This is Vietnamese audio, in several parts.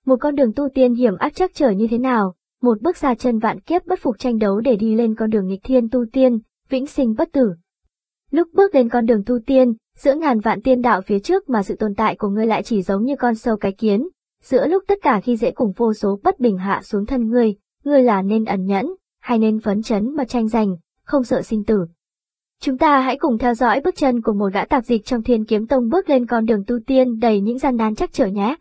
Một con đường tu tiên hiểm ác trắc trở như thế nào, một bước ra chân vạn kiếp bất phục tranh đấu để đi lên con đường nghịch thiên tu tiên, vĩnh sinh bất tử. Lúc bước lên con đường tu tiên, giữa ngàn vạn tiên đạo phía trước mà sự tồn tại của ngươi lại chỉ giống như con sâu cái kiến, giữa lúc tất cả khi dễ cùng vô số bất bình hạ xuống thân ngươi là nên ẩn nhẫn, hay nên phấn chấn mà tranh giành, không sợ sinh tử. Chúng ta hãy cùng theo dõi bước chân của một gã tạp dịch trong Thiên Kiếm Tông bước lên con đường tu tiên đầy những gian nan trắc trở nhé.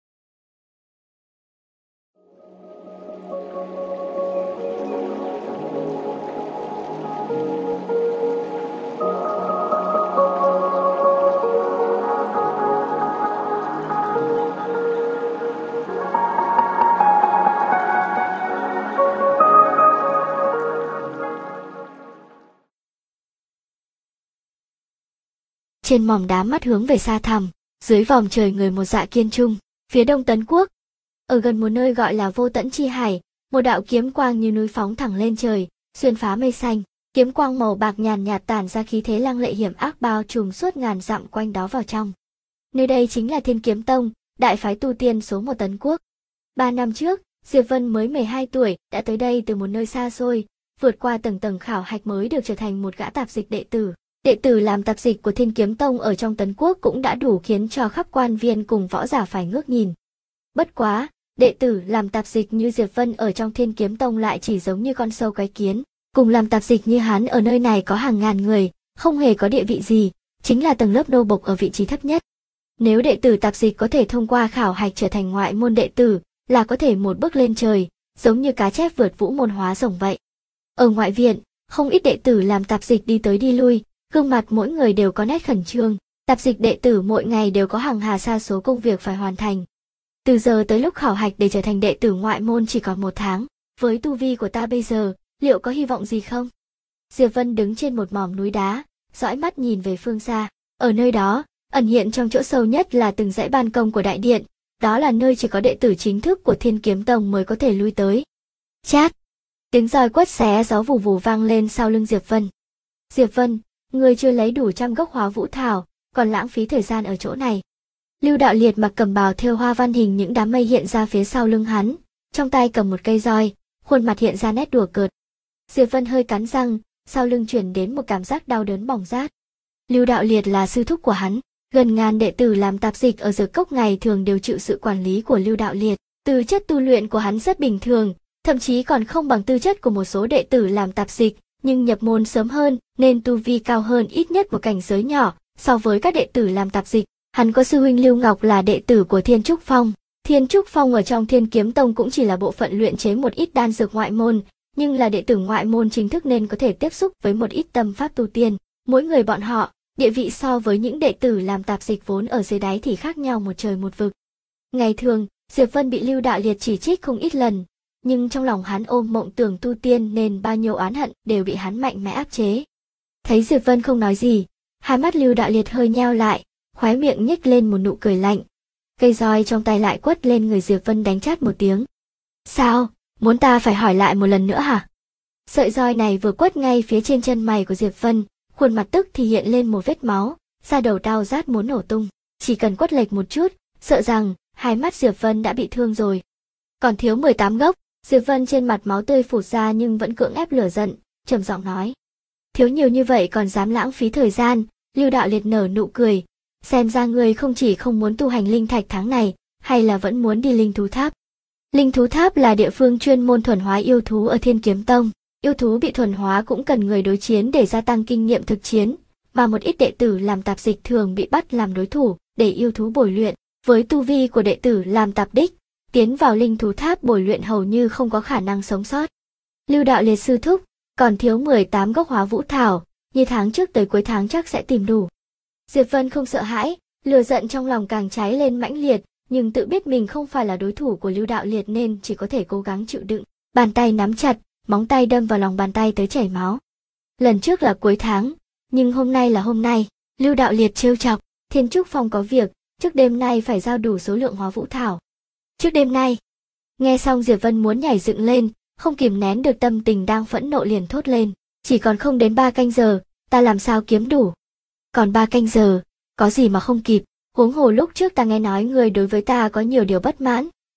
Trên mỏm đá mắt hướng về xa thẳm, dưới vòm trời người một dạ kiên trung, phía đông Tấn Quốc. Ở gần một nơi gọi là Vô Tận Chi Hải, một đạo kiếm quang như núi phóng thẳng lên trời, xuyên phá mây xanh, kiếm quang màu bạc nhàn nhạt tản ra khí thế lăng lệ hiểm ác bao trùm suốt ngàn dặm quanh đó vào trong. Nơi đây chính là Thiên Kiếm Tông, đại phái tu tiên số 1 Tấn Quốc. 3 năm trước, Diệp Vân mới 12 tuổi đã tới đây từ một nơi xa xôi, vượt qua tầng tầng khảo hạch mới được trở thành một gã tạp dịch đệ tử. Đệ tử làm tạp dịch của Thiên Kiếm Tông ở trong Tấn Quốc cũng đã đủ khiến cho khắp quan viên cùng võ giả phải ngước nhìn. Bất quá, đệ tử làm tạp dịch như Diệp Vân ở trong Thiên Kiếm Tông lại chỉ giống như con sâu cái kiến. Cùng làm tạp dịch như hắn ở nơi này có hàng ngàn người, không hề có địa vị gì, chính là tầng lớp nô bộc ở vị trí thấp nhất. Nếu đệ tử tạp dịch có thể thông qua khảo hạch trở thành ngoại môn đệ tử, là có thể một bước lên trời, giống như cá chép vượt vũ môn hóa rồng vậy. Ở ngoại viện, không ít đệ tử làm tạp dịch đi tới đi lui, gương mặt mỗi người đều có nét khẩn trương, tạp dịch đệ tử mỗi ngày đều có hàng hà sa số công việc phải hoàn thành. Từ giờ tới lúc khảo hạch để trở thành đệ tử ngoại môn chỉ còn 1 tháng, với tu vi của ta bây giờ, liệu có hy vọng gì không? Diệp Vân đứng trên một mỏm núi đá, dõi mắt nhìn về phương xa, ở nơi đó, ẩn hiện trong chỗ sâu nhất là từng dãy ban công của đại điện, đó là nơi chỉ có đệ tử chính thức của Thiên Kiếm Tông mới có thể lui tới. Chát! Tiếng roi quất xé gió vù vù vang lên sau lưng Diệp Vân. Diệp Vân, ngươi chưa lấy đủ 100 gốc Hóa Vũ Thảo, còn lãng phí thời gian ở chỗ này. Lưu Đạo Liệt mặc cầm bào thêu hoa văn hình những đám mây hiện ra phía sau lưng hắn, trong tay cầm một cây roi, khuôn mặt hiện ra nét đùa cợt. Diệp Vân hơi cắn răng, sau lưng truyền đến một cảm giác đau đớn bỏng rát. Lưu Đạo Liệt là sư thúc của hắn, gần ngàn đệ tử làm tạp dịch ở Dược Cốc ngày thường đều chịu sự quản lý của Lưu Đạo Liệt. Tư chất tu luyện của hắn rất bình thường, thậm chí còn không bằng tư chất của một số đệ tử làm tạp dịch, nhưng nhập môn sớm hơn nên tu vi cao hơn ít nhất một cảnh giới nhỏ so với các đệ tử làm tạp dịch. Hắn có sư huynh Lưu Ngọc là đệ tử của Thiên Trúc Phong. Thiên Trúc Phong ở trong Thiên Kiếm Tông cũng chỉ là bộ phận luyện chế một ít đan dược ngoại môn, nhưng là đệ tử ngoại môn chính thức nên có thể tiếp xúc với một ít tâm pháp tu tiên. Mỗi người bọn họ, địa vị so với những đệ tử làm tạp dịch vốn ở dưới đáy thì khác nhau một trời một vực. Ngày thường, Diệp Vân bị Lưu Đạo Liệt chỉ trích không ít lần, nhưng trong lòng hắn ôm mộng tưởng tu tiên nên bao nhiêu oán hận đều bị hắn mạnh mẽ áp chế. Thấy Diệp Vân không nói gì, hai mắt Lưu Đạo Liệt hơi nheo lại, khóe miệng nhếch lên một nụ cười lạnh. Cây roi trong tay lại quất lên người Diệp Vân đánh chát một tiếng. Sao, muốn ta phải hỏi lại một lần nữa hả? Sợi roi này vừa quất ngay phía trên chân mày của Diệp Vân, khuôn mặt tức thì hiện lên một vết máu, da đầu đau rát muốn nổ tung. Chỉ cần quất lệch một chút, sợ rằng hai mắt Diệp Vân đã bị thương rồi. Còn thiếu 18 gốc. Diệp Vân trên mặt máu tươi phụt ra nhưng vẫn cưỡng ép lửa giận, trầm giọng nói. Thiếu nhiều như vậy còn dám lãng phí thời gian, Lưu Đạo Liệt nở nụ cười. Xem ra ngươi không chỉ không muốn tu hành linh thạch tháng này, hay là vẫn muốn đi linh thú tháp. Linh thú tháp là địa phương chuyên môn thuần hóa yêu thú ở Thiên Kiếm Tông. Yêu thú bị thuần hóa cũng cần người đối chiến để gia tăng kinh nghiệm thực chiến, mà một ít đệ tử làm tạp dịch thường bị bắt làm đối thủ để yêu thú bồi luyện. Với tu vi của đệ tử làm tạp đích, tiến vào linh thú tháp bồi luyện hầu như không có khả năng sống sót. Lưu Đạo Liệt sư thúc, còn thiếu 18 gốc Hóa Vũ Thảo, như tháng trước tới cuối tháng chắc sẽ tìm đủ. Diệp Vân không sợ hãi, lửa giận trong lòng càng cháy lên mãnh liệt, nhưng tự biết mình không phải là đối thủ của Lưu Đạo Liệt nên chỉ có thể cố gắng chịu đựng. Bàn tay nắm chặt, móng tay đâm vào lòng bàn tay tới chảy máu. Lần trước là cuối tháng, nhưng hôm nay là hôm nay. Lưu Đạo Liệt trêu chọc, Thiên Trúc Phong có việc, trước đêm nay phải giao đủ số lượng Hóa Vũ Thảo. Trước đêm nay, nghe xong Diệp Vân muốn nhảy dựng lên, không kìm nén được tâm tình đang phẫn nộ liền thốt lên. Chỉ còn không đến 3 canh giờ, ta làm sao kiếm đủ? Còn 3 canh giờ, có gì mà không kịp, huống hồ lúc trước ta nghe nói người đối với ta có nhiều điều bất mãn,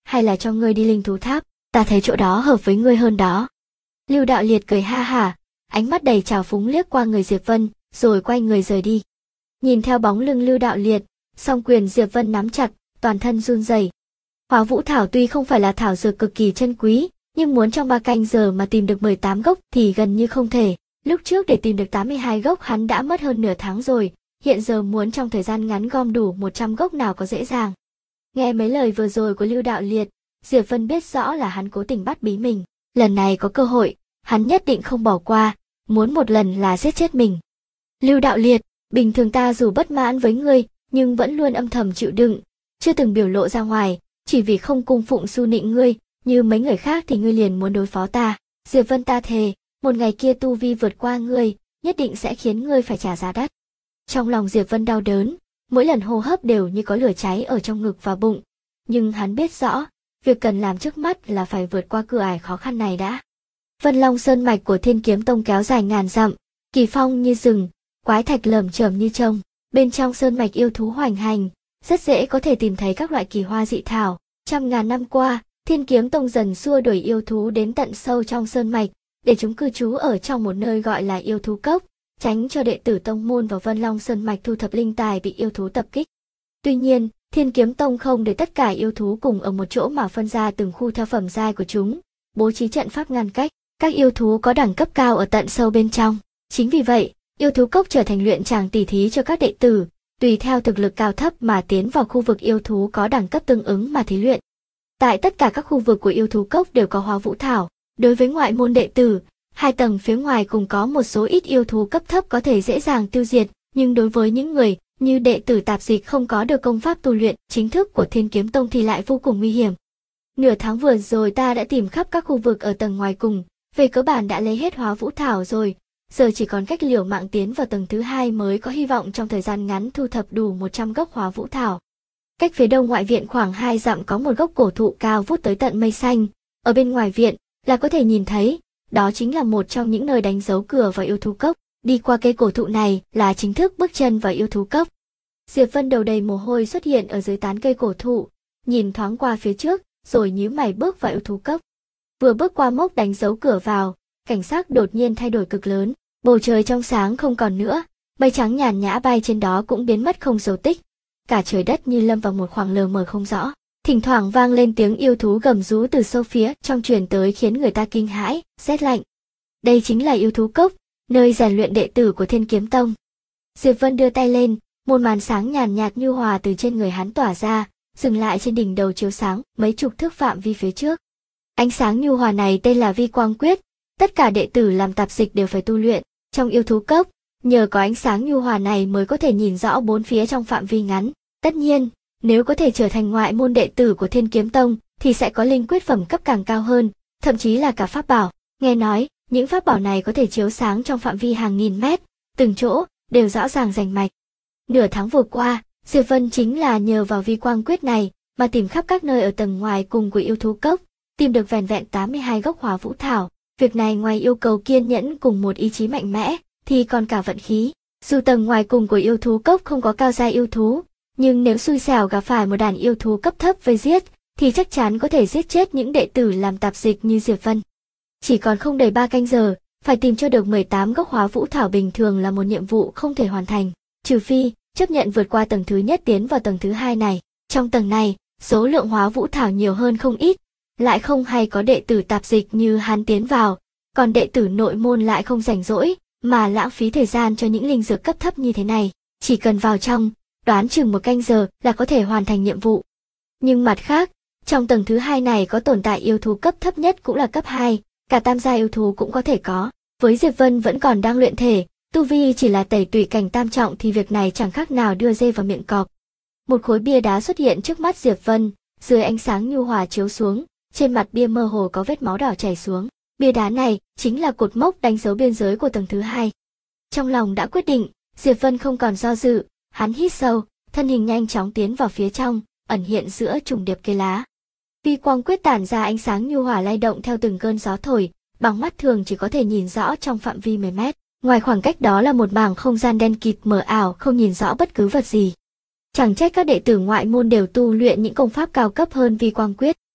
hay là cho ngươi đi linh thú tháp, ta thấy chỗ đó hợp với ngươi hơn đó. Lưu Đạo Liệt cười ha hả, ánh mắt đầy trào phúng liếc qua người Diệp Vân, rồi quay người rời đi. Nhìn theo bóng lưng Lưu Đạo Liệt, song quyền Diệp Vân nắm chặt, toàn thân run rẩy. Hóa Vũ Thảo tuy không phải là thảo dược cực kỳ chân quý, nhưng muốn trong 3 canh giờ mà tìm được 18 gốc thì gần như không thể. Lúc trước để tìm được 82 gốc hắn đã mất hơn nửa tháng rồi, hiện giờ muốn trong thời gian ngắn gom đủ 100 gốc nào có dễ dàng. Nghe mấy lời vừa rồi của Lưu Đạo Liệt, Diệp Vân biết rõ là hắn cố tình bắt bí mình. Lần này có cơ hội, hắn nhất định không bỏ qua, muốn một lần là giết chết mình. Lưu Đạo Liệt, bình thường ta dù bất mãn với ngươi, nhưng vẫn luôn âm thầm chịu đựng, chưa từng biểu lộ ra ngoài, chỉ vì không cung phụng su nịnh ngươi, như mấy người khác thì ngươi liền muốn đối phó ta. Diệp Vân ta thề, một ngày kia tu vi vượt qua ngươi, nhất định sẽ khiến ngươi phải trả giá đắt. Trong lòng Diệp Vân đau đớn, mỗi lần hô hấp đều như có lửa cháy ở trong ngực và bụng. Nhưng hắn biết rõ, việc cần làm trước mắt là phải vượt qua cửa ải khó khăn này đã. Vân Long Sơn mạch của Thiên Kiếm Tông kéo dài ngàn dặm, kỳ phong như rừng, quái thạch lởm chởm như trông. Bên trong sơn mạch yêu thú hoành hành, rất dễ có thể tìm thấy các loại kỳ hoa dị thảo. Trăm ngàn năm qua, Thiên Kiếm Tông dần xua đuổi yêu thú đến tận sâu trong sơn mạch, để chúng cư trú ở trong một nơi gọi là yêu thú cốc, tránh cho đệ tử tông môn vào Vân Long Sơn mạch thu thập linh tài bị yêu thú tập kích. Tuy nhiên, Thiên Kiếm Tông không để tất cả yêu thú cùng ở một chỗ mà phân ra từng khu theo phẩm giai của chúng, bố trí trận pháp ngăn cách. Các yêu thú có đẳng cấp cao ở tận sâu bên trong. Chính vì vậy, yêu thú cốc trở thành luyện tràng tỉ thí cho các đệ tử, tùy theo thực lực cao thấp mà tiến vào khu vực yêu thú có đẳng cấp tương ứng mà thí luyện. Tại tất cả các khu vực của yêu thú cốc đều có Hóa Vũ Thảo. Đối với ngoại môn đệ tử, 2 tầng phía ngoài cùng có một số ít yêu thú cấp thấp có thể dễ dàng tiêu diệt, nhưng đối với những người như đệ tử tạp dịch không có được công pháp tu luyện chính thức của Thiên Kiếm Tông thì lại vô cùng nguy hiểm. Nửa tháng vừa rồi ta đã tìm khắp các khu vực ở tầng ngoài cùng, về cơ bản đã lấy hết Hóa Vũ Thảo rồi, giờ chỉ còn cách liều mạng tiến vào tầng thứ 2 mới có hy vọng trong thời gian ngắn thu thập đủ 100 gốc Hóa Vũ Thảo. Cách phía đông ngoại viện khoảng 2 dặm có một gốc cổ thụ cao vút tới tận mây xanh, ở bên ngoài viện là có thể nhìn thấy, đó chính là một trong những nơi đánh dấu cửa vào yêu thú cốc. Đi qua cây cổ thụ này là chính thức bước chân vào yêu thú cốc. Diệp Vân đầu đầy mồ hôi xuất hiện ở dưới tán cây cổ thụ, nhìn thoáng qua phía trước, rồi nhíu mày bước vào yêu thú cốc. Vừa bước qua mốc đánh dấu cửa vào, cảnh sắc đột nhiên thay đổi cực lớn, bầu trời trong sáng không còn nữa, mây trắng nhàn nhã bay trên đó cũng biến mất không dấu tích. Cả trời đất như lâm vào một khoảng lờ mờ không rõ, thỉnh thoảng vang lên tiếng yêu thú gầm rú từ sâu phía trong truyền tới khiến người ta kinh hãi, rét lạnh. Đây chính là yêu thú cốc, nơi rèn luyện đệ tử của Thiên Kiếm Tông. Diệp Vân đưa tay lên, một màn sáng nhàn nhạt nhu hòa từ trên người hắn tỏa ra, dừng lại trên đỉnh đầu chiếu sáng mấy chục thước phạm vi phía trước. Ánh sáng nhu hòa này tên là Vi Quang Quyết, tất cả đệ tử làm tạp dịch đều phải tu luyện. Trong yêu thú cốc, nhờ có ánh sáng nhu hòa này mới có thể nhìn rõ bốn phía trong phạm vi ngắn. Tất nhiên, nếu có thể trở thành ngoại môn đệ tử của Thiên Kiếm Tông thì sẽ có linh quyết phẩm cấp càng cao hơn, thậm chí là cả pháp bảo. Nghe nói, những pháp bảo này có thể chiếu sáng trong phạm vi hàng nghìn mét, từng chỗ đều rõ ràng rành mạch. Nửa tháng vừa qua, Diệp Vân chính là nhờ vào Vi Quang Quyết này mà tìm khắp các nơi ở tầng ngoài cùng của yêu thú cốc, tìm được vẻn vẹn 82 gốc Hóa Vũ Thảo. Việc này ngoài yêu cầu kiên nhẫn cùng một ý chí mạnh mẽ, thì còn cả vận khí. Dù tầng ngoài cùng của yêu thú cốc không có cao giai yêu thú, nhưng nếu xui xẻo gặp phải một đàn yêu thú cấp thấp vây giết, thì chắc chắn có thể giết chết những đệ tử làm tạp dịch như Diệp Vân. Chỉ còn không đầy 3 canh giờ, phải tìm cho được 18 gốc Hóa Vũ Thảo bình thường là một nhiệm vụ không thể hoàn thành, trừ phi chấp nhận vượt qua tầng thứ nhất tiến vào tầng thứ 2 này. Trong tầng này, số lượng Hóa Vũ Thảo nhiều hơn không ít, lại không hay có đệ tử tạp dịch như hắn tiến vào, còn đệ tử nội môn lại không rảnh rỗi mà lãng phí thời gian cho những linh dược cấp thấp như thế này, chỉ cần vào trong, đoán chừng 1 canh giờ là có thể hoàn thành nhiệm vụ. Nhưng mặt khác, trong tầng thứ 2 này có tồn tại yêu thú cấp thấp nhất cũng là cấp 2, cả tam gia yêu thú cũng có thể có. Với Diệp Vân vẫn còn đang luyện thể, tu vi chỉ là tẩy tùy cảnh tam trọng thì việc này chẳng khác nào đưa dê vào miệng cọp. Một khối bia đá xuất hiện trước mắt Diệp Vân, dưới ánh sáng nhu hòa chiếu xuống, trên mặt bia mơ hồ có vết máu đỏ chảy xuống. Bia đá này chính là cột mốc đánh dấu biên giới của tầng thứ 2. Trong lòng đã quyết định, Diệp Vân không còn do dự, hắn hít sâu, thân hình nhanh chóng tiến vào phía trong, ẩn hiện giữa trùng điệp cây lá. Vi Quang Quyết tản ra ánh sáng nhu hòa lay động theo từng cơn gió thổi, bằng mắt thường chỉ có thể nhìn rõ trong phạm vi 10 mét. Ngoài khoảng cách đó là một mảng không gian đen kịt mờ ảo, không nhìn rõ bất cứ vật gì. Chẳng trách các đệ tử ngoại môn đều tu luyện những công pháp cao cấp hơn Vi Quang Quyết.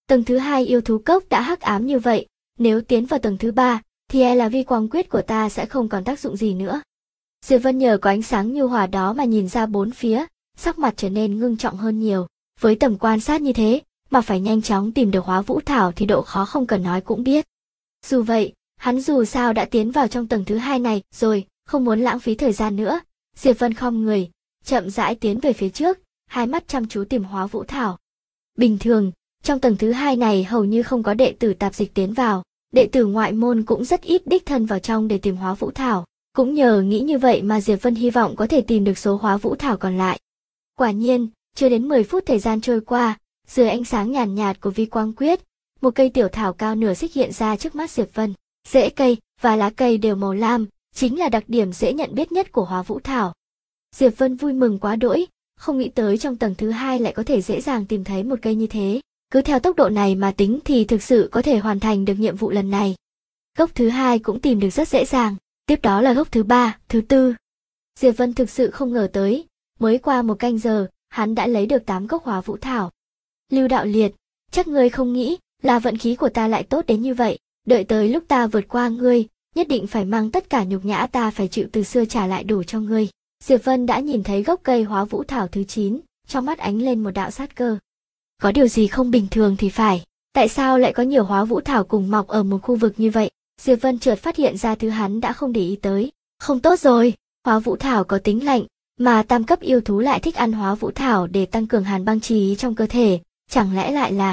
Tầng thứ 2 yêu thú cốc đã hắc ám như vậy, nếu tiến vào tầng thứ 3, thì e là vi quang quyết của ta sẽ không còn tác dụng gì nữa. Diệp Vân nhờ có ánh sáng nhu hòa đó mà nhìn ra bốn phía, sắc mặt trở nên ngưng trọng hơn nhiều. Với tầm quan sát như thế, mà phải nhanh chóng tìm được Hóa Vũ Thảo thì độ khó không cần nói cũng biết. Dù vậy, hắn dù sao đã tiến vào trong tầng thứ 2 này rồi, không muốn lãng phí thời gian nữa. Diệp Vân khom người, chậm rãi tiến về phía trước, hai mắt chăm chú tìm Hóa Vũ Thảo. Bình thường, trong tầng thứ 2 này hầu như không có đệ tử tạp dịch tiến vào, đệ tử ngoại môn cũng rất ít đích thân vào trong để tìm Hóa Vũ Thảo. Cũng nhờ nghĩ như vậy mà Diệp Vân hy vọng có thể tìm được số Hóa Vũ Thảo còn lại. Quả nhiên, chưa đến 10 phút thời gian trôi qua, dưới ánh sáng nhàn nhạt của vi quang quyết, một cây tiểu thảo cao nửa xích hiện ra trước mắt Diệp Vân. Rễ cây và lá cây đều màu lam, chính là đặc điểm dễ nhận biết nhất của Hóa Vũ Thảo. Diệp Vân vui mừng quá đỗi, không nghĩ tới trong tầng thứ 2 lại có thể dễ dàng tìm thấy một cây như thế. Cứ theo tốc độ này mà tính thì thực sự có thể hoàn thành được nhiệm vụ lần này. Gốc thứ 2 cũng tìm được rất dễ dàng, tiếp đó là gốc thứ 3, thứ 4. Diệp Vân thực sự không ngờ tới, mới qua một canh giờ, hắn đã lấy được 8 gốc Hóa Vũ Thảo. Lưu Đạo Liệt, chắc ngươi không nghĩ là vận khí của ta lại tốt đến như vậy, đợi tới lúc ta vượt qua ngươi, nhất định phải mang tất cả nhục nhã ta phải chịu từ xưa trả lại đủ cho ngươi. Diệp Vân đã nhìn thấy gốc cây Hóa Vũ Thảo thứ 9, trong mắt ánh lên một đạo sát cơ. Có điều gì không bình thường thì phải, tại sao lại có nhiều Hóa Vũ Thảo cùng mọc ở một khu vực như vậy? Diệp Vân chợt phát hiện ra thứ hắn đã không để ý tới. Không tốt rồi, Hóa Vũ Thảo có tính lạnh, mà tam cấp yêu thú lại thích ăn Hóa Vũ Thảo để tăng cường hàn băng chi trong cơ thể, chẳng lẽ lại là...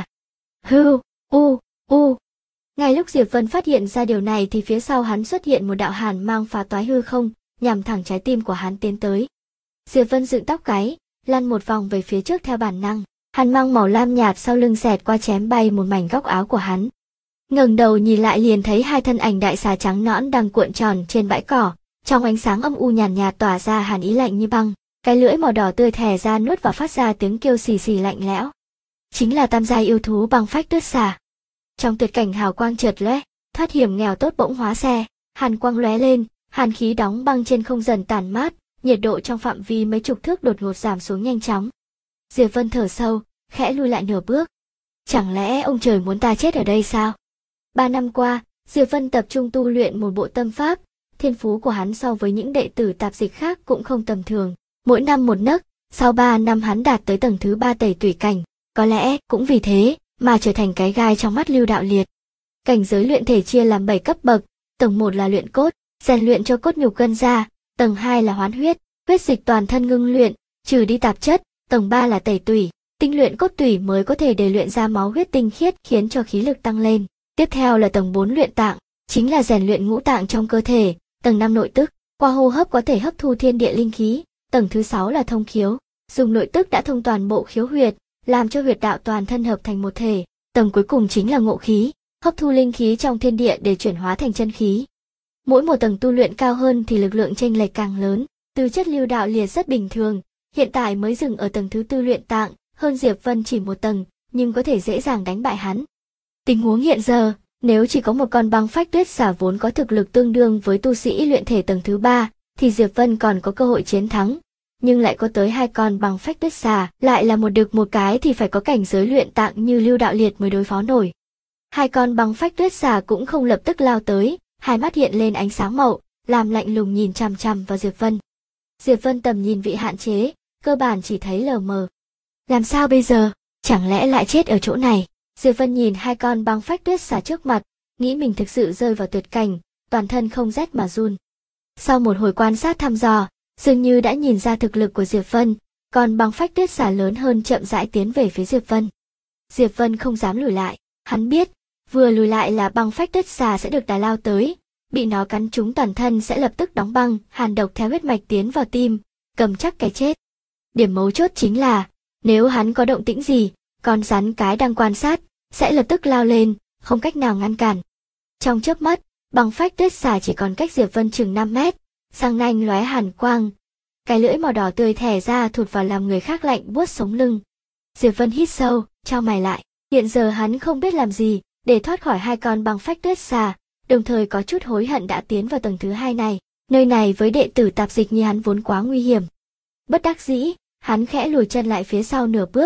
Ngay lúc Diệp Vân phát hiện ra điều này thì phía sau hắn xuất hiện một đạo hàn mang phá toái hư không, nhằm thẳng trái tim của hắn tiến tới. Diệp Vân dựng tóc gáy, lăn một vòng về phía trước theo bản năng, hàn mang màu lam nhạt sau lưng xẹt qua chém bay một mảnh góc áo của hắn. Ngẩng đầu nhìn lại liền thấy hai thân ảnh đại xà trắng nõn đang cuộn tròn trên bãi cỏ, trong ánh sáng âm u nhàn nhạt tỏa ra hàn ý lạnh như băng, cái lưỡi màu đỏ tươi thè ra nuốt và phát ra tiếng kêu xì xì lạnh lẽo. Chính là tam giai yêu thú Băng Phách Tuyết Xà. Trong tuyệt cảnh hào quang chợt lóe, thoát hiểm nghèo tốt bỗng hóa xe, hàn quang lóe lên, hàn khí đóng băng trên không dần tản mát, nhiệt độ trong phạm vi mấy chục thước đột ngột giảm xuống nhanh chóng. Diệp Vân thở sâu, khẽ lui lại nửa bước. Chẳng lẽ ông trời muốn ta chết ở đây sao? 3 năm qua, Diệp Vân tập trung tu luyện một bộ tâm pháp, thiên phú của hắn so với những đệ tử tạp dịch khác cũng không tầm thường. Mỗi năm một nấc, sau 3 năm hắn đạt tới tầng thứ 3 tẩy tủy cảnh, có lẽ cũng vì thế mà trở thành cái gai trong mắt Lưu Đạo Liệt. Cảnh giới luyện thể chia làm 7 cấp bậc, tầng 1 là luyện cốt, rèn luyện cho cốt nhục gân da, tầng 2 là hoán huyết, huyết dịch toàn thân ngưng luyện, trừ đi tạp chất, tầng 3 là tẩy tủy, tinh luyện cốt tủy mới có thể để luyện ra máu huyết tinh khiết khiến cho khí lực tăng lên. Tiếp theo là tầng 4 luyện tạng, chính là rèn luyện ngũ tạng trong cơ thể, tầng 5 nội tức, qua hô hấp có thể hấp thu thiên địa linh khí, tầng thứ 6 là thông khiếu, dùng nội tức đã thông toàn bộ khiếu huyệt, làm cho huyệt đạo toàn thân hợp thành một thể, tầng cuối cùng chính là ngộ khí, hấp thu linh khí trong thiên địa để chuyển hóa thành chân khí. Mỗi một tầng tu luyện cao hơn thì lực lượng chênh lệch càng lớn, tư chất Lưu Đạo Liệt rất bình thường, hiện tại mới dừng ở tầng thứ 4 luyện tạng, hơn Diệp Vân chỉ một tầng, nhưng có thể dễ dàng đánh bại hắn. Tình huống hiện giờ, nếu chỉ có một con Băng Phách Tuyết Xà vốn có thực lực tương đương với tu sĩ luyện thể tầng thứ 3, thì Diệp Vân còn có cơ hội chiến thắng. Nhưng lại có tới 2 con Băng Phách Tuyết Xà, lại là một đực một cái thì phải có cảnh giới luyện tạng như Lưu Đạo Liệt mới đối phó nổi. 2 con Băng Phách Tuyết Xà cũng không lập tức lao tới, hai mắt hiện lên ánh sáng màu, làm lạnh lùng nhìn chằm chằm vào Diệp Vân. Diệp Vân tầm nhìn bị hạn chế, cơ bản chỉ thấy lờ mờ. Làm sao bây giờ, chẳng lẽ lại chết ở chỗ này? Diệp Vân nhìn 2 con Băng Phách Tuyết Xà trước mặt, nghĩ mình thực sự rơi vào tuyệt cảnh, toàn thân không rét mà run. Sau một hồi quan sát thăm dò, dường như đã nhìn ra thực lực của Diệp Vân, còn Băng Phách Tuyết Xà lớn hơn chậm rãi tiến về phía Diệp Vân. Diệp Vân không dám lùi lại, hắn biết, vừa lùi lại là Băng Phách Tuyết Xà sẽ được đà lao tới, bị nó cắn trúng toàn thân sẽ lập tức đóng băng, hàn độc theo huyết mạch tiến vào tim, cầm chắc cái chết. Điểm mấu chốt chính là, nếu hắn có động tĩnh gì, con rắn cái đang quan sát, sẽ lập tức lao lên, không cách nào ngăn cản. Trong chớp mắt, Băng Phách Tuyết Xà chỉ còn cách Diệp Vân chừng 5 mét, răng nanh lóe hàn quang. Cái lưỡi màu đỏ tươi thè ra thụt vào làm người khác lạnh buốt sống lưng. Diệp Vân hít sâu, chau mày lại, hiện giờ hắn không biết làm gì để thoát khỏi 2 con Băng Phách Tuyết Xà, đồng thời có chút hối hận đã tiến vào tầng thứ 2 này, nơi này với đệ tử tạp dịch như hắn vốn quá nguy hiểm. Bất đắc dĩ, hắn khẽ lùi chân lại phía sau nửa bước,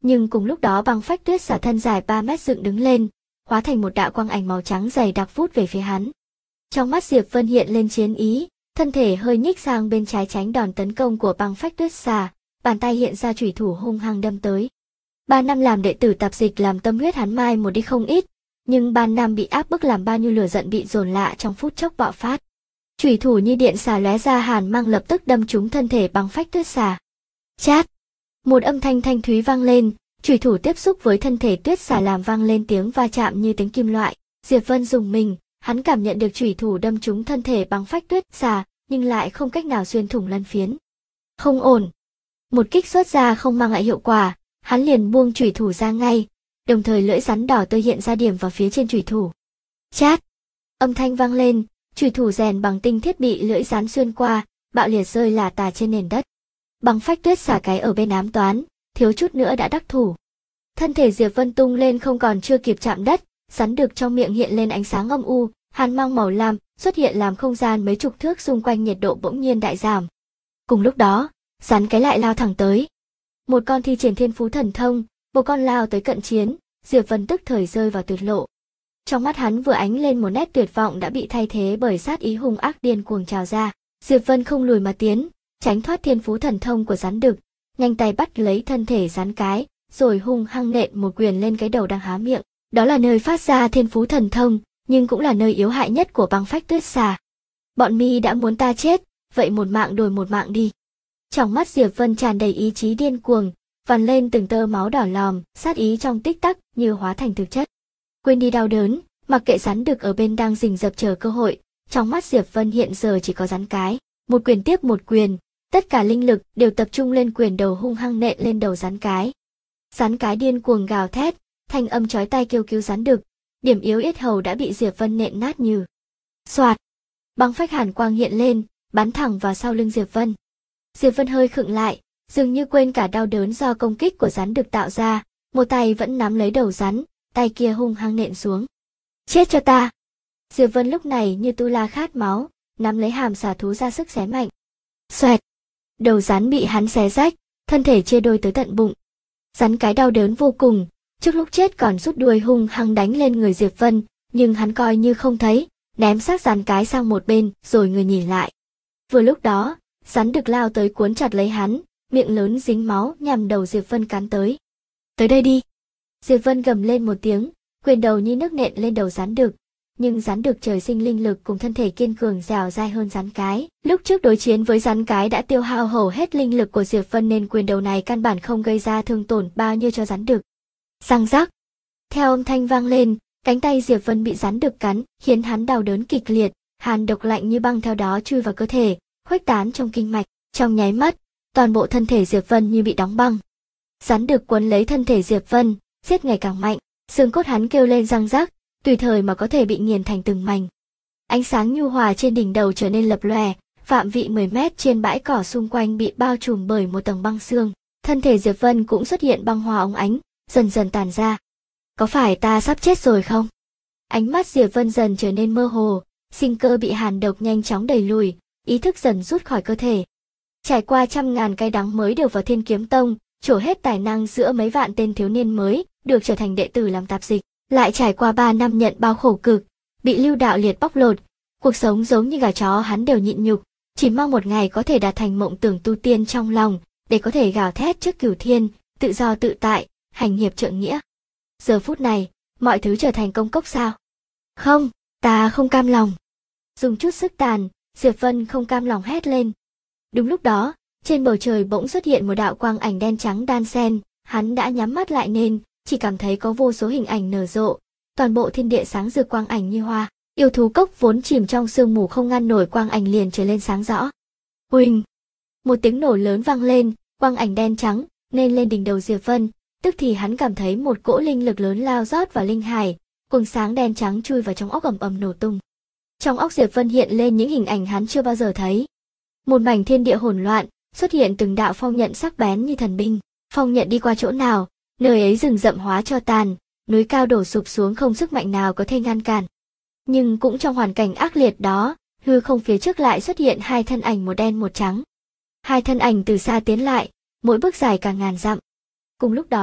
Nhưng cùng lúc đó băng phách tuyết xả thân dài 3 mét dựng đứng lên, hóa thành một đạo quang ảnh màu trắng dày đặc vút về phía hắn. Trong mắt Diệp Vân hiện lên chiến ý, thân thể hơi nhích sang bên trái tránh đòn tấn công của băng phách tuyết xà, bàn tay hiện ra chủy thủ hung hăng đâm tới. 3 năm làm đệ tử tạp dịch làm tâm huyết hắn mai một đi không ít, nhưng 3 năm bị áp bức làm bao nhiêu lửa giận bị dồn lạ trong phút chốc bạo phát. Chủy thủ như điện xà lóe ra hàn mang lập tức đâm trúng thân thể băng phách tuyết xà. Chát! Một âm thanh thanh thúy vang lên, chủy thủ tiếp xúc với thân thể tuyết xà làm vang lên tiếng va chạm như tiếng kim loại. Diệp Vân rùng mình, hắn cảm nhận được chủy thủ đâm trúng thân thể băng phách tuyết xà, nhưng lại không cách nào xuyên thủng lân phiến. Không ổn. Một kích xuất ra không mang lại hiệu quả, hắn liền buông chủy thủ ra ngay, đồng thời lưỡi rắn đỏ tươi hiện ra điểm vào phía trên chủy thủ. Chát! Âm thanh vang lên, chủy thủ rèn bằng tinh thiết bị lưỡi rắn xuyên qua, bạo liệt rơi lả tả trên nền đất. Băng phách tuyết xả cái ở bên ám toán, thiếu chút nữa đã đắc thủ. Thân thể Diệp Vân tung lên không còn chưa kịp chạm đất, rắn đực trong miệng hiện lên ánh sáng âm u, hàn mang màu lam xuất hiện làm không gian mấy chục thước xung quanh nhiệt độ bỗng nhiên đại giảm. Cùng lúc đó, rắn cái lại lao thẳng tới. Một con thi triển thiên phú thần thông, một con lao tới cận chiến, Diệp Vân tức thời rơi vào tuyệt lộ. Trong mắt hắn vừa ánh lên một nét tuyệt vọng đã bị thay thế bởi sát ý hung ác điên cuồng trào ra. Diệp Vân không lùi mà tiến, tránh thoát thiên phú thần thông của rắn đực, nhanh tay bắt lấy thân thể rắn cái, rồi hung hăng nện một quyền lên cái đầu đang há miệng. Đó là nơi phát ra thiên phú thần thông, nhưng cũng là nơi yếu hại nhất của băng phách tuyết xà. Bọn mi đã muốn ta chết, vậy một mạng đổi một mạng đi. Trong mắt Diệp Vân tràn đầy ý chí điên cuồng, vằn lên từng tơ máu đỏ lòm, sát ý trong tích tắc như hóa thành thực chất. Quên đi đau đớn, mặc kệ rắn đực ở bên đang rình rập chờ cơ hội, trong mắt Diệp Vân hiện giờ chỉ có rắn cái. Một quyền tiếp một quyền, tất cả linh lực đều tập trung lên quyền đầu hung hăng nện lên đầu rắn cái. Rắn cái điên cuồng gào thét, thanh âm chói tai kêu cứu rắn đực, điểm yếu yết hầu đã bị Diệp Vân nện nát như. Soạt! Băng phách hàn quang hiện lên, bắn thẳng vào sau lưng Diệp Vân. Diệp Vân hơi khựng lại, dường như quên cả đau đớn do công kích của rắn đực tạo ra, một tay vẫn nắm lấy đầu rắn, tay kia hung hăng nện xuống. Chết cho ta! Diệp Vân lúc này như tu la khát máu, nắm lấy hàm xà thú ra sức xé mạnh. Xoẹt! Đầu rắn bị hắn xé rách, thân thể chia đôi tới tận bụng. Rắn cái đau đớn vô cùng, trước lúc chết còn rút đuôi hung hăng đánh lên người Diệp Vân, nhưng hắn coi như không thấy, ném xác rắn cái sang một bên rồi người nhìn lại. Vừa lúc đó, rắn đực lao tới cuốn chặt lấy hắn, miệng lớn dính máu nhằm đầu Diệp Vân cắn tới. Tới đây đi! Diệp Vân gầm lên một tiếng, quyền đầu như nước nện lên đầu rắn đực. Nhưng rắn đực trời sinh linh lực cùng thân thể kiên cường dẻo dai hơn rắn cái. Lúc trước đối chiến với rắn cái đã tiêu hao hầu hết linh lực của Diệp Vân nên quyền đầu này căn bản không gây ra thương tổn bao nhiêu cho rắn đực. Răng rắc! Theo âm thanh vang lên, cánh tay Diệp Vân bị rắn đực cắn, khiến hắn đau đớn kịch liệt, hàn độc lạnh như băng theo đó chui vào cơ thể, khuếch tán trong kinh mạch. Trong nháy mắt, toàn bộ thân thể Diệp Vân như bị đóng băng. Rắn đực quấn lấy thân thể Diệp Vân, siết ngày càng mạnh, xương cốt hắn kêu lên răng rắc, tùy thời mà có thể bị nghiền thành từng mảnh. Ánh sáng nhu hòa trên đỉnh đầu trở nên lập lòe, phạm vị 10 mét trên bãi cỏ xung quanh bị bao trùm bởi một tầng băng xương. Thân thể Diệp Vân cũng xuất hiện băng hoa óng ánh, dần dần tàn ra. Có phải ta sắp chết rồi không? Ánh mắt Diệp Vân dần trở nên mơ hồ, sinh cơ bị hàn độc nhanh chóng đẩy lùi, ý thức dần rút khỏi cơ thể. Trải qua trăm ngàn cay đắng mới đều vào Thiên Kiếm Tông, trổ hết tài năng giữa mấy vạn tên thiếu niên mới, được trở thành đệ tử làm tạp dịch. Lại trải qua 3 năm nhận bao khổ cực, bị Lưu Đạo Liệt bóc lột, cuộc sống giống như gà chó hắn đều nhịn nhục, chỉ mong một ngày có thể đạt thành mộng tưởng tu tiên trong lòng, để có thể gào thét trước cửu thiên, tự do tự tại, hành hiệp trượng nghĩa. Giờ phút này, mọi thứ trở thành công cốc sao? Không, ta không cam lòng. Dùng chút sức tàn, Diệp Vân không cam lòng hét lên. Đúng lúc đó, trên bầu trời bỗng xuất hiện một đạo quang ảnh đen trắng đan xen, hắn đã nhắm mắt lại nên chỉ cảm thấy có vô số hình ảnh nở rộ, toàn bộ thiên địa sáng rực quang ảnh như hoa. Yêu thú cốc vốn chìm trong sương mù không ngăn nổi quang ảnh liền trở lên sáng rõ. Huỳnh! Một tiếng nổ lớn vang lên, quang ảnh đen trắng nên lên đỉnh đầu Diệp Vân, tức thì hắn cảm thấy một cỗ linh lực lớn lao rót vào linh hải, quầng sáng đen trắng chui vào trong óc ầm ầm nổ tung. Trong óc Diệp Vân hiện lên những hình ảnh hắn chưa bao giờ thấy. Một mảnh thiên địa hỗn loạn, xuất hiện từng đạo phong nhận sắc bén như thần binh, phong nhận đi qua chỗ nào, nơi ấy rừng rậm hóa cho tàn, núi cao đổ sụp xuống không sức mạnh nào có thể ngăn cản. Nhưng cũng trong hoàn cảnh ác liệt đó, hư không phía trước lại xuất hiện hai thân ảnh một đen một trắng. Hai thân ảnh từ xa tiến lại, mỗi bước dài cả ngàn dặm. Cùng lúc đó,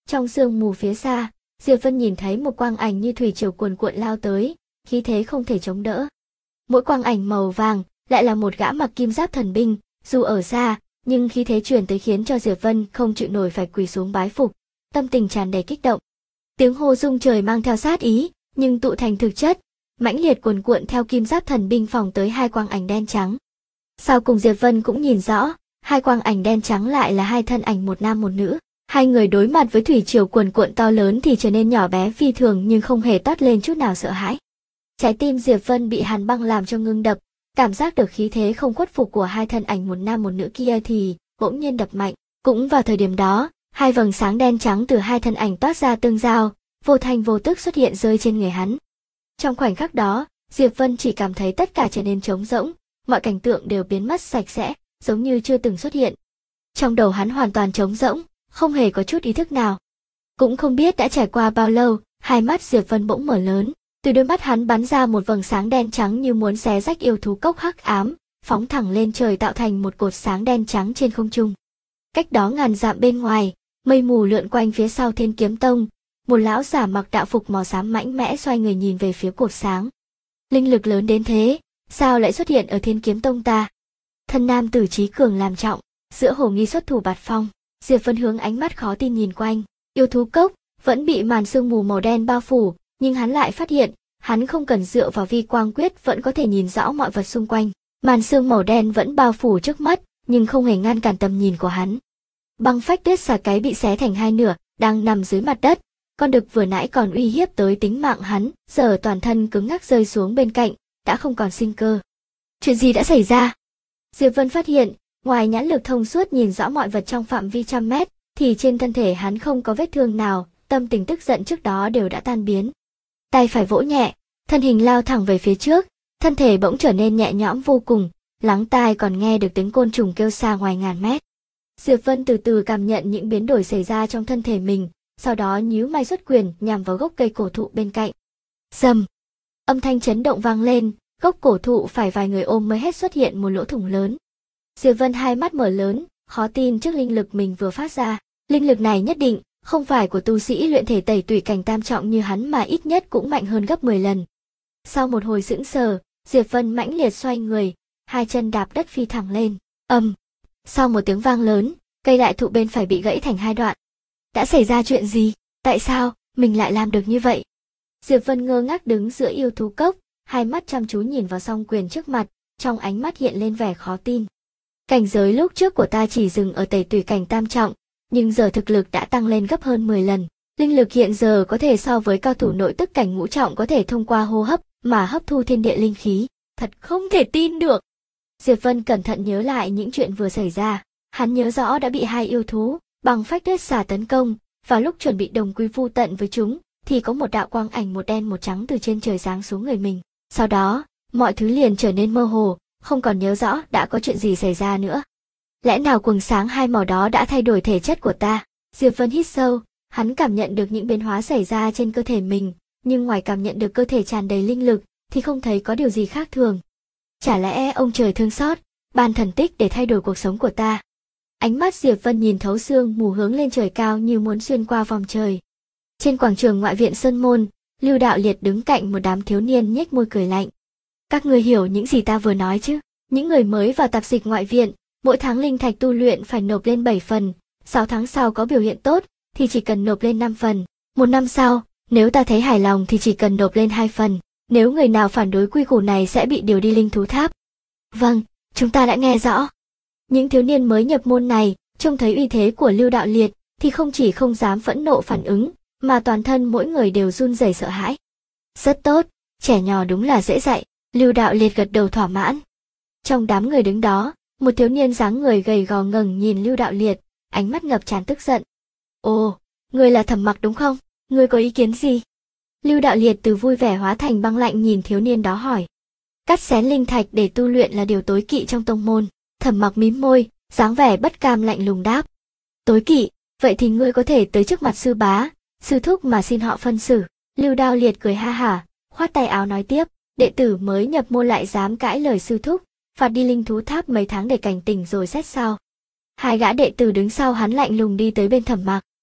Trong sương mù phía xa, Diệp Vân nhìn thấy một quang ảnh như thủy triều cuồn cuộn lao tới, khí thế không thể chống đỡ. Mỗi quang ảnh màu vàng lại là một gã mặc kim giáp thần binh, dù ở xa, nhưng khí thế truyền tới khiến cho Diệp Vân không chịu nổi phải quỳ xuống bái phục, tâm tình tràn đầy kích động. Tiếng hô rung trời mang theo sát ý, nhưng tụ thành thực chất, mãnh liệt cuồn cuộn theo kim giáp thần binh phóng tới hai quang ảnh đen trắng. Sau cùng Diệp Vân cũng nhìn rõ, hai quang ảnh đen trắng lại là hai thân ảnh một nam một nữ. Hai người đối mặt với thủy triều cuồn cuộn to lớn thì trở nên nhỏ bé phi thường nhưng không hề toát lên chút nào sợ hãi. Trái tim Diệp Vân bị hàn băng làm cho ngưng đập, cảm giác được khí thế không khuất phục của hai thân ảnh một nam một nữ kia thì bỗng nhiên đập mạnh. Cũng vào thời điểm đó, hai vầng sáng đen trắng từ hai thân ảnh toát ra tương giao, vô thanh vô tức xuất hiện rơi trên người hắn. Trong khoảnh khắc đó, Diệp Vân chỉ cảm thấy tất cả trở nên trống rỗng, mọi cảnh tượng đều biến mất sạch sẽ, giống như chưa từng xuất hiện. Trong đầu hắn hoàn toàn trống rỗng, không hề có chút ý thức nào. Cũng không biết đã trải qua bao lâu, hai mắt Diệp Vân bỗng mở lớn, từ đôi mắt hắn bắn ra một vầng sáng đen trắng như muốn xé rách yêu thú cốc hắc ám, phóng thẳng lên trời tạo thành một cột sáng đen trắng trên không trung. Cách đó ngàn dặm bên ngoài, mây mù lượn quanh phía sau Thiên Kiếm Tông, một lão giả mặc đạo phục màu xám mạnh mẽ xoay người nhìn về phía cột sáng. Linh lực lớn đến thế, sao lại xuất hiện ở Thiên Kiếm Tông ta? Thân nam tử trí cường làm trọng, giữa hồ nghi xuất thủ bạt phong. Diệp Vân hướng ánh mắt khó tin nhìn quanh, yêu thú cốc vẫn bị màn sương mù màu đen bao phủ, nhưng hắn lại phát hiện, hắn không cần dựa vào vi quang quyết vẫn có thể nhìn rõ mọi vật xung quanh. Màn sương màu đen vẫn bao phủ trước mắt, nhưng không hề ngăn cản tầm nhìn của hắn. Băng phách tuyết xà cái bị xé thành hai nửa, đang nằm dưới mặt đất. Con đực vừa nãy còn uy hiếp tới tính mạng hắn, giờ toàn thân cứng ngắc rơi xuống bên cạnh, đã không còn sinh cơ. Chuyện gì đã xảy ra? Diệp Vân phát hiện, ngoài nhãn lực thông suốt nhìn rõ mọi vật trong phạm vi trăm mét, thì trên thân thể hắn không có vết thương nào, tâm tình tức giận trước đó đều đã tan biến. Tay phải vỗ nhẹ, thân hình lao thẳng về phía trước, thân thể bỗng trở nên nhẹ nhõm vô cùng, lắng tai còn nghe được tiếng côn trùng kêu xa ngoài ngàn mét. Diệp Vân từ từ cảm nhận những biến đổi xảy ra trong thân thể mình, sau đó nhíu mày xuất quyền nhằm vào gốc cây cổ thụ bên cạnh. Rầm! Âm thanh chấn động vang lên, gốc cổ thụ phải vài người ôm mới hết xuất hiện một lỗ thủng lớn. Diệp Vân hai mắt mở lớn, khó tin trước linh lực mình vừa phát ra. Linh lực này nhất định không phải của tu sĩ luyện thể tẩy tủy cảnh tam trọng như hắn mà ít nhất cũng mạnh hơn gấp 10 lần. Sau một hồi sững sờ, Diệp Vân mãnh liệt xoay người, hai chân đạp đất phi thẳng lên. Sau một tiếng vang lớn, cây đại thụ bên phải bị gãy thành hai đoạn. Đã xảy ra chuyện gì? Tại sao mình lại làm được như vậy? Diệp Vân ngơ ngác đứng giữa yêu thú cốc, hai mắt chăm chú nhìn vào song quyền trước mặt, trong ánh mắt hiện lên vẻ khó tin. Cảnh giới lúc trước của ta chỉ dừng ở tẩy tủy cảnh tam trọng, nhưng giờ thực lực đã tăng lên gấp hơn 10 lần. Linh lực hiện giờ có thể so với cao thủ nội tức cảnh ngũ trọng có thể thông qua hô hấp mà hấp thu thiên địa linh khí. Thật không thể tin được. Diệp Vân cẩn thận nhớ lại những chuyện vừa xảy ra. Hắn nhớ rõ đã bị hai yêu thú, băng phách tuyết xà tấn công, và lúc chuẩn bị đồng quy vu tận với chúng, thì có một đạo quang ảnh một đen một trắng từ trên trời giáng xuống người mình. Sau đó, mọi thứ liền trở nên mơ hồ, không còn nhớ rõ đã có chuyện gì xảy ra nữa. Lẽ nào quầng sáng hai màu đó đã thay đổi thể chất của ta? Diệp Vân hít sâu, hắn cảm nhận được những biến hóa xảy ra trên cơ thể mình, nhưng ngoài cảm nhận được cơ thể tràn đầy linh lực, thì không thấy có điều gì khác thường. Chả lẽ ông trời thương xót, ban thần tích để thay đổi cuộc sống của ta? Ánh mắt Diệp Vân nhìn thấu sương mù hướng lên trời cao như muốn xuyên qua vòng trời. Trên quảng trường ngoại viện Sơn Môn, Lưu Đạo Liệt đứng cạnh một đám thiếu niên nhếch môi cười lạnh. Các người hiểu những gì ta vừa nói chứ? Những người mới vào tạp dịch ngoại viện, mỗi tháng linh thạch tu luyện phải nộp lên 7 phần, 6 tháng sau có biểu hiện tốt thì chỉ cần nộp lên 5 phần. Một năm sau, nếu ta thấy hài lòng thì chỉ cần nộp lên 2 phần. Nếu người nào phản đối quy củ này sẽ bị điều đi linh thú tháp. Vâng, chúng ta đã nghe rõ. Những thiếu niên mới nhập môn này, trông thấy uy thế của Lưu Đạo Liệt, thì không chỉ không dám phẫn nộ phản ứng, mà toàn thân mỗi người đều run rẩy sợ hãi. Rất tốt, trẻ nhỏ đúng là dễ dạy, Lưu Đạo Liệt gật đầu thỏa mãn. Trong đám người đứng đó, một thiếu niên dáng người gầy gò ngẩng nhìn Lưu Đạo Liệt, ánh mắt ngập tràn tức giận. Ồ, ngươi là Thẩm Mặc đúng không? Ngươi có ý kiến gì? Lưu Đạo Liệt từ vui vẻ hóa thành băng lạnh nhìn thiếu niên đó hỏi. Cắt xén linh thạch để tu luyện là điều tối kỵ trong tông môn. Thẩm Mặc mím môi, dáng vẻ bất cam lạnh lùng đáp. Tối kỵ, vậy thì ngươi có thể tới trước mặt sư bá, sư thúc mà xin họ phân xử. Lưu Đạo Liệt cười ha hả, khoát tay áo nói tiếp, đệ tử mới nhập môn lại dám cãi lời sư thúc, phạt đi linh thú tháp mấy tháng để cảnh tỉnh rồi xét sao. Hai gã đệ tử đứng sau hắn lạnh lùng đi tới bên Thẩm Mặc.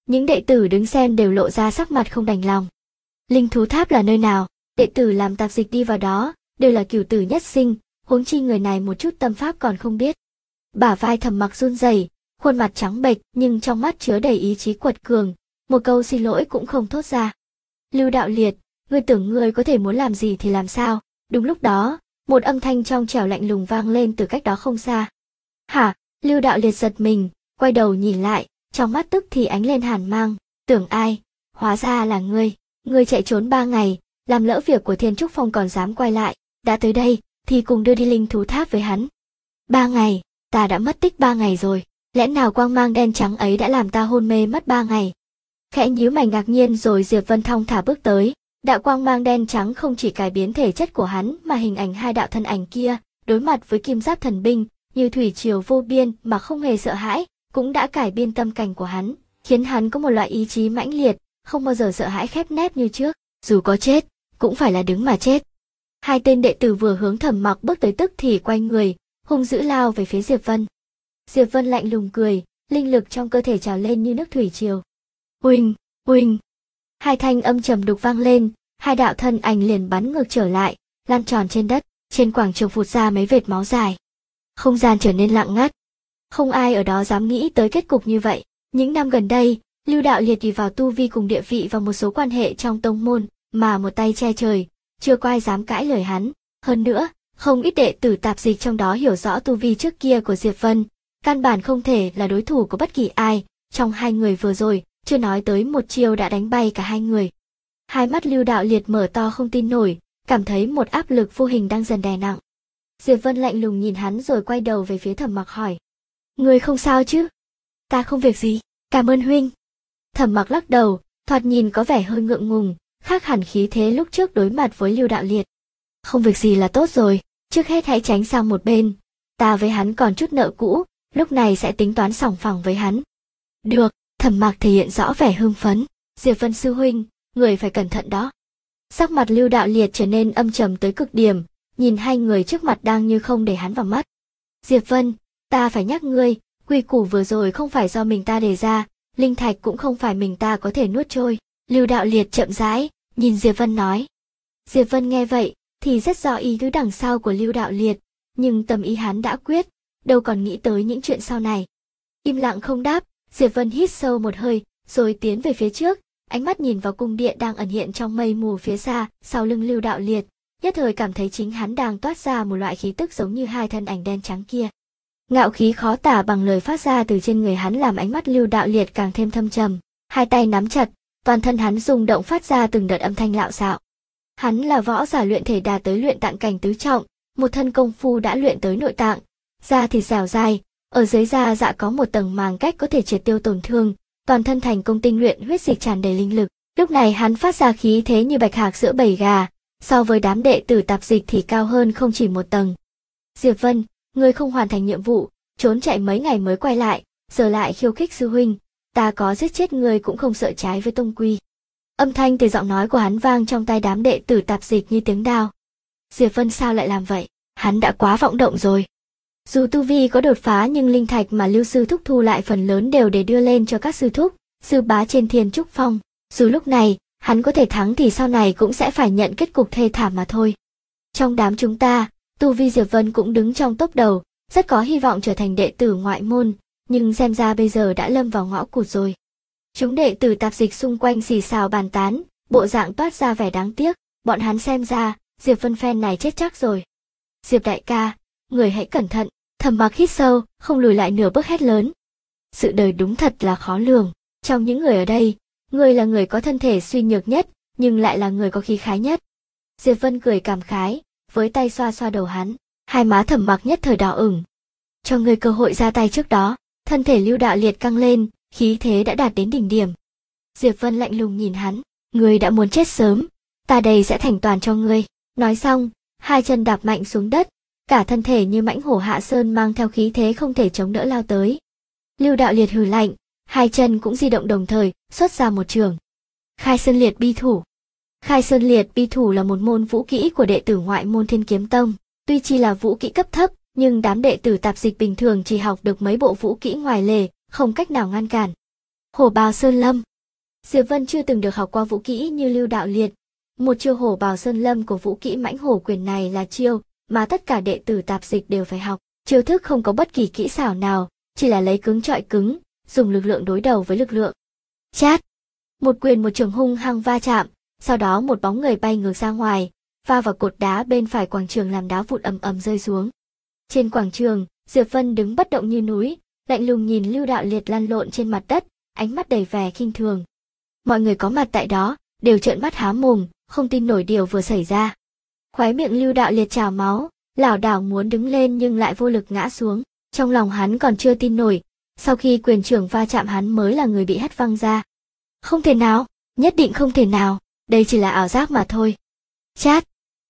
Những đệ tử đứng xem đều lộ ra sắc mặt không đành lòng. Linh thú tháp là nơi nào? Đệ tử làm tạp dịch đi vào đó, đều là cửu tử nhất sinh, huống chi người này một chút tâm pháp còn không biết. Bả vai Thẩm Mặc run rẩy, khuôn mặt trắng bệch nhưng trong mắt chứa đầy ý chí quật cường, một câu xin lỗi cũng không thốt ra. Lưu Đạo Liệt, ngươi tưởng ngươi có thể muốn làm gì thì làm sao? Đúng lúc đó, một âm thanh trong trẻo lạnh lùng vang lên từ cách đó không xa. Hả? Lưu Đạo Liệt giật mình, quay đầu nhìn lại, trong mắt tức thì ánh lên hàn mang. Tưởng ai? Hóa ra là ngươi. Ngươi chạy trốn 3 ngày, làm lỡ việc của Thiên Trúc Phong còn dám quay lại. Đã tới đây, thì cùng đưa đi linh thú tháp với hắn. 3 ngày, ta đã mất tích 3 ngày rồi. Lẽ nào quang mang đen trắng ấy đã làm ta hôn mê mất 3 ngày? Khẽ nhíu mày ngạc nhiên rồi Diệp Vân thong thả bước tới. Đạo quang mang đen trắng không chỉ cải biến thể chất của hắn mà hình ảnh hai đạo thân ảnh kia, đối mặt với kim giáp thần binh, như thủy triều vô biên mà không hề sợ hãi, cũng đã cải biên tâm cảnh của hắn, khiến hắn có một loại ý chí mãnh liệt, không bao giờ sợ hãi khép nép như trước, dù có chết, cũng phải là đứng mà chết. Hai tên đệ tử vừa hướng Thẩm Mặc bước tới tức thì quay người, hung dữ lao về phía Diệp Vân. Diệp Vân lạnh lùng cười, linh lực trong cơ thể trào lên như nước thủy triều. Uỳnh, uỳnh. Hai thanh âm trầm đục vang lên, hai đạo thân ảnh liền bắn ngược trở lại, lan tròn trên đất, trên quảng trường phụt ra mấy vệt máu dài. Không gian trở nên lặng ngắt. Không ai ở đó dám nghĩ tới kết cục như vậy. Những năm gần đây, Lưu Đạo Liệt ỷ vào tu vi cùng địa vị và một số quan hệ trong tông môn, mà một tay che trời, chưa có ai dám cãi lời hắn. Hơn nữa, không ít đệ tử tạp dịch trong đó hiểu rõ tu vi trước kia của Diệp Vân, căn bản không thể là đối thủ của bất kỳ ai. Trong hai người vừa rồi, chưa nói tới một chiêu đã đánh bay cả hai người. Hai mắt Lưu Đạo Liệt mở to không tin nổi, cảm thấy một áp lực vô hình đang dần đè nặng. Diệp Vân lạnh lùng nhìn hắn rồi quay đầu về phía Thẩm Mặc hỏi. Ngươi không sao chứ? Ta không việc gì, cảm ơn huynh. Thẩm Mặc lắc đầu, thoạt nhìn có vẻ hơi ngượng ngùng, khác hẳn khí thế lúc trước đối mặt với Lưu Đạo Liệt. Không việc gì là tốt rồi, trước hết hãy tránh sang một bên. Ta với hắn còn chút nợ cũ, lúc này sẽ tính toán sòng phẳng với hắn. Được, Thẩm Mặc thể hiện rõ vẻ hưng phấn. Diệp Vân sư huynh, người phải cẩn thận đó. Sắc mặt Lưu Đạo Liệt trở nên âm trầm tới cực điểm, nhìn hai người trước mặt đang như không để hắn vào mắt. Diệp Vân, ta phải nhắc ngươi, quy củ vừa rồi không phải do mình ta đề ra, linh thạch cũng không phải mình ta có thể nuốt trôi. Lưu Đạo Liệt chậm rãi, nhìn Diệp Vân nói. Diệp Vân nghe vậy, thì rất rõ ý tứ đằng sau của Lưu Đạo Liệt, nhưng tâm ý hắn đã quyết, đâu còn nghĩ tới những chuyện sau này. Im lặng không đáp, Diệp Vân hít sâu một hơi, rồi tiến về phía trước, ánh mắt nhìn vào cung điện đang ẩn hiện trong mây mù phía xa, sau lưng Lưu Đạo Liệt, nhất thời cảm thấy chính hắn đang toát ra một loại khí tức giống như hai thân ảnh đen trắng kia. Ngạo khí khó tả bằng lời phát ra từ trên người hắn làm ánh mắt Lưu Đạo Liệt càng thêm thâm trầm, hai tay nắm chặt, toàn thân hắn rung động phát ra từng đợt âm thanh lạo xạo. Hắn là võ giả luyện thể đạt tới luyện tạng cảnh tứ trọng, một thân công phu đã luyện tới nội tạng, da thịt dẻo dai, ở dưới da dạ có một tầng màng cách có thể triệt tiêu tổn thương, toàn thân thành công tinh luyện huyết dịch tràn đầy linh lực. Lúc này hắn phát ra khí thế như bạch hạc giữa bầy gà, so với đám đệ tử tạp dịch thì cao hơn không chỉ một tầng. Diệp Vân, ngươi không hoàn thành nhiệm vụ, trốn chạy mấy ngày mới quay lại, giờ lại khiêu khích sư huynh, ta có giết chết ngươi cũng không sợ trái với tông quy. Âm thanh từ giọng nói của hắn vang trong tai đám đệ tử tạp dịch như tiếng đao. Diệp Vân sao lại làm vậy? Hắn đã quá vọng động rồi. Dù tu vi có đột phá nhưng linh thạch mà Lưu sư thúc thu lại phần lớn đều để đưa lên cho các sư thúc, sư bá trên Thiên Trúc Phong. Dù lúc này, hắn có thể thắng thì sau này cũng sẽ phải nhận kết cục thê thảm mà thôi. Trong đám chúng ta, tu vi Diệp Vân cũng đứng trong top đầu, rất có hy vọng trở thành đệ tử ngoại môn, nhưng xem ra bây giờ đã lâm vào ngõ cụt rồi. Chúng đệ tử tạp dịch xung quanh xì xào bàn tán, bộ dạng toát ra vẻ đáng tiếc, bọn hắn xem ra, Diệp Vân phen này chết chắc rồi. Diệp đại ca, người hãy cẩn thận. Thẩm Mặc hít sâu, không lùi lại nửa bước hét lớn. Sự đời đúng thật là khó lường, trong những người ở đây, ngươi là người có thân thể suy nhược nhất, nhưng lại là người có khí khái nhất. Diệp Vân cười cảm khái, với tay xoa xoa đầu hắn, hai má Thẩm Mặc nhất thời đỏ ửng. Cho ngươi cơ hội ra tay trước đó, thân thể Lưu Đạo Liệt căng lên, khí thế đã đạt đến đỉnh điểm. Diệp Vân lạnh lùng nhìn hắn, ngươi đã muốn chết sớm, ta đây sẽ thành toàn cho ngươi. Nói xong, hai chân đạp mạnh xuống đất, cả thân thể như mãnh hổ hạ sơn mang theo khí thế không thể chống đỡ lao tới. Lưu Đạo Liệt hừ lạnh, hai chân cũng di động đồng thời, xuất ra một trường. Khai Sơn Liệt Bi Thủ. Khai Sơn Liệt Bi Thủ là một môn vũ kỹ của đệ tử ngoại môn Thiên Kiếm Tông, tuy chỉ là vũ kỹ cấp thấp, nhưng đám đệ tử tạp dịch bình thường chỉ học được mấy bộ vũ kỹ ngoài lề, không cách nào ngăn cản. Hổ bào sơn lâm. Diệp Vân chưa từng được học qua vũ kỹ như Lưu Đạo Liệt. Một chiêu hổ bào sơn lâm của vũ kỹ mãnh hổ quyền này là chiêu mà tất cả đệ tử tạp dịch đều phải học. Chiêu thức không có bất kỳ kỹ xảo nào, chỉ là lấy cứng chọi cứng, dùng lực lượng đối đầu với lực lượng. Chát! Một quyền một trường hung hăng va chạm, sau đó một bóng người bay ngược ra ngoài, va vào cột đá bên phải quảng trường làm đá vụn ầm ầm rơi xuống. Trên quảng trường, Diệp Vân đứng bất động như núi, lạnh lùng nhìn Lưu Đạo Liệt lăn lộn trên mặt đất, ánh mắt đầy vẻ khinh thường. Mọi người có mặt tại đó đều trợn mắt há mồm, không tin nổi điều vừa xảy ra. Khóe miệng Lưu Đạo Liệt trào máu, lảo đảo muốn đứng lên nhưng lại vô lực ngã xuống. Trong lòng hắn còn chưa tin nổi, sau khi quyền trưởng va chạm hắn mới là người bị hất văng ra. Không thể nào, nhất định không thể nào, đây chỉ là ảo giác mà thôi. Chát!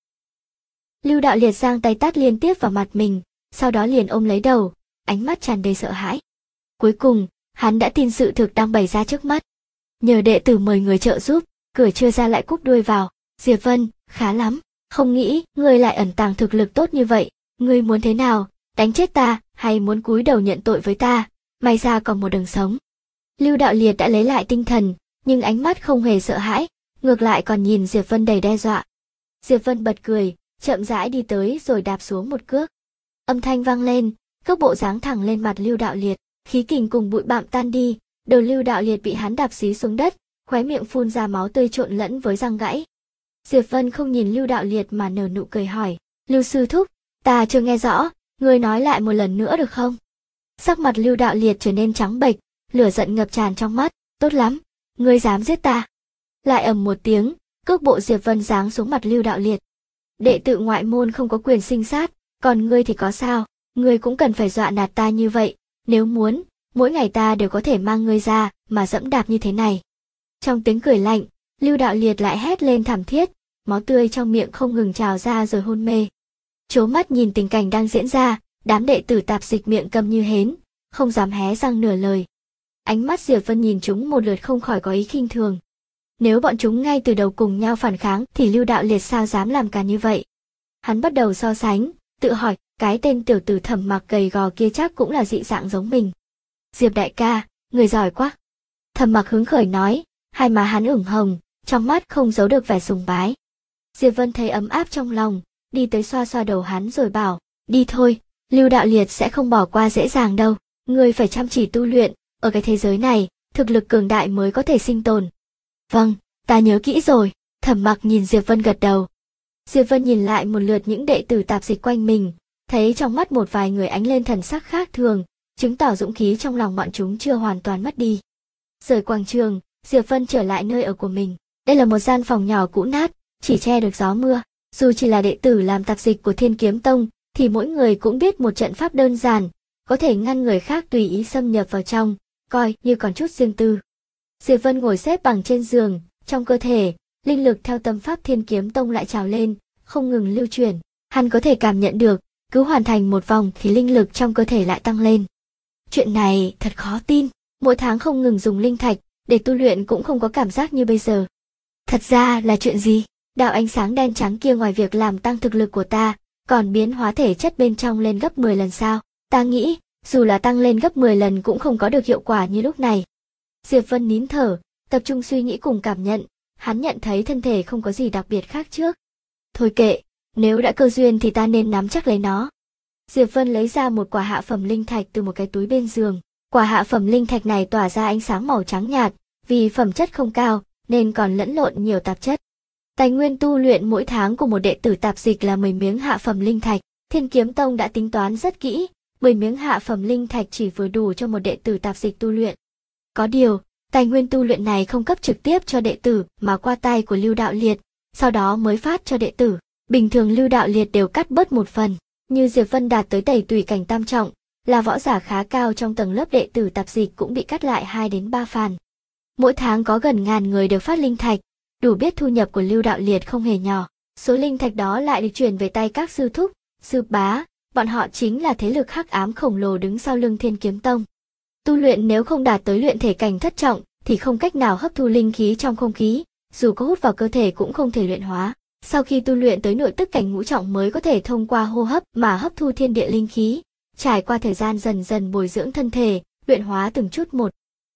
Lưu Đạo Liệt giang tay tát liên tiếp vào mặt mình, sau đó liền ôm lấy đầu, ánh mắt tràn đầy sợ hãi. Cuối cùng, hắn đã tin sự thực đang bày ra trước mắt. Nhờ đệ tử mời người trợ giúp, cửa chưa ra lại cúp đuôi vào. Diệp Vân, khá lắm, không nghĩ ngươi lại ẩn tàng thực lực tốt như vậy. Ngươi muốn thế nào, đánh chết ta, hay muốn cúi đầu nhận tội với ta, may ra còn một đường sống. Lưu Đạo Liệt đã lấy lại tinh thần, nhưng ánh mắt không hề sợ hãi, ngược lại còn nhìn Diệp Vân đầy đe dọa. Diệp Vân bật cười, chậm rãi đi tới rồi đạp xuống một cước. Âm thanh vang lên, cước bộ giáng thẳng lên mặt Lưu Đạo Liệt, khí kình cùng bụi bặm tan đi, đầu Lưu Đạo Liệt bị hắn đạp xí xuống đất, khóe miệng phun ra máu tươi trộn lẫn với răng gãy. Diệp Vân không nhìn Lưu Đạo Liệt mà nở nụ cười hỏi, Lưu sư thúc, ta chưa nghe rõ, ngươi nói lại một lần nữa được không? Sắc mặt Lưu Đạo Liệt trở nên trắng bệch, lửa giận ngập tràn trong mắt, tốt lắm, ngươi dám giết ta. Lại ầm một tiếng, cước bộ Diệp Vân giáng xuống mặt Lưu Đạo Liệt. Đệ tử ngoại môn không có quyền sinh sát, còn ngươi thì có sao, ngươi cũng cần phải dọa nạt ta như vậy, nếu muốn, mỗi ngày ta đều có thể mang ngươi ra, mà dẫm đạp như thế này. Trong tiếng cười lạnh, Lưu Đạo Liệt lại hét lên thảm thiết, máu tươi trong miệng không ngừng trào ra rồi hôn mê. Trố mắt nhìn tình cảnh đang diễn ra, đám đệ tử tạp dịch miệng câm như hến, không dám hé răng nửa lời. Ánh mắt Diệp Vân nhìn chúng một lượt không khỏi có ý khinh thường. Nếu bọn chúng ngay từ đầu cùng nhau phản kháng thì Lưu Đạo Liệt sao dám làm cả như vậy. Hắn bắt đầu so sánh, tự hỏi, cái tên tiểu tử Thẩm Mặc gầy gò kia chắc cũng là dị dạng giống mình. Diệp đại ca, người giỏi quá. Thẩm Mặc hứng khởi nói, hai má hắn ửng hồng, trong mắt không giấu được vẻ sùng bái. Diệp Vân thấy ấm áp trong lòng, đi tới xoa xoa đầu hắn rồi bảo, đi thôi, Lưu Đạo Liệt sẽ không bỏ qua dễ dàng đâu, ngươi phải chăm chỉ tu luyện, ở cái thế giới này, thực lực cường đại mới có thể sinh tồn. Vâng, ta nhớ kỹ rồi, Thẩm Mặc nhìn Diệp Vân gật đầu. Diệp Vân nhìn lại một lượt những đệ tử tạp dịch quanh mình, thấy trong mắt một vài người ánh lên thần sắc khác thường, chứng tỏ dũng khí trong lòng bọn chúng chưa hoàn toàn mất đi. Rời quảng trường, Diệp Vân trở lại nơi ở của mình. Đây là một gian phòng nhỏ cũ nát, chỉ che được gió mưa. Dù chỉ là đệ tử làm tạp dịch của Thiên Kiếm Tông, thì mỗi người cũng biết một trận pháp đơn giản, có thể ngăn người khác tùy ý xâm nhập vào trong, coi như còn chút riêng tư. Diệp Vân ngồi xếp bằng trên giường, trong cơ thể, linh lực theo tâm pháp Thiên Kiếm Tông lại trào lên, không ngừng lưu chuyển. Hắn có thể cảm nhận được, cứ hoàn thành một vòng thì linh lực trong cơ thể lại tăng lên. Chuyện này thật khó tin, mỗi tháng không ngừng dùng linh thạch, để tu luyện cũng không có cảm giác như bây giờ. Thật ra là chuyện gì? Đạo ánh sáng đen trắng kia ngoài việc làm tăng thực lực của ta, còn biến hóa thể chất bên trong lên gấp 10 lần sao? Ta nghĩ, dù là tăng lên gấp 10 lần cũng không có được hiệu quả như lúc này. Diệp Vân nín thở, tập trung suy nghĩ cùng cảm nhận, hắn nhận thấy thân thể không có gì đặc biệt khác trước. Thôi kệ, nếu đã cơ duyên thì ta nên nắm chắc lấy nó. Diệp Vân lấy ra một quả hạ phẩm linh thạch từ một cái túi bên giường. Quả hạ phẩm linh thạch này tỏa ra ánh sáng màu trắng nhạt, vì phẩm chất không cao, nên còn lẫn lộn nhiều tạp chất. Tài nguyên tu luyện mỗi tháng của một đệ tử tạp dịch là 10 miếng hạ phẩm linh thạch. Thiên Kiếm Tông đã tính toán rất kỹ, 10 miếng hạ phẩm linh thạch chỉ vừa đủ cho một đệ tử tạp dịch tu luyện. Có điều, tài nguyên tu luyện này không cấp trực tiếp cho đệ tử mà qua tay của Lưu Đạo Liệt, sau đó mới phát cho đệ tử. Bình thường Lưu Đạo Liệt đều cắt bớt một phần, như Diệp Vân đạt tới tẩy tùy cảnh tam trọng, là võ giả khá cao trong tầng lớp đệ tử tạp dịch cũng bị cắt lại 2 đến 3 phần. Mỗi tháng có gần ngàn người được phát linh thạch, đủ biết thu nhập của Lưu Đạo Liệt không hề nhỏ. Số linh thạch đó lại được chuyển về tay các sư thúc, sư bá, bọn họ chính là thế lực hắc ám khổng lồ đứng sau lưng Thiên Kiếm Tông. Tu luyện nếu không đạt tới luyện thể cảnh thất trọng thì không cách nào hấp thu linh khí trong không khí, dù có hút vào cơ thể cũng không thể luyện hóa. Sau khi tu luyện tới nội tức cảnh ngũ trọng mới có thể thông qua hô hấp mà hấp thu thiên địa linh khí, trải qua thời gian dần dần bồi dưỡng thân thể, luyện hóa từng chút một.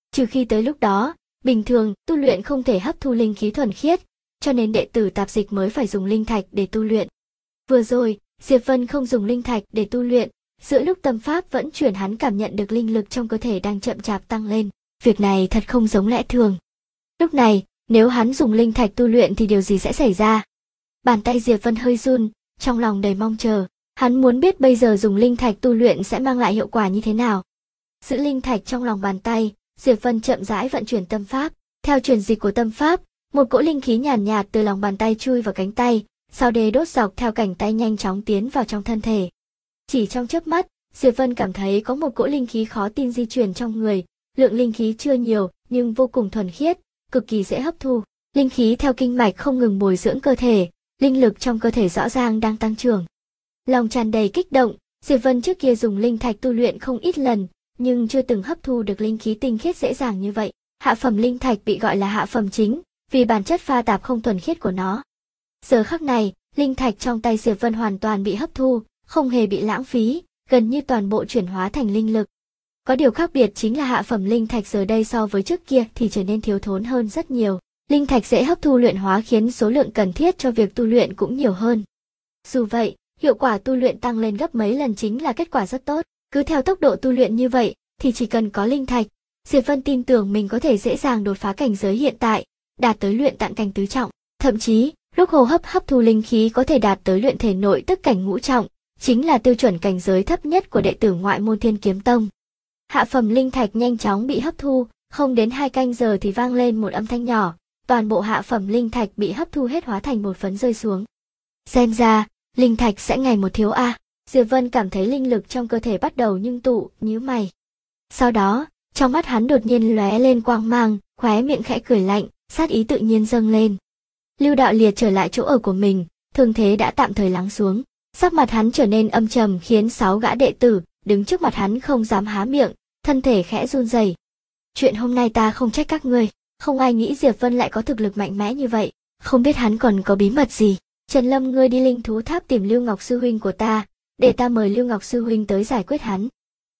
Trừ khi tới lúc đó, bình thường tu luyện không thể hấp thu linh khí thuần khiết, cho nên đệ tử tạp dịch mới phải dùng linh thạch để tu luyện. Vừa rồi, Diệp Vân không dùng linh thạch để tu luyện, giữa lúc tâm pháp vẫn chuyển hắn cảm nhận được linh lực trong cơ thể đang chậm chạp tăng lên. Việc này thật không giống lẽ thường. Lúc này, nếu hắn dùng linh thạch tu luyện thì điều gì sẽ xảy ra? Bàn tay Diệp Vân hơi run, trong lòng đầy mong chờ. Hắn muốn biết bây giờ dùng linh thạch tu luyện sẽ mang lại hiệu quả như thế nào. Giữ linh thạch trong lòng bàn tay, Diệp Vân chậm rãi vận chuyển tâm pháp. Theo chuyển dịch của tâm pháp, một cỗ linh khí nhàn nhạt từ lòng bàn tay chui vào cánh tay, sau đó đốt dọc theo cánh tay nhanh chóng tiến vào trong thân thể. Chỉ trong chớp mắt, Diệp Vân cảm thấy có một cỗ linh khí khó tin di chuyển trong người, lượng linh khí chưa nhiều nhưng vô cùng thuần khiết, cực kỳ dễ hấp thu. Linh khí theo kinh mạch không ngừng bồi dưỡng cơ thể, linh lực trong cơ thể rõ ràng đang tăng trưởng. Lòng tràn đầy kích động, Diệp Vân trước kia dùng linh thạch tu luyện không ít lần, nhưng chưa từng hấp thu được linh khí tinh khiết dễ dàng như vậy. Hạ phẩm linh thạch bị gọi là hạ phẩm chính, vì bản chất pha tạp không thuần khiết của nó. Giờ khắc này, linh thạch trong tay Diệp Vân hoàn toàn bị hấp thu, không hề bị lãng phí, gần như toàn bộ chuyển hóa thành linh lực. Có điều khác biệt chính là hạ phẩm linh thạch giờ đây so với trước kia thì trở nên thiếu thốn hơn rất nhiều. Linh thạch dễ hấp thu luyện hóa khiến số lượng cần thiết cho việc tu luyện cũng nhiều hơn. Dù vậy, hiệu quả tu luyện tăng lên gấp mấy lần chính là kết quả rất tốt. Cứ theo tốc độ tu luyện như vậy, thì chỉ cần có linh thạch, Diệp Vân tin tưởng mình có thể dễ dàng đột phá cảnh giới hiện tại, đạt tới luyện tạng cảnh tứ trọng. Thậm chí, lúc hô hấp hấp thu linh khí có thể đạt tới luyện thể nội tức cảnh ngũ trọng, chính là tiêu chuẩn cảnh giới thấp nhất của đệ tử ngoại môn Thiên Kiếm Tông. Hạ phẩm linh thạch nhanh chóng bị hấp thu, không đến 2 canh giờ thì vang lên một âm thanh nhỏ, toàn bộ hạ phẩm linh thạch bị hấp thu hết hóa thành một phấn rơi xuống. Xem ra, linh thạch sẽ ngày một thiếu a. Diệp Vân cảm thấy linh lực trong cơ thể bắt đầu ngưng tụ, nhíu mày. Sau đó, trong mắt hắn đột nhiên lóe lên quang mang, khóe miệng khẽ cười lạnh, sát ý tự nhiên dâng lên. Lưu Đạo Liệt trở lại chỗ ở của mình, thương thế đã tạm thời lắng xuống. Sắc mặt hắn trở nên âm trầm khiến 6 gã đệ tử đứng trước mặt hắn không dám há miệng, thân thể khẽ run rẩy. Chuyện hôm nay ta không trách các ngươi, không ai nghĩ Diệp Vân lại có thực lực mạnh mẽ như vậy, không biết hắn còn có bí mật gì. Trần Lâm, ngươi đi linh thú tháp tìm Lưu Ngọc sư huynh của ta, để ta mời Lưu Ngọc sư huynh tới giải quyết hắn.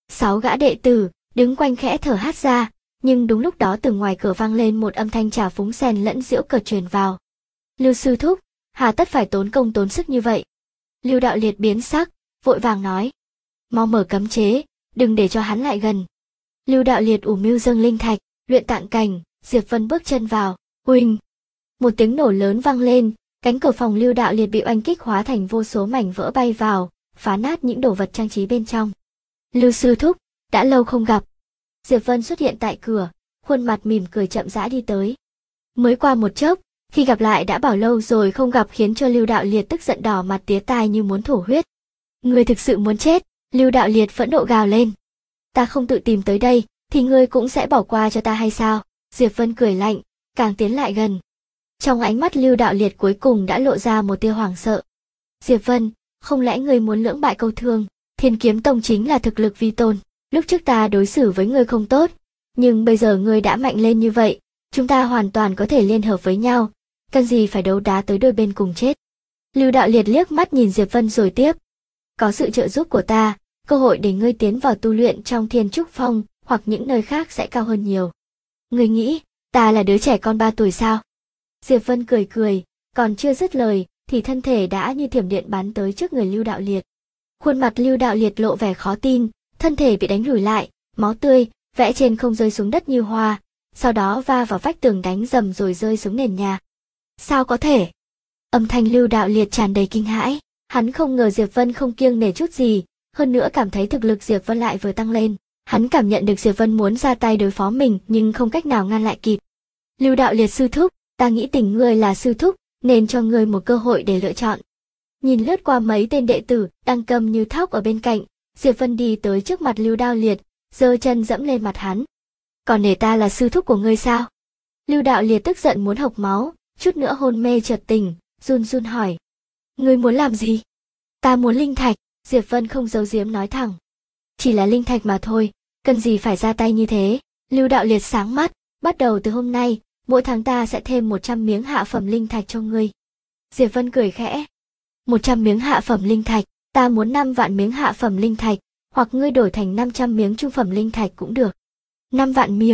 6 gã đệ tử đứng quanh khẽ thở hắt ra, nhưng đúng lúc đó từ ngoài cửa vang lên một âm thanh trào phúng xen lẫn giễu cợt truyền vào. Lưu sư thúc, hà tất phải tốn công tốn sức như vậy? Lưu Đạo Liệt biến sắc, vội vàng nói. Mau mở cấm chế, đừng để cho hắn lại gần. Lưu Đạo Liệt ủ mưu dâng linh thạch, luyện tạng cảnh, Diệp Vân bước chân vào, uỳnh. Một tiếng nổ lớn vang lên, cánh cửa phòng Lưu Đạo Liệt bị oanh kích hóa thành vô số mảnh vỡ bay vào, phá nát những đồ vật trang trí bên trong. Lưu sư thúc, đã lâu không gặp. Diệp Vân xuất hiện tại cửa, khuôn mặt mỉm cười chậm rãi đi tới. Mới qua một chốc, khi gặp lại đã bảo lâu rồi không gặp khiến cho Lưu Đạo Liệt tức giận đỏ mặt tía tai như muốn thổ huyết. Ngươi thực sự muốn chết? Lưu Đạo Liệt phẫn nộ gào lên. Ta không tự tìm tới đây, thì ngươi cũng sẽ bỏ qua cho ta hay sao? Diệp Vân cười lạnh, càng tiến lại gần. Trong ánh mắt Lưu Đạo Liệt cuối cùng đã lộ ra một tia hoảng sợ. Diệp Vân, không lẽ ngươi muốn lưỡng bại câu thương? Thiên Kiếm Tông chính là thực lực vi tôn. Lúc trước ta đối xử với ngươi không tốt, nhưng bây giờ ngươi đã mạnh lên như vậy, chúng ta hoàn toàn có thể liên hợp với nhau, cần gì phải đấu đá tới đôi bên cùng chết. Lưu Đạo Liệt liếc mắt nhìn Diệp Vân rồi tiếp. Có sự trợ giúp của ta, cơ hội để ngươi tiến vào tu luyện trong Thiên Trúc Phong hoặc những nơi khác sẽ cao hơn nhiều. Ngươi nghĩ, ta là đứa trẻ con 3 tuổi sao? Diệp Vân cười cười, còn chưa dứt lời, thì thân thể đã như thiểm điện bắn tới trước người Lưu Đạo Liệt. Khuôn mặt Lưu Đạo Liệt lộ vẻ khó tin, thân thể bị đánh lùi lại, máu tươi, vẽ trên không rơi xuống đất như hoa, sau đó va vào vách tường đánh rầm rồi rơi xuống nền nhà. Sao có thể? Âm thanh Lưu Đạo Liệt tràn đầy kinh hãi, hắn không ngờ Diệp Vân không kiêng nể chút gì, hơn nữa cảm thấy thực lực Diệp Vân lại vừa tăng lên. Hắn cảm nhận được Diệp Vân muốn ra tay đối phó mình nhưng không cách nào ngăn lại kịp. Lưu Đạo Liệt sư thúc, ta nghĩ tình ngươi là sư thúc, nên cho ngươi một cơ hội để lựa chọn. Nhìn lướt qua mấy tên đệ tử đang câm như thóc ở bên cạnh, Diệp Vân đi tới trước mặt Lưu Đạo Liệt, giơ chân dẫm lên mặt hắn. Còn để ta là sư thúc của ngươi sao? Lưu Đạo Liệt tức giận muốn hộc máu, chút nữa hôn mê chợt tỉnh, run run hỏi. Ngươi muốn làm gì? Ta muốn linh thạch, Diệp Vân không giấu giếm nói thẳng. Chỉ là linh thạch mà thôi, cần gì phải ra tay như thế? Lưu Đạo Liệt sáng mắt, bắt đầu từ hôm nay, mỗi tháng ta sẽ thêm 100 miếng hạ phẩm linh thạch cho ngươi. Diệp Vân cười khẽ. 100 miếng hạ phẩm linh thạch, ta muốn 5 vạn miếng hạ phẩm linh thạch, hoặc ngươi đổi thành 500 miếng trung phẩm linh thạch cũng được. 5 vạn miếng,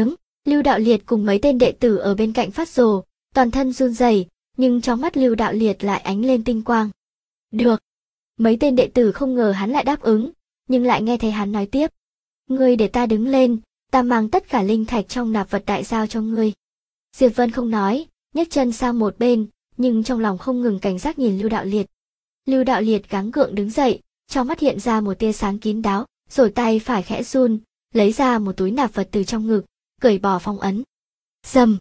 Lưu Đạo Liệt cùng mấy tên đệ tử ở bên cạnh phát rồ, toàn thân run rẩy, nhưng trong mắt Lưu Đạo Liệt lại ánh lên tinh quang. Được. Mấy tên đệ tử không ngờ hắn lại đáp ứng, nhưng lại nghe thấy hắn nói tiếp. Ngươi để ta đứng lên, ta mang tất cả linh thạch trong nạp vật đại giao cho ngươi. Diệp Vân không nói, nhấc chân sang một bên, nhưng trong lòng không ngừng cảnh giác nhìn Lưu Đạo Liệt. Lưu Đạo Liệt gắng gượng đứng dậy, trong mắt hiện ra một tia sáng kín đáo, rồi tay phải khẽ run, lấy ra một túi nạp vật từ trong ngực, cởi bỏ phong ấn. Rầm.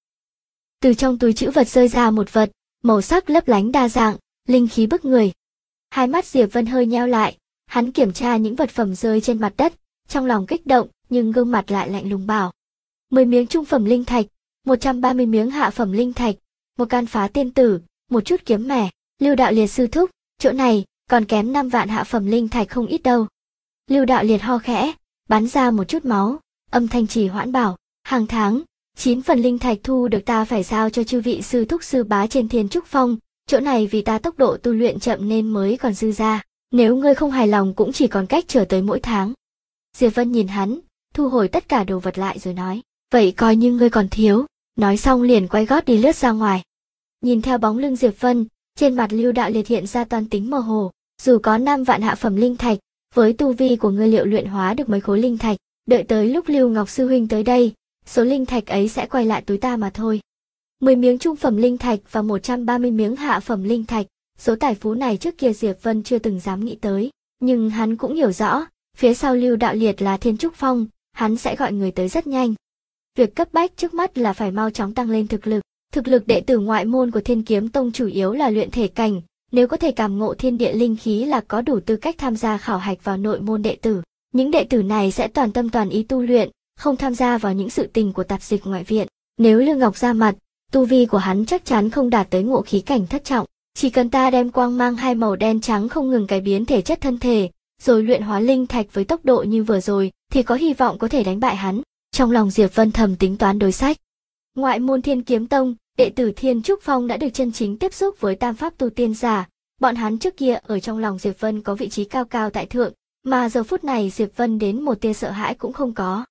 Từ trong túi trữ vật rơi ra một vật, màu sắc lấp lánh đa dạng, linh khí bức người. Hai mắt Diệp Vân hơi nheo lại, hắn kiểm tra những vật phẩm rơi trên mặt đất, trong lòng kích động, nhưng gương mặt lại lạnh lùng bảo. 10 miếng trung phẩm linh thạch, 130 miếng hạ phẩm linh thạch, một can phá tiên tử, một chút kiếm mẻ. Lưu Đạo Liệt sư thúc, chỗ này còn kém 5 vạn hạ phẩm linh thạch không ít đâu. Lưu Đạo Liệt ho khẽ, bắn ra một chút máu, âm thanh trì hoãn bảo, hàng tháng 9 phần linh thạch thu được ta phải giao cho chư vị sư thúc sư bá trên Thiên Trúc Phong, chỗ này vì ta tốc độ tu luyện chậm nên mới còn dư ra, nếu ngươi không hài lòng cũng chỉ còn cách chờ tới mỗi tháng. Diệp Vân nhìn hắn, thu hồi tất cả đồ vật lại rồi nói, vậy coi như ngươi còn thiếu, nói xong liền quay gót đi lướt ra ngoài. Nhìn theo bóng lưng Diệp Vân, trên mặt Lưu Đạo Liệt hiện ra toan tính mơ hồ, dù có 5 vạn hạ phẩm linh thạch, với tu vi của ngươi liệu luyện hóa được mấy khối linh thạch, đợi tới lúc Lưu Ngọc sư huynh tới đây, số linh thạch ấy sẽ quay lại túi ta mà thôi. 10 miếng trung phẩm linh thạch và 130 miếng hạ phẩm linh thạch, số tài phú này trước kia Diệp Vân chưa từng dám nghĩ tới, nhưng hắn cũng hiểu rõ, phía sau Lưu Đạo Liệt là Thiên Trúc Phong, hắn sẽ gọi người tới rất nhanh. Việc cấp bách trước mắt là phải mau chóng tăng lên thực lực. Thực lực đệ tử ngoại môn của Thiên Kiếm Tông chủ yếu là luyện thể cảnh, nếu có thể cảm ngộ thiên địa linh khí là có đủ tư cách tham gia khảo hạch vào nội môn đệ tử. Những đệ tử này sẽ toàn tâm toàn ý tu luyện, không tham gia vào những sự tình của tạp dịch ngoại viện. Nếu Lương Ngọc ra mặt, tu vi của hắn chắc chắn không đạt tới ngộ khí cảnh thất trọng. Chỉ cần ta đem quang mang hai màu đen trắng không ngừng cải biến thể chất thân thể, rồi luyện hóa linh thạch với tốc độ như vừa rồi, thì có hy vọng có thể đánh bại hắn. Trong lòng Diệp Vân thầm tính toán đối sách. Ngoại môn Thiên Kiếm Tông, đệ tử Thiên Trúc Phong đã được chân chính tiếp xúc với tam pháp tu tiên giả, bọn hắn trước kia ở trong lòng Diệp Vân có vị trí cao cao tại thượng, mà giờ phút này Diệp Vân đến một tia sợ hãi cũng không có.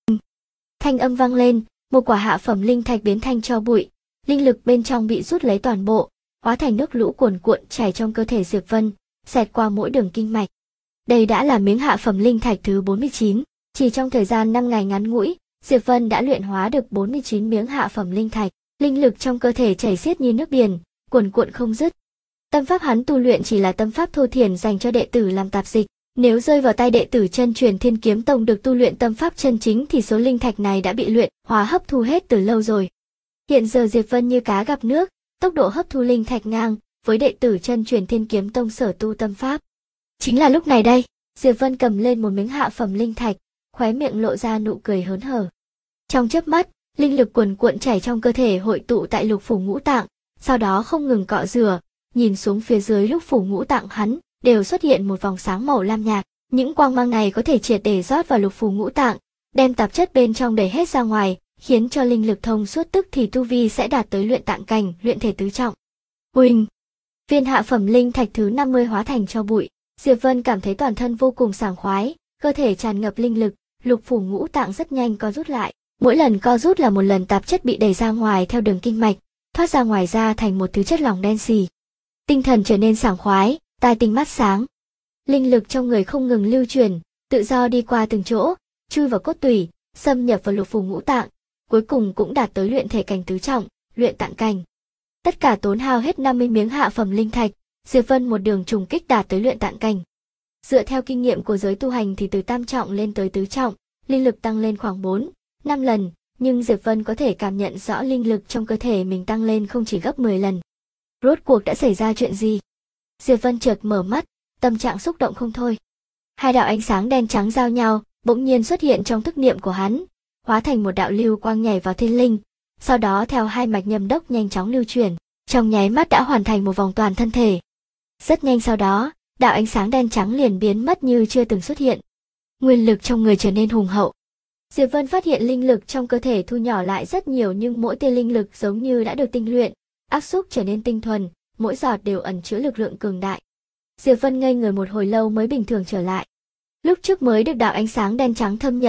Thanh âm vang lên, một quả hạ phẩm linh thạch biến thành tro bụi, linh lực bên trong bị rút lấy toàn bộ, hóa thành nước lũ cuồn cuộn chảy trong cơ thể Diệp Vân, xẹt qua mỗi đường kinh mạch. Đây đã là miếng hạ phẩm linh thạch thứ 49, chỉ trong thời gian 5 ngày ngắn ngủi, Diệp Vân đã luyện hóa được 49 miếng hạ phẩm linh thạch, linh lực trong cơ thể chảy xiết như nước biển, cuồn cuộn không dứt. Tâm pháp hắn tu luyện chỉ là tâm pháp thô thiển dành cho đệ tử làm tạp dịch, nếu rơi vào tay đệ tử chân truyền Thiên Kiếm Tông được tu luyện tâm pháp chân chính thì số linh thạch này đã bị luyện hóa hấp thu hết từ lâu rồi. Hiện giờ Diệp Vân như cá gặp nước, tốc độ hấp thu linh thạch ngang với đệ tử chân truyền Thiên Kiếm Tông sở tu tâm pháp. Chính là lúc này đây, Diệp Vân cầm lên một miếng hạ phẩm linh thạch, khóe miệng lộ ra nụ cười hớn hở. Trong chớp mắt, linh lực cuồn cuộn chảy trong cơ thể hội tụ tại lục phủ ngũ tạng, sau đó không ngừng cọ rửa, nhìn xuống phía dưới lục phủ ngũ tạng hắn, đều xuất hiện một vòng sáng màu lam nhạt. Những quang mang này có thể triệt để rót vào lục phủ ngũ tạng, đem tạp chất bên trong đẩy hết ra ngoài, khiến cho linh lực thông suốt, tức thì tu vi sẽ đạt tới luyện tạng cảnh, luyện thể tứ trọng. Huỳnh, viên hạ phẩm linh thạch thứ 50 hóa thành tro bụi, Diệp Vân cảm thấy toàn thân vô cùng sảng khoái, cơ thể tràn ngập linh lực, lục phủ ngũ tạng rất nhanh co rút lại. Mỗi lần co rút là một lần tạp chất bị đẩy ra ngoài theo đường kinh mạch, thoát ra ngoài ra thành một thứ chất lỏng đen xì. Tinh thần trở nên sảng khoái, tai tinh mắt sáng. Linh lực trong người không ngừng lưu chuyển, tự do đi qua từng chỗ, chui vào cốt tủy, xâm nhập vào lục phủ ngũ tạng, cuối cùng cũng đạt tới luyện thể cảnh tứ trọng, luyện tạng cảnh. Tất cả tốn hao hết 50 miếng hạ phẩm linh thạch, Diệp Vân một đường trùng kích đạt tới luyện tạng cảnh. Dựa theo kinh nghiệm của giới tu hành thì từ tam trọng lên tới tứ trọng, linh lực tăng lên khoảng 4-5 lần, nhưng Diệp Vân có thể cảm nhận rõ linh lực trong cơ thể mình tăng lên không chỉ gấp 10 lần. Rốt cuộc đã xảy ra chuyện gì? Diệp Vân chợt mở mắt, tâm trạng xúc động không thôi. Hai đạo ánh sáng đen trắng giao nhau, bỗng nhiên xuất hiện trong thức niệm của hắn, hóa thành một đạo lưu quang nhảy vào thiên linh, sau đó theo hai mạch nhâm đốc nhanh chóng lưu chuyển, trong nháy mắt đã hoàn thành một vòng toàn thân thể. Rất nhanh sau đó, đạo ánh sáng đen trắng liền biến mất như chưa từng xuất hiện. Nguyên lực trong người trở nên hùng hậu. Diệp Vân phát hiện linh lực trong cơ thể thu nhỏ lại rất nhiều, nhưng mỗi tia linh lực giống như đã được tinh luyện, áp xúc trở nên tinh thuần, mỗi giọt đều ẩn chứa lực lượng cường đại. Diệp Vân ngây người một hồi lâu mới bình thường trở lại. Lúc trước mới được đạo ánh sáng đen trắng thâm nhập,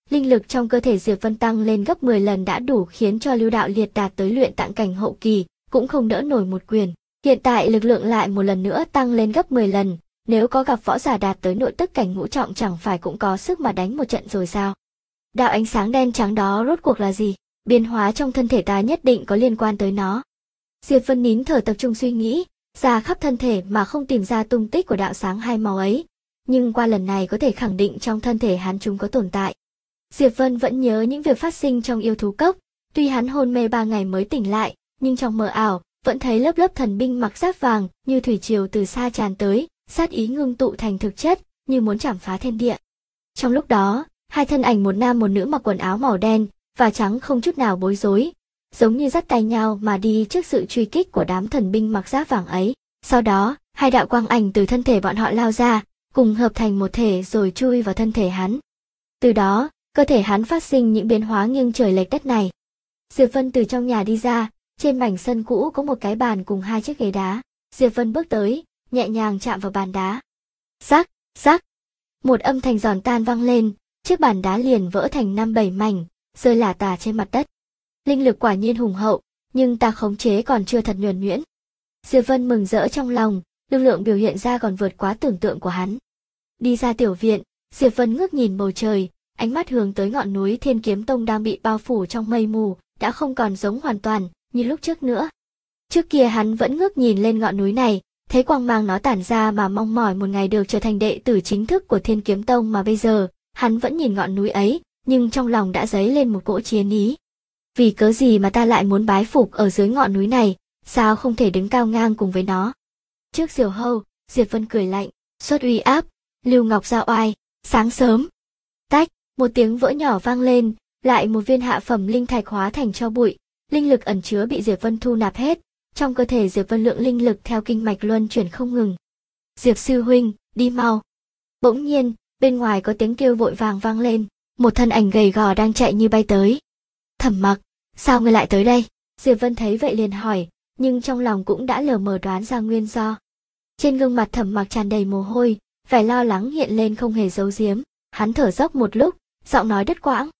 Linh lực trong cơ thể Diệp Vân tăng lên gấp 10 lần đã đủ khiến cho Lưu Đạo Liệt đạt tới luyện tạng cảnh hậu kỳ, cũng không đỡ nổi một quyền. Hiện tại lực lượng lại một lần nữa tăng lên gấp 10 lần, nếu có gặp võ giả đạt tới nội tức cảnh ngũ trọng chẳng phải cũng có sức mà đánh một trận rồi sao? Đạo ánh sáng đen trắng đó rốt cuộc là gì? Biến hóa trong thân thể ta nhất định có liên quan tới nó. Diệp Vân nín thở tập trung suy nghĩ, ra khắp thân thể mà không tìm ra tung tích của đạo sáng hai màu ấy, nhưng qua lần này có thể khẳng định trong thân thể hắn chúng có tồn tại. Diệp Vân vẫn nhớ những việc phát sinh trong yêu thú cốc, tuy hắn hôn mê 3 ngày mới tỉnh lại, nhưng trong mơ ảo, vẫn thấy lớp lớp thần binh mặc giáp vàng như thủy triều từ xa tràn tới, sát ý ngưng tụ thành thực chất, như muốn chảm phá thiên địa. Trong lúc đó, hai thân ảnh một nam một nữ mặc quần áo màu đen và trắng không chút nào bối rối, giống như dắt tay nhau mà đi trước sự truy kích của đám thần binh mặc giáp vàng ấy. Sau đó, hai đạo quang ảnh từ thân thể bọn họ lao ra, cùng hợp thành một thể rồi chui vào thân thể hắn. Từ đó, cơ thể hắn phát sinh những biến hóa nghiêng trời lệch đất này. Diệp Vân từ trong nhà đi ra, trên mảnh sân cũ có một cái bàn cùng 2 chiếc ghế đá. Diệp Vân bước tới, nhẹ nhàng chạm vào bàn đá. Rắc, rắc. Một âm thanh giòn tan vang lên, chiếc bàn đá liền vỡ thành 5-7 mảnh, rơi lả tả trên mặt đất. Linh lực quả nhiên hùng hậu, nhưng ta khống chế còn chưa thật nhuần nhuyễn. Diệp Vân mừng rỡ trong lòng, lực lượng biểu hiện ra còn vượt quá tưởng tượng của hắn. Đi ra tiểu viện, Diệp Vân ngước nhìn bầu trời, ánh mắt hướng tới ngọn núi Thiên Kiếm Tông đang bị bao phủ trong mây mù, đã không còn giống hoàn toàn như lúc trước nữa. Trước kia hắn vẫn ngước nhìn lên ngọn núi này, thấy quang mang nó tản ra mà mong mỏi một ngày được trở thành đệ tử chính thức của Thiên Kiếm Tông, mà bây giờ, hắn vẫn nhìn ngọn núi ấy, nhưng trong lòng đã dấy lên một cỗ chiến ý. Vì cớ gì mà ta lại muốn bái phục ở dưới ngọn núi này, sao không thể đứng cao ngang cùng với nó? Trước diều hâu, Diệp Vân cười lạnh, xuất uy áp, Lưu Ngọc giao oai, sáng sớm. Tách, một tiếng vỡ nhỏ vang lên, lại một viên hạ phẩm linh thạch hóa thành tro bụi, linh lực ẩn chứa bị Diệp Vân thu nạp hết, trong cơ thể Diệp Vân lượng linh lực theo kinh mạch luân chuyển không ngừng. Diệp sư huynh, đi mau. Bỗng nhiên, bên ngoài có tiếng kêu vội vàng vang lên, một thân ảnh gầy gò đang chạy như bay tới. Thẩm Mặc, sao ngươi lại tới đây? Diệp Vân thấy vậy liền hỏi, nhưng trong lòng cũng đã lờ mờ đoán ra nguyên do. Trên gương mặt Thẩm Mặc tràn đầy mồ hôi, vẻ lo lắng hiện lên không hề giấu giếm, hắn thở dốc một lúc, giọng nói đứt quãng.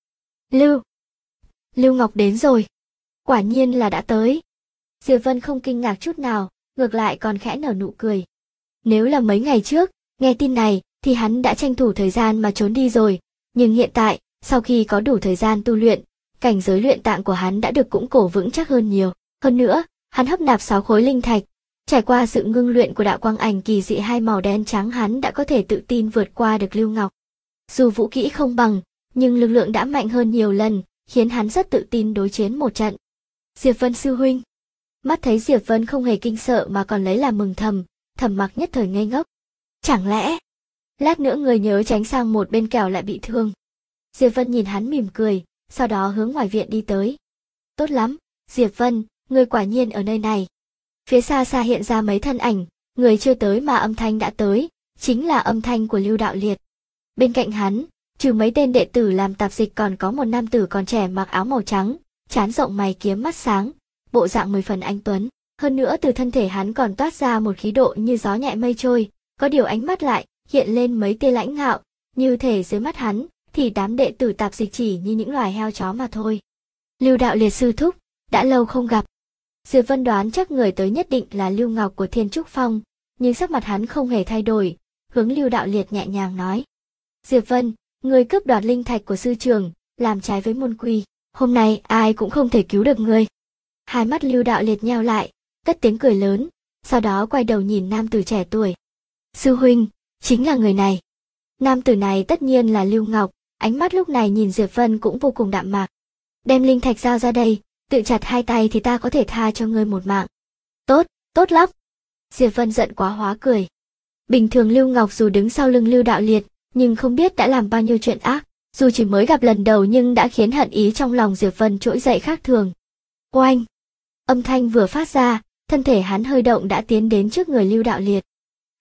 Lưu Ngọc đến rồi. Quả nhiên là đã tới. Diệp Vân không kinh ngạc chút nào, ngược lại còn khẽ nở nụ cười. Nếu là mấy ngày trước, nghe tin này, thì hắn đã tranh thủ thời gian mà trốn đi rồi, nhưng hiện tại, sau khi có đủ thời gian tu luyện, cảnh giới luyện tạng của hắn đã được củng cố vững chắc hơn nhiều. Hơn nữa, hắn hấp nạp 6 khối linh thạch, trải qua sự ngưng luyện của đạo quang ảnh kỳ dị hai màu đen trắng, hắn đã có thể tự tin vượt qua được Lưu Ngọc. Dù vũ kỹ không bằng, nhưng lực lượng đã mạnh hơn nhiều lần, khiến hắn rất tự tin đối chiến một trận. Diệp Vân sư huynh. Mắt thấy Diệp Vân không hề kinh sợ mà còn lấy làm mừng thầm, Thẩm Mặc nhất thời ngây ngốc. Chẳng lẽ, lát nữa người nhớ tránh sang một bên kẻo lại bị thương. Diệp Vân nhìn hắn mỉm cười, sau đó hướng ngoài viện đi tới. Tốt lắm, Diệp Vân, người quả nhiên ở nơi này. Phía xa xa hiện ra mấy thân ảnh, người chưa tới mà âm thanh đã tới, chính là âm thanh của Lưu Đạo Liệt. Bên cạnh hắn, trừ mấy tên đệ tử làm tạp dịch còn có một nam tử còn trẻ mặc áo màu trắng, trán rộng mày kiếm mắt sáng, bộ dạng 10 phần anh tuấn. Hơn nữa từ thân thể hắn còn toát ra một khí độ như gió nhẹ mây trôi, có điều ánh mắt lại hiện lên mấy tia lãnh ngạo, như thể dưới mắt hắn thì đám đệ tử tạp dịch chỉ như những loài heo chó mà thôi. Lưu Đạo Liệt sư thúc, đã lâu không gặp. Diệp Vân đoán chắc người tới nhất định là Lưu Ngọc của Thiên Trúc Phong, nhưng sắc mặt hắn không hề thay đổi, hướng Lưu Đạo Liệt nhẹ nhàng nói. Diệp Vân, người cướp đoạt linh thạch của sư trưởng, làm trái với môn quy, hôm nay ai cũng không thể cứu được người. Hai mắt Lưu Đạo Liệt nheo lại, cất tiếng cười lớn, sau đó quay đầu nhìn nam tử trẻ tuổi. Sư huynh, chính là người này. Nam tử này tất nhiên là Lưu Ngọc, ánh mắt lúc này nhìn Diệp Vân cũng vô cùng đạm mạc. Đem linh thạch giao ra đây, tự chặt hai tay thì ta có thể tha cho ngươi một mạng. Tốt, tốt lắm. Diệp Vân giận quá hóa cười. Bình thường Lưu Ngọc dù đứng sau lưng Lưu Đạo Liệt, nhưng không biết đã làm bao nhiêu chuyện ác, dù chỉ mới gặp lần đầu nhưng đã khiến hận ý trong lòng Diệp Vân trỗi dậy khác thường. Oanh! Âm thanh vừa phát ra, thân thể hắn hơi động đã tiến đến trước người Lưu Đạo Liệt.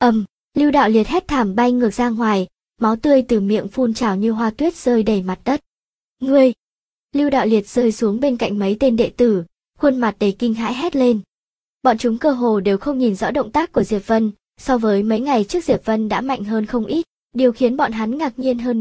Lưu Đạo Liệt hét thảm bay ngược ra ngoài, máu tươi từ miệng phun trào như hoa tuyết rơi đầy mặt đất. Ngươi! Lưu Đạo Liệt rơi xuống bên cạnh mấy tên đệ tử, khuôn mặt đầy kinh hãi hét lên. Bọn chúng cơ hồ đều không nhìn rõ động tác của Diệp Vân, so với mấy ngày trước Diệp Vân đã mạnh hơn không ít. Điều khiến bọn hắn ngạc nhiên hơn nữa,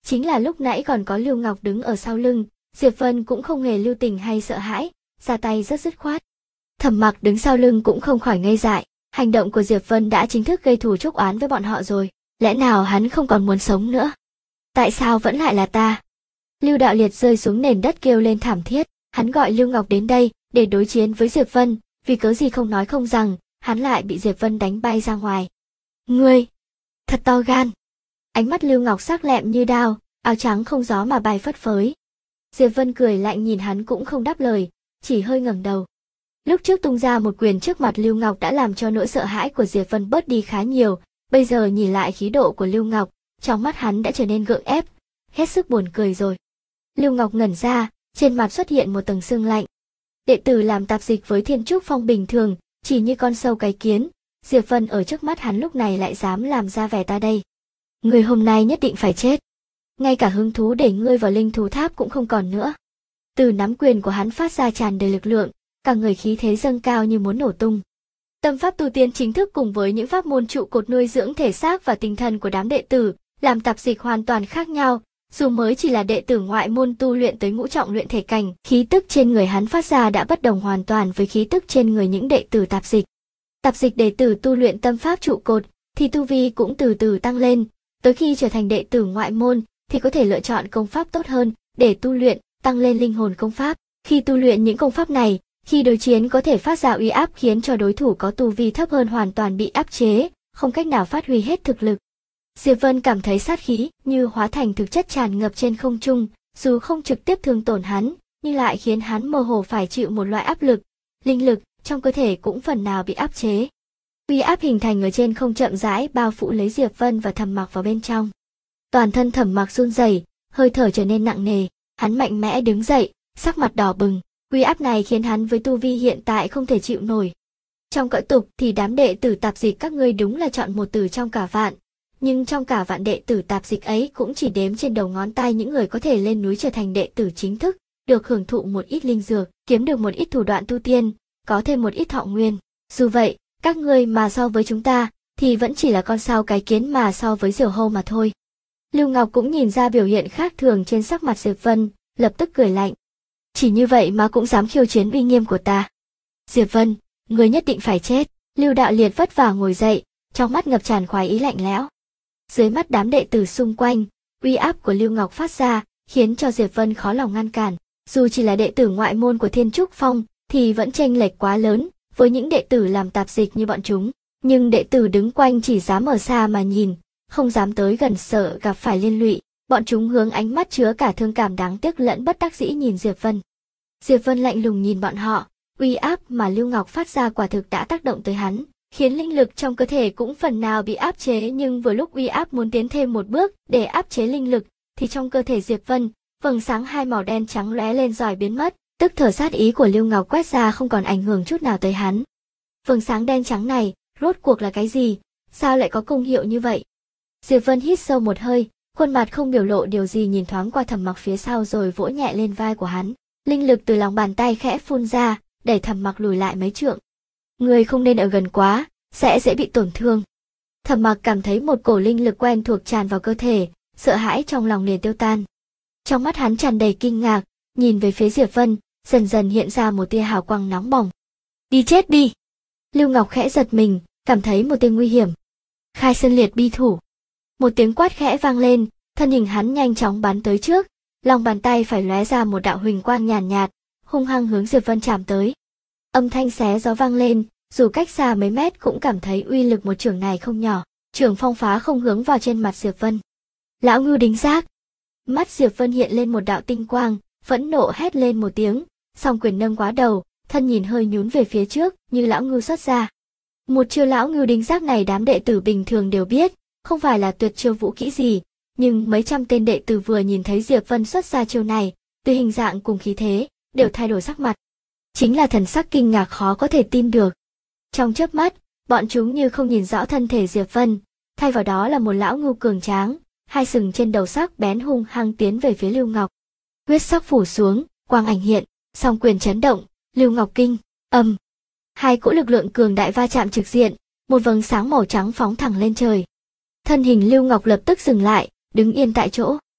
Chính là lúc nãy còn có Lưu Ngọc đứng ở sau lưng, Diệp Vân cũng không hề lưu tình hay sợ hãi, ra tay rất dứt khoát. Thẩm Mặc đứng sau lưng cũng không khỏi ngây dại, hành động của Diệp Vân đã chính thức gây thù chuốc oán với bọn họ rồi, lẽ nào hắn không còn muốn sống nữa? Tại sao vẫn lại là ta? Lưu Đạo Liệt rơi xuống nền đất kêu lên thảm thiết, hắn gọi Lưu Ngọc đến đây để đối chiến với Diệp Vân, vì cớ gì không nói không rằng, hắn lại bị Diệp Vân đánh bay ra ngoài. Ngươi, thật to gan. Ánh mắt Lưu Ngọc sắc lẹm như đao, áo trắng không gió mà bay phất phới. Diệp Vân cười lạnh nhìn hắn cũng không đáp lời, chỉ hơi ngẩng đầu. Lúc trước tung ra một quyền trước mặt Lưu Ngọc đã làm cho nỗi sợ hãi của Diệp Vân bớt đi khá nhiều, bây giờ nhìn lại khí độ của Lưu Ngọc, trong mắt hắn đã trở nên gượng ép, hết sức buồn cười rồi. Lưu Ngọc ngẩn ra, trên mặt xuất hiện một tầng sương lạnh. Đệ tử làm tạp dịch với Thiên Trúc Phong bình thường, chỉ như con sâu cái kiến, Diệp Vân ở trước mắt hắn lúc này lại dám làm ra vẻ ta đây. Ngươi hôm nay nhất định phải chết. Ngay cả hứng thú để ngươi vào linh thú tháp cũng không còn nữa. Từ nắm quyền của hắn phát ra tràn đầy lực lượng, cả người khí thế dâng cao như muốn nổ tung. Tâm pháp tu tiên chính thức cùng với những pháp môn trụ cột nuôi dưỡng thể xác và tinh thần của đám đệ tử, làm tạp dịch hoàn toàn khác nhau. Dù mới chỉ là đệ tử ngoại môn tu luyện tới ngũ trọng luyện thể cảnh, khí tức trên người hắn phát ra đã bất đồng hoàn toàn với khí tức trên người những đệ tử tạp dịch. Tạp dịch đệ tử tu luyện tâm pháp trụ cột, thì tu vi cũng từ từ tăng lên, tới khi trở thành đệ tử ngoại môn, thì có thể lựa chọn công pháp tốt hơn, để tu luyện, tăng lên linh hồn công pháp. Khi tu luyện những công pháp này, khi đối chiến có thể phát ra uy áp khiến cho đối thủ có tu vi thấp hơn hoàn toàn bị áp chế, không cách nào phát huy hết thực lực. Diệp Vân cảm thấy sát khí như hóa thành thực chất tràn ngập trên không trung, dù không trực tiếp thương tổn hắn, nhưng lại khiến hắn mơ hồ phải chịu một loại áp lực, linh lực trong cơ thể cũng phần nào bị áp chế. Uy áp hình thành ở trên không chậm rãi bao phủ lấy Diệp Vân và Thẩm Mặc vào bên trong. Toàn thân Thẩm Mặc run rẩy, hơi thở trở nên nặng nề, hắn mạnh mẽ đứng dậy, sắc mặt đỏ bừng, uy áp này khiến hắn với tu vi hiện tại không thể chịu nổi. Trong cõi tục thì đám đệ tử tạp dịch các ngươi đúng là chọn một từ trong cả vạn. Nhưng trong cả vạn đệ tử tạp dịch ấy cũng chỉ đếm trên đầu ngón tay những người có thể lên núi trở thành đệ tử chính thức, được hưởng thụ một ít linh dược, kiếm được một ít thủ đoạn tu tiên, có thêm một ít thọ nguyên. Dù vậy, các ngươi mà so với chúng ta, thì vẫn chỉ là con sao cái kiến mà so với diều hâu mà thôi. Lưu Ngọc cũng nhìn ra biểu hiện khác thường trên sắc mặt Diệp Vân, lập tức cười lạnh. Chỉ như vậy mà cũng dám khiêu chiến uy nghiêm của ta. Diệp Vân, ngươi nhất định phải chết. Lưu Đạo Liệt vất vả ngồi dậy, trong mắt ngập tràn khoái ý lạnh lẽo. Dưới mắt đám đệ tử xung quanh, uy áp của Lưu Ngọc phát ra, khiến cho Diệp Vân khó lòng ngăn cản. Dù chỉ là đệ tử ngoại môn của Thiên Trúc Phong, thì vẫn chênh lệch quá lớn với những đệ tử làm tạp dịch như bọn chúng. Nhưng đệ tử đứng quanh chỉ dám ở xa mà nhìn, không dám tới gần sợ gặp phải liên lụy. Bọn chúng hướng ánh mắt chứa cả thương cảm đáng tiếc lẫn bất đắc dĩ nhìn Diệp Vân. Diệp Vân lạnh lùng nhìn bọn họ, uy áp mà Lưu Ngọc phát ra quả thực đã tác động tới hắn, khiến linh lực trong cơ thể cũng phần nào bị áp chế, nhưng vừa lúc uy áp muốn tiến thêm một bước để áp chế linh lực, thì trong cơ thể Diệp Vân, vầng sáng hai màu đen trắng lóe lên rồi biến mất, tức thở sát ý của Lưu Ngọc quét ra không còn ảnh hưởng chút nào tới hắn. Vầng sáng đen trắng này, rốt cuộc là cái gì? Sao lại có công hiệu như vậy? Diệp Vân hít sâu một hơi, khuôn mặt không biểu lộ điều gì nhìn thoáng qua Thẩm Mặc phía sau rồi vỗ nhẹ lên vai của hắn. Linh lực từ lòng bàn tay khẽ phun ra, đẩy Thẩm Mặc lùi lại mấy trượng. Người không nên ở gần quá, sẽ dễ bị tổn thương. Thẩm Mặc cảm thấy một cổ linh lực quen thuộc tràn vào cơ thể, sợ hãi trong lòng liền tiêu tan. Trong mắt hắn tràn đầy kinh ngạc, nhìn về phía Diệp Vân, dần dần hiện ra một tia hào quang nóng bỏng. Đi chết đi! Lưu Ngọc khẽ giật mình, cảm thấy một tia nguy hiểm. Khai Sơn Liệt bi thủ. Một tiếng quát khẽ vang lên, thân hình hắn nhanh chóng bắn tới trước, lòng bàn tay phải lóe ra một đạo huỳnh quang nhàn nhạt, hung hăng hướng Diệp Vân chạm tới. Âm thanh xé gió vang lên, dù cách xa mấy mét cũng cảm thấy uy lực một chưởng này không nhỏ, chưởng phong phá không hướng vào trên mặt Diệp Vân. Lão Ngưu Đính Giác! Mắt Diệp Vân hiện lên một đạo tinh quang, phẫn nộ hét lên một tiếng, song quyền nâng quá đầu, thân nhìn hơi nhún về phía trước, như lão ngưu xuất ra. Một chiêu Lão Ngưu Đính Giác này đám đệ tử bình thường đều biết, không phải là tuyệt chiêu vũ kỹ gì, nhưng mấy trăm tên đệ tử vừa nhìn thấy Diệp Vân xuất ra chiêu này, từ hình dạng cùng khí thế, đều thay đổi sắc mặt. Chính là thần sắc kinh ngạc khó có thể tin được. Trong chớp mắt, bọn chúng như không nhìn rõ thân thể Diệp Vân, thay vào đó là một lão ngưu cường tráng, hai sừng trên đầu sắc bén hung hăng tiến về phía Lưu Ngọc. Huyết sắc phủ xuống, quang ảnh hiện, song quyền chấn động, Lưu Ngọc kinh, âm. Hai cỗ lực lượng cường đại va chạm trực diện, một vầng sáng màu trắng phóng thẳng lên trời. Thân hình Lưu Ngọc lập tức dừng lại, đứng yên tại chỗ.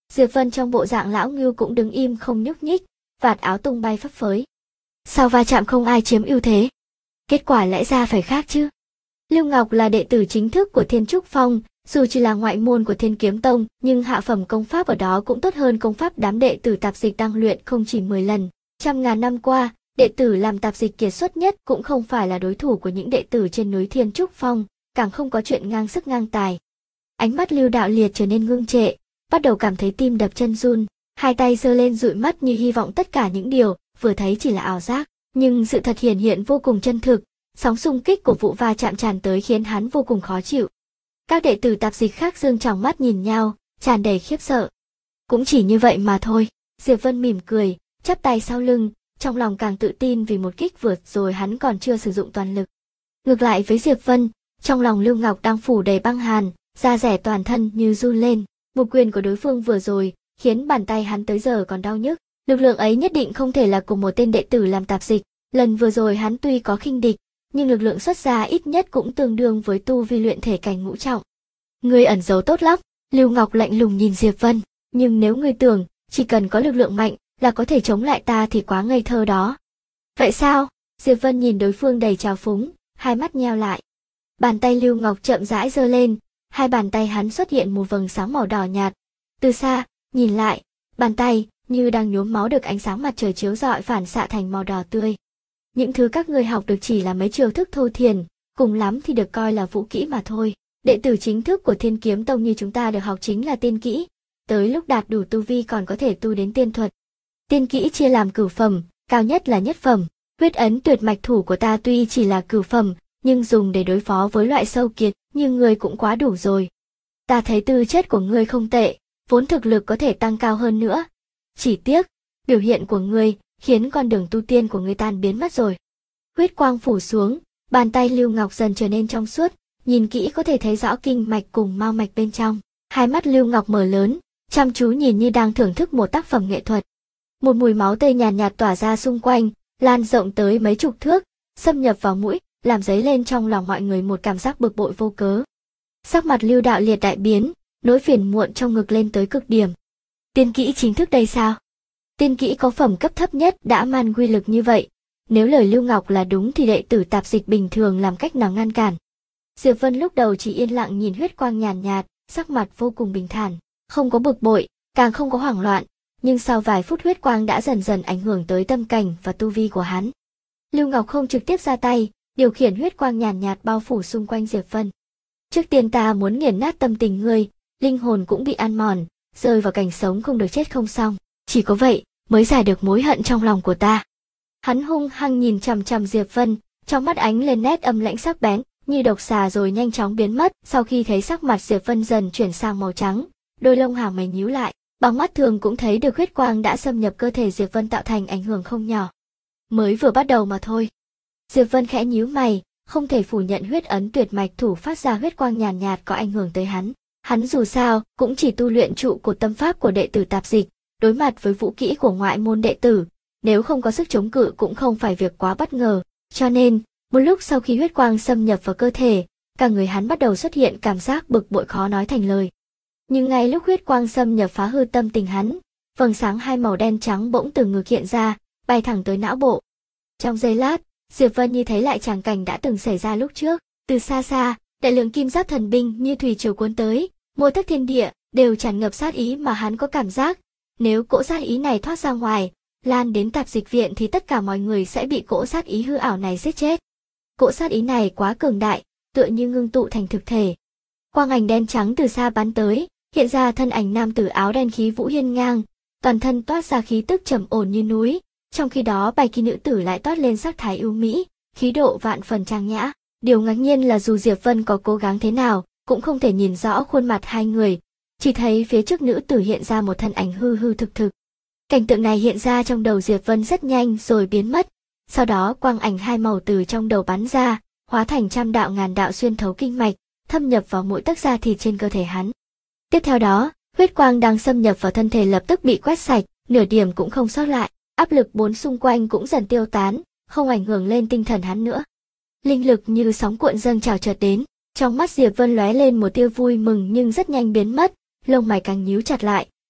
Diệp Vân trong bộ dạng lão ngưu cũng đứng im không nhúc nhích, vạt áo tung bay phấp phới. Sau va chạm không ai chiếm ưu thế. Kết quả lẽ ra phải khác chứ. Lưu Ngọc là đệ tử chính thức của Thiên Trúc Phong, dù chỉ là ngoại môn của Thiên Kiếm Tông, nhưng hạ phẩm công pháp ở đó cũng tốt hơn công pháp đám đệ tử tạp dịch đang luyện không chỉ 10 lần. Trăm ngàn năm qua, đệ tử làm tạp dịch kiệt xuất nhất cũng không phải là đối thủ của những đệ tử trên núi Thiên Trúc Phong, càng không có chuyện ngang sức ngang tài. Ánh mắt Lưu Đạo Liệt trở nên ngưng trệ, bắt đầu cảm thấy tim đập chân run, hai tay giơ lên dụi mắt như hy vọng tất cả những điều vừa thấy chỉ là ảo giác, nhưng sự thật hiển hiện vô cùng chân thực, sóng xung kích của vụ va chạm tràn tới khiến hắn vô cùng khó chịu. Các đệ tử tạp dịch khác dương tròng mắt nhìn nhau, tràn đầy khiếp sợ. Cũng chỉ như vậy mà thôi, Diệp Vân mỉm cười, chắp tay sau lưng, trong lòng càng tự tin vì một kích vừa rồi hắn còn chưa sử dụng toàn lực. Ngược lại với Diệp Vân, trong lòng Lưu Ngọc đang phủ đầy băng hàn, da rẻ toàn thân như run lên. Một quyền của đối phương vừa rồi khiến bàn tay hắn tới giờ còn đau nhức. Lực lượng ấy nhất định không thể là của một tên đệ tử làm tạp dịch. Lần vừa rồi hắn tuy có khinh địch, nhưng lực lượng xuất ra ít nhất cũng tương đương với tu vi luyện thể cảnh ngũ trọng. Ngươi ẩn giấu tốt lắm, Lưu Ngọc lạnh lùng nhìn Diệp Vân. Nhưng nếu ngươi tưởng chỉ cần có lực lượng mạnh là có thể chống lại ta thì quá ngây thơ đó. Vậy sao? Diệp Vân nhìn đối phương đầy trào phúng, hai mắt nheo lại. Bàn tay Lưu Ngọc chậm rãi giơ lên, hai bàn tay hắn xuất hiện một vầng sáng màu đỏ nhạt. Từ xa, nhìn lại, bàn tay như đang nhuốm máu được ánh sáng mặt trời chiếu rọi phản xạ thành màu đỏ tươi. Những thứ các ngươi học được chỉ là mấy chiêu thức thô thiển, cùng lắm thì được coi là vũ kỹ mà thôi. Đệ tử chính thức của Thiên Kiếm Tông như chúng ta được học chính là tiên kỹ, tới lúc đạt đủ tu vi còn có thể tu đến tiên thuật. Tiên kỹ chia làm cửu phẩm, cao nhất là nhất phẩm. Huyết ấn tuyệt mạch thủ của ta tuy chỉ là cửu phẩm, nhưng dùng để đối phó với loại sâu kiệt như ngươi cũng quá đủ rồi. Ta thấy tư chất của ngươi không tệ, vốn thực lực có thể tăng cao hơn nữa. Chỉ tiếc, biểu hiện của ngươi khiến con đường tu tiên của ngươi tan biến mất rồi. Huyết quang phủ xuống, bàn tay Lưu Ngọc dần trở nên trong suốt, nhìn kỹ có thể thấy rõ kinh mạch cùng mao mạch bên trong. Hai mắt Lưu Ngọc mở lớn, chăm chú nhìn như đang thưởng thức một tác phẩm nghệ thuật. Một mùi máu tươi nhàn nhạt tỏa ra xung quanh, lan rộng tới mấy chục thước, xâm nhập vào mũi, làm dấy lên trong lòng mọi người một cảm giác bực bội vô cớ. Sắc mặt Lưu Đạo Liệt đại biến, nỗi phiền muộn trong ngực lên tới cực điểm. Tiên kỹ chính thức đây sao? Tiên kỹ có phẩm cấp thấp nhất đã man quy lực như vậy, nếu lời Lưu Ngọc là đúng thì đệ tử tạp dịch bình thường làm cách nào ngăn cản? Diệp Vân lúc đầu chỉ yên lặng nhìn huyết quang nhàn nhạt, sắc mặt vô cùng bình thản, không có bực bội, càng không có hoảng loạn, nhưng sau vài phút huyết quang đã dần dần ảnh hưởng tới tâm cảnh và tu vi của hắn. Lưu Ngọc không trực tiếp ra tay, điều khiển huyết quang nhàn nhạt bao phủ xung quanh Diệp Vân. Trước tiên ta muốn nghiền nát tâm tình ngươi, linh hồn cũng bị ăn mòn, rơi vào cảnh sống không được chết không xong, chỉ có vậy mới giải được mối hận trong lòng của ta. Hắn hung hăng nhìn chằm chằm Diệp Vân, trong mắt ánh lên nét âm lãnh sắc bén, như độc xà rồi nhanh chóng biến mất. Sau khi thấy sắc mặt Diệp Vân dần chuyển sang màu trắng, đôi lông hàng mày nhíu lại, bằng mắt thường cũng thấy được huyết quang đã xâm nhập cơ thể Diệp Vân tạo thành ảnh hưởng không nhỏ. Mới vừa bắt đầu mà thôi. Diệp Vân khẽ nhíu mày, không thể phủ nhận huyết ấn tuyệt mạch thủ phát ra huyết quang nhàn nhạt có ảnh hưởng tới hắn. Hắn dù sao cũng chỉ tu luyện trụ của tâm pháp của đệ tử tạp dịch, đối mặt với vũ kỹ của ngoại môn đệ tử, nếu không có sức chống cự cũng không phải việc quá bất ngờ. Cho nên, một lúc sau khi huyết quang xâm nhập vào cơ thể, cả người hắn bắt đầu xuất hiện cảm giác bực bội khó nói thành lời. Nhưng ngay lúc huyết quang xâm nhập phá hư tâm tình hắn, vầng sáng hai màu đen trắng bỗng từ ngực hiện ra, bay thẳng tới não bộ. Trong giây lát, Diệp Vân như thấy lại tràng cảnh đã từng xảy ra lúc trước, từ xa xa, đại lượng kim giáp thần binh như thủy triều cuốn tới, mỗi tấc thiên địa đều tràn ngập sát ý mà hắn có cảm giác, nếu cỗ sát ý này thoát ra ngoài, lan đến tạp dịch viện thì tất cả mọi người sẽ bị cỗ sát ý hư ảo này giết chết. Cỗ sát ý này quá cường đại, tựa như ngưng tụ thành thực thể. Quang ảnh đen trắng từ xa bắn tới, hiện ra thân ảnh nam tử áo đen khí vũ hiên ngang, toàn thân toát ra khí tức trầm ổn như núi, trong khi đó bạch y nữ tử lại toát lên sắc thái ưu mỹ, khí độ vạn phần trang nhã. Điều ngạc nhiên là dù Diệp Vân có cố gắng thế nào, cũng không thể nhìn rõ khuôn mặt hai người, chỉ thấy phía trước nữ tử hiện ra một thân ảnh hư hư thực thực. Cảnh tượng này hiện ra trong đầu Diệp Vân rất nhanh rồi biến mất, sau đó quang ảnh hai màu từ trong đầu bắn ra, hóa thành trăm đạo ngàn đạo xuyên thấu kinh mạch, thâm nhập vào mỗi tấc da thịt trên cơ thể hắn. Tiếp theo đó, huyết quang đang xâm nhập vào thân thể lập tức bị quét sạch, nửa điểm cũng không sót lại, áp lực bốn xung quanh cũng dần tiêu tán, không ảnh hưởng lên tinh thần hắn nữa. Linh lực như sóng cuộn dâng trào chợt đến, trong mắt Diệp Vân lóe lên một tia vui mừng nhưng rất nhanh biến mất, lông mày càng nhíu chặt lại,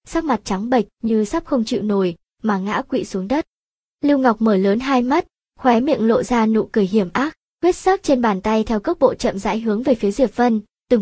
sắc mặt trắng bệch như sắp không chịu nổi, mà ngã quỵ xuống đất. Lưu Ngọc mở lớn hai mắt, khóe miệng lộ ra nụ cười hiểm ác, huyết sắc trên bàn tay theo cước bộ chậm rãi hướng về phía Diệp Vân,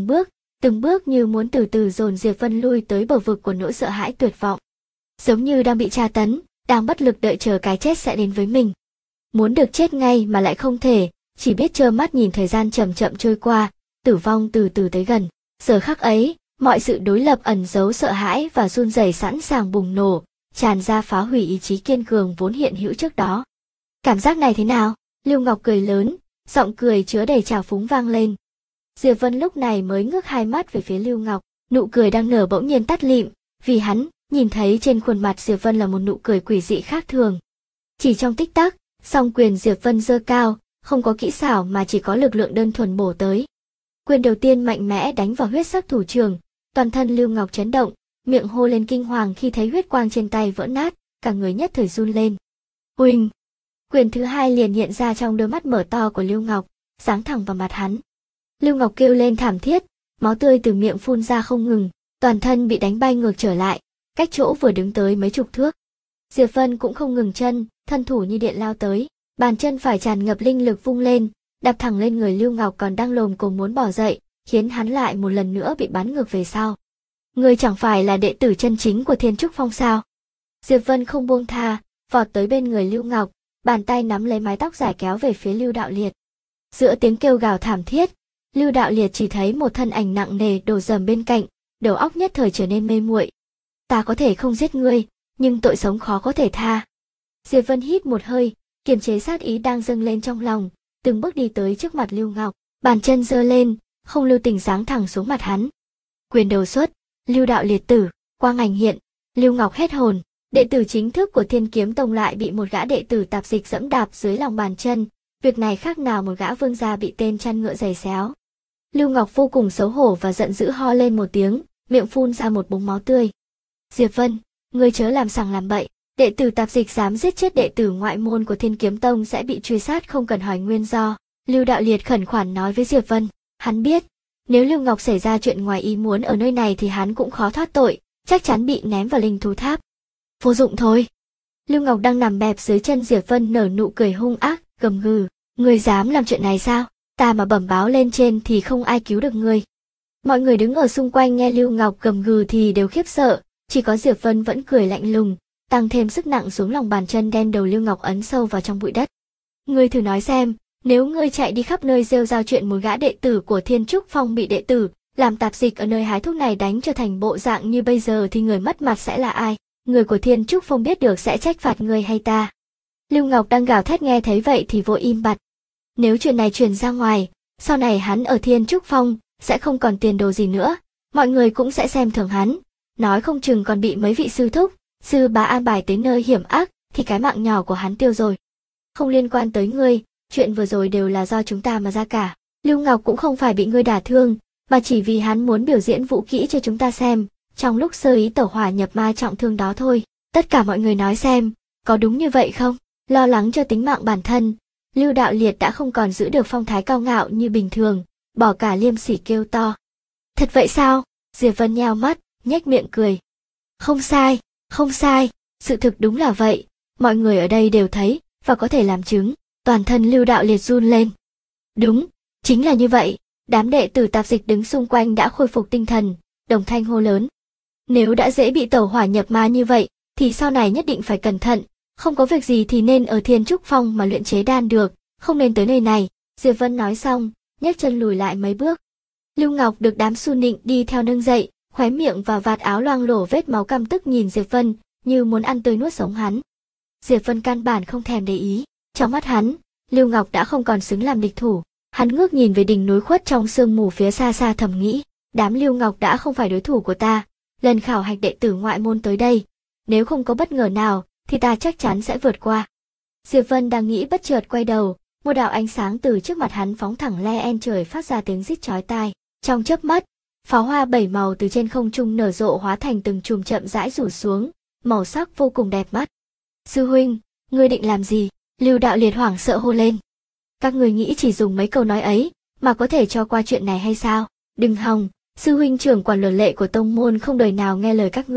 từng bước như muốn từ từ dồn Diệp Vân lui tới bờ vực của nỗi sợ hãi tuyệt vọng. Giống như đang bị tra tấn, đang bất lực đợi chờ cái chết sẽ đến với mình. Muốn được chết ngay mà lại không thể, chỉ biết trơ mắt nhìn thời gian chậm chậm trôi qua, tử vong từ từ tới gần. Giờ khắc ấy, mọi sự đối lập ẩn giấu sợ hãi và run rẩy sẵn sàng bùng nổ, tràn ra phá hủy ý chí kiên cường vốn hiện hữu trước đó. Cảm giác này thế nào? Lưu Ngọc cười lớn, giọng cười chứa đầy trào phúng vang lên. Diệp Vân lúc này mới ngước hai mắt về phía Lưu Ngọc, nụ cười đang nở bỗng nhiên tắt lịm, vì hắn nhìn thấy trên khuôn mặt Diệp Vân là một nụ cười quỷ dị khác thường. Chỉ trong tích tắc, song quyền Diệp Vân giơ cao, không có kỹ xảo mà chỉ có lực lượng đơn thuần bổ tới. Quyền đầu tiên mạnh mẽ đánh vào huyết sắc thủ trường, toàn thân Lưu Ngọc chấn động, miệng hô lên kinh hoàng khi thấy huyết quang trên tay vỡ nát, cả người nhất thời run lên. Huỳnh! Quyền thứ hai liền hiện ra trong đôi mắt mở to của Lưu Ngọc, giáng thẳng vào mặt hắn. Lưu Ngọc kêu lên thảm thiết, máu tươi từ miệng phun ra không ngừng, toàn thân bị đánh bay ngược trở lại, cách chỗ vừa đứng tới mấy chục thước. Diệp Vân cũng không ngừng chân, thân thủ như điện lao tới, bàn chân phải tràn ngập linh lực vung lên, đạp thẳng lên người Lưu Ngọc còn đang lồm cồm muốn bỏ dậy, khiến hắn lại một lần nữa bị bắn ngược về sau. Ngươi chẳng phải là đệ tử chân chính của Thiên Trúc Phong sao? Diệp Vân không buông tha, vọt tới bên người Lưu Ngọc, bàn tay nắm lấy mái tóc dài kéo về phía Lưu Đạo Liệt. Giữa tiếng kêu gào thảm thiết, Lưu Đạo Liệt chỉ thấy một thân ảnh nặng nề đổ dầm bên cạnh, đầu óc nhất thời trở nên mê muội. Ta có thể không giết ngươi, nhưng tội sống khó có thể tha. Diệp Vân hít một hơi, kiềm chế sát ý đang dâng lên trong lòng, từng bước đi tới trước mặt Lưu Ngọc, bàn chân giơ lên, không lưu tình giáng thẳng xuống mặt hắn. Quyền đầu xuất, Lưu Đạo Liệt tử, quang ảnh hiện, Lưu Ngọc hết hồn, đệ tử chính thức của Thiên Kiếm Tông lại bị một gã đệ tử tạp dịch dẫm đạp dưới lòng bàn chân, việc này khác nào một gã vương gia bị tên chăn ngựa giày xéo. Lưu Ngọc vô cùng xấu hổ và giận dữ ho lên một tiếng, miệng phun ra một búng máu tươi. Diệp Vân, ngươi chớ làm sằng làm bậy, đệ tử tạp dịch dám giết chết đệ tử ngoại môn của Thiên Kiếm Tông sẽ bị truy sát không cần hỏi nguyên do. Lưu Đạo Liệt khẩn khoản nói với Diệp Vân, hắn biết, nếu Lưu Ngọc xảy ra chuyện ngoài ý muốn ở nơi này thì hắn cũng khó thoát tội, chắc chắn bị ném vào linh thú tháp. Vô dụng thôi. Lưu Ngọc đang nằm bẹp dưới chân Diệp Vân nở nụ cười hung ác, gầm gừ, ngươi dám làm chuyện này sao? Ta mà bẩm báo lên trên thì không ai cứu được ngươi. Mọi người đứng ở xung quanh nghe Lưu Ngọc gầm gừ thì đều khiếp sợ, chỉ có Diệp Vân vẫn cười lạnh lùng, tăng thêm sức nặng xuống lòng bàn chân đem đầu Lưu Ngọc ấn sâu vào trong bụi đất. Ngươi thử nói xem, nếu ngươi chạy đi khắp nơi rêu rao chuyện một gã đệ tử của Thiên Trúc Phong bị đệ tử làm tạp dịch ở nơi hái thuốc này đánh trở thành bộ dạng như bây giờ thì người mất mặt sẽ là ai? Người của Thiên Trúc Phong biết được sẽ trách phạt ngươi hay ta? Lưu Ngọc đang gào thét nghe thấy vậy thì vội im bặt. Nếu chuyện này truyền ra ngoài, sau này hắn ở Thiên Trúc Phong sẽ không còn tiền đồ gì nữa, mọi người cũng sẽ xem thường hắn, nói không chừng còn bị mấy vị sư thúc, sư bá an bài tới nơi hiểm ác, thì cái mạng nhỏ của hắn tiêu rồi. Không liên quan tới ngươi, chuyện vừa rồi đều là do chúng ta mà ra cả. Lưu Ngọc cũng không phải bị ngươi đả thương, mà chỉ vì hắn muốn biểu diễn vũ kỹ cho chúng ta xem, trong lúc sơ ý tẩu hỏa nhập ma trọng thương đó thôi. Tất cả mọi người nói xem, có đúng như vậy không? Lo lắng cho tính mạng bản thân, Lưu Đạo Liệt đã không còn giữ được phong thái cao ngạo như bình thường, bỏ cả liêm sỉ kêu to. Thật vậy sao? Diệp Vân nheo mắt, nhếch miệng cười. Không sai, không sai, sự thực đúng là vậy, mọi người ở đây đều thấy, và có thể làm chứng. Toàn thân Lưu Đạo Liệt run lên. Đúng, chính là như vậy, đám đệ tử tạp dịch đứng xung quanh đã khôi phục tinh thần, đồng thanh hô lớn. Nếu đã dễ bị tẩu hỏa nhập ma như vậy, thì sau này nhất định phải cẩn thận, không có việc gì thì nên ở Thiên Trúc Phong mà luyện chế đan được, không nên tới nơi này. Diệp Vân nói xong, nhấc chân lùi lại mấy bước. Lưu Ngọc được đám Su Nịnh đi theo nâng dậy, khóe miệng và vạt áo loang lổ vết máu căm tức nhìn Diệp Vân, như muốn ăn tươi nuốt sống hắn. Diệp Vân căn bản không thèm để ý, trong mắt hắn, Lưu Ngọc đã không còn xứng làm địch thủ. Hắn ngước nhìn về đỉnh núi khuất trong sương mù phía xa xa thầm nghĩ, đám Lưu Ngọc đã không phải đối thủ của ta, lần khảo hạch đệ tử ngoại môn tới đây, nếu không có bất ngờ nào, thì ta chắc chắn sẽ vượt qua. Diệp Vân đang nghĩ bất chợt quay đầu, một đạo ánh sáng từ trước mặt hắn phóng thẳng le trời phát ra tiếng rít chói tai. Trong chớp mắt, pháo hoa 7 màu từ trên không trung nở rộ hóa thành từng chùm chậm rãi rủ xuống, màu sắc vô cùng đẹp mắt. Sư huynh, ngươi định làm gì? Lưu Đạo Liệt hoảng sợ hô lên. Các người nghĩ chỉ dùng mấy câu nói ấy mà có thể cho qua chuyện này hay sao? Đừng hòng, sư huynh trưởng quản luật lệ của tông môn không đời nào nghe lời các ngươi.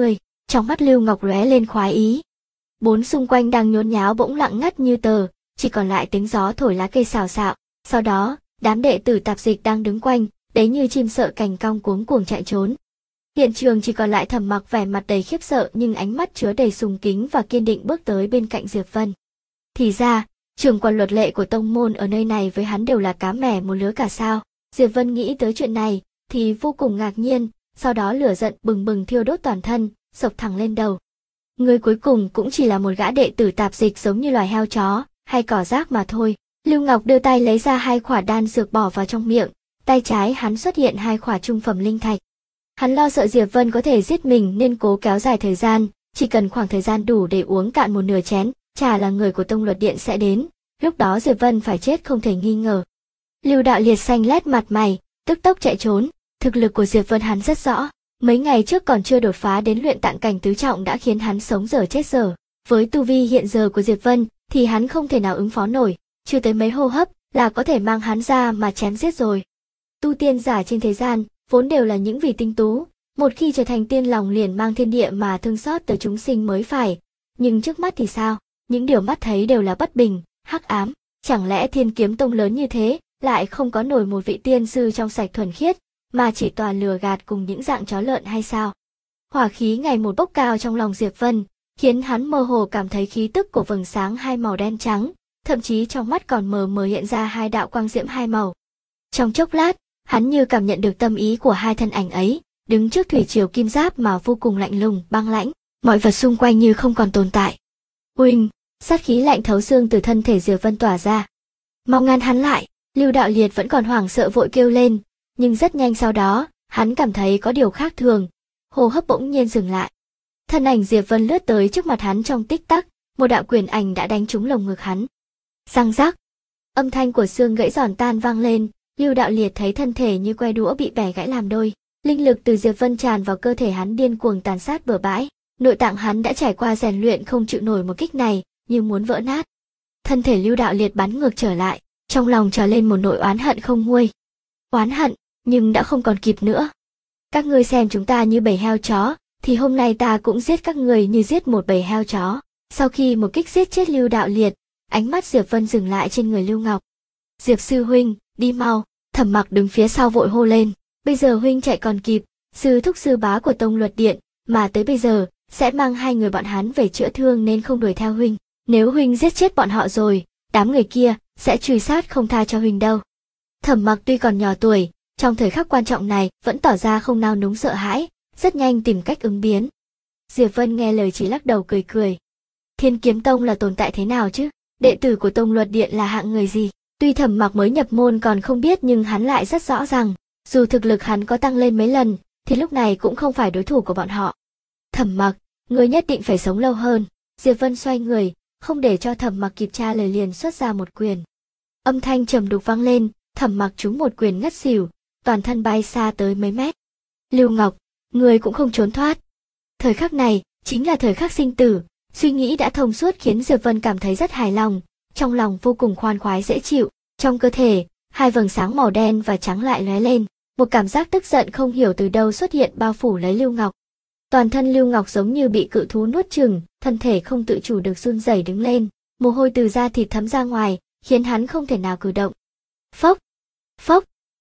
Trong mắt Lưu Ngọc lóe lên khoái ý. Bốn xung quanh đang nhốn nháo bỗng lặng ngắt như tờ, chỉ còn lại tiếng gió thổi lá cây xào xạo. Sau đó, đám đệ tử tạp dịch đang đứng quanh, đấy như chim sợ cành cong cuống cuồng chạy trốn. Hiện trường chỉ còn lại Thẩm Mặc vẻ mặt đầy khiếp sợ nhưng ánh mắt chứa đầy sùng kính và kiên định bước tới bên cạnh Diệp Vân. Thì ra, trưởng quản luật lệ của tông môn ở nơi này với hắn đều là cá mẻ một lứa cả sao. Diệp Vân nghĩ tới chuyện này thì vô cùng ngạc nhiên, sau đó lửa giận bừng bừng thiêu đốt toàn thân, sộc thẳng lên đầu. Người cuối cùng cũng chỉ là một gã đệ tử tạp dịch giống như loài heo chó hay cỏ rác mà thôi. Lưu Ngọc đưa tay lấy ra 2 khỏa đan dược bỏ vào trong miệng, tay trái hắn xuất hiện 2 khỏa trung phẩm linh thạch. Hắn lo sợ Diệp Vân có thể giết mình nên cố kéo dài thời gian, chỉ cần khoảng thời gian đủ để uống cạn một nửa chén trà là người của Tông Luật Điện sẽ đến, lúc đó Diệp Vân phải chết không thể nghi ngờ. Lưu Đạo Liệt xanh lét mặt mày, tức tốc chạy trốn, thực lực của Diệp Vân hắn rất rõ, mấy ngày trước còn chưa đột phá đến luyện tạng cảnh tứ trọng đã khiến hắn sống dở chết dở, với tu vi hiện giờ của Diệp Vân thì hắn không thể nào ứng phó nổi, chưa tới mấy hô hấp là có thể mang hắn ra mà chém giết rồi. Tu tiên giả trên thế gian vốn đều là những vị tinh tú, một khi trở thành tiên lòng liền mang thiên địa mà thương xót từ chúng sinh mới phải, nhưng trước mắt thì sao, những điều mắt thấy đều là bất bình, hắc ám, chẳng lẽ Thiên Kiếm Tông lớn như thế lại không có nổi một vị tiên sư trong sạch thuần khiết, mà chỉ toàn lừa gạt cùng những dạng chó lợn hay sao? Hỏa khí ngày một bốc cao trong lòng Diệp Vân, khiến hắn mơ hồ cảm thấy khí tức của vầng sáng 2 màu đen trắng, thậm chí trong mắt còn mờ mờ hiện ra 2 đạo quang diễm 2 màu. Trong chốc lát, hắn như cảm nhận được tâm ý của 2 thân ảnh ấy, đứng trước thủy triều kim giáp mà vô cùng lạnh lùng, băng lãnh, mọi vật xung quanh như không còn tồn tại. Uỳnh, sát khí lạnh thấu xương từ thân thể Diệp Vân tỏa ra. Mau ngăn hắn lại, Lưu Đạo Liệt vẫn còn hoảng sợ vội kêu lên, nhưng rất nhanh sau đó, hắn cảm thấy có điều khác thường, hô hấp bỗng nhiên dừng lại. Thân ảnh Diệp Vân lướt tới trước mặt hắn trong tích tắc, một đạo quyền ảnh đã đánh trúng lồng ngực hắn. Răng rắc, âm thanh của xương gãy giòn tan vang lên, Lưu Đạo Liệt thấy thân thể như que đũa bị bẻ gãy làm đôi, linh lực từ Diệp Vân tràn vào cơ thể hắn điên cuồng tàn sát bừa bãi, nội tạng hắn đã trải qua rèn luyện không chịu nổi một kích này, như muốn vỡ nát. Thân thể Lưu Đạo Liệt bắn ngược trở lại, trong lòng trào lên một nỗi oán hận không nguôi. Oán hận, nhưng đã không còn kịp nữa. Các ngươi xem chúng ta như bầy heo chó, thì hôm nay ta cũng giết các người như giết một bầy heo chó. Sau khi một kích giết chết Lưu Đạo Liệt, ánh mắt Diệp Vân dừng lại trên người Lưu Ngọc. Diệp sư huynh, đi mau, Thẩm Mặc đứng phía sau vội hô lên. Bây giờ huynh chạy còn kịp, sư thúc sư bá của Tông Luật Điện, mà tới bây giờ, sẽ mang 2 người bọn hắn về chữa thương nên không đuổi theo huynh. Nếu huynh giết chết bọn họ rồi, đám người kia sẽ truy sát không tha cho huynh đâu. Thẩm Mặc tuy còn nhỏ tuổi, trong thời khắc quan trọng này vẫn tỏ ra không nao núng sợ hãi, rất nhanh tìm cách ứng biến. Diệp Vân nghe lời chỉ lắc đầu cười cười. Thiên Kiếm Tông là tồn tại thế nào chứ? Đệ tử của Tông Luật Điện là hạng người gì? Tuy Thẩm Mặc mới nhập môn còn không biết nhưng hắn lại rất rõ rằng, dù thực lực hắn có tăng lên mấy lần, thì lúc này cũng không phải đối thủ của bọn họ. Thẩm Mặc, ngươi nhất định phải sống lâu hơn. Diệp Vân xoay người, không để cho Thẩm Mặc kịp tra lời liền xuất ra một quyền. Âm thanh trầm đục vang lên, Thẩm Mặc trúng một quyền ngất xỉu, toàn thân bay xa tới mấy mét. Lưu Ngọc, ngươi cũng không trốn thoát. Thời khắc này, chính là thời khắc sinh tử, suy nghĩ đã thông suốt khiến Diệp Vân cảm thấy rất hài lòng, trong lòng vô cùng khoan khoái dễ chịu, trong cơ thể, 2 vầng sáng màu đen và trắng lại lóe lên, một cảm giác tức giận không hiểu từ đâu xuất hiện bao phủ lấy Lưu Ngọc. Toàn thân Lưu Ngọc giống như bị cự thú nuốt chửng, thân thể không tự chủ được run rẩy đứng lên, mồ hôi từ da thịt thấm ra ngoài, khiến hắn không thể nào cử động. Phốc, phốc.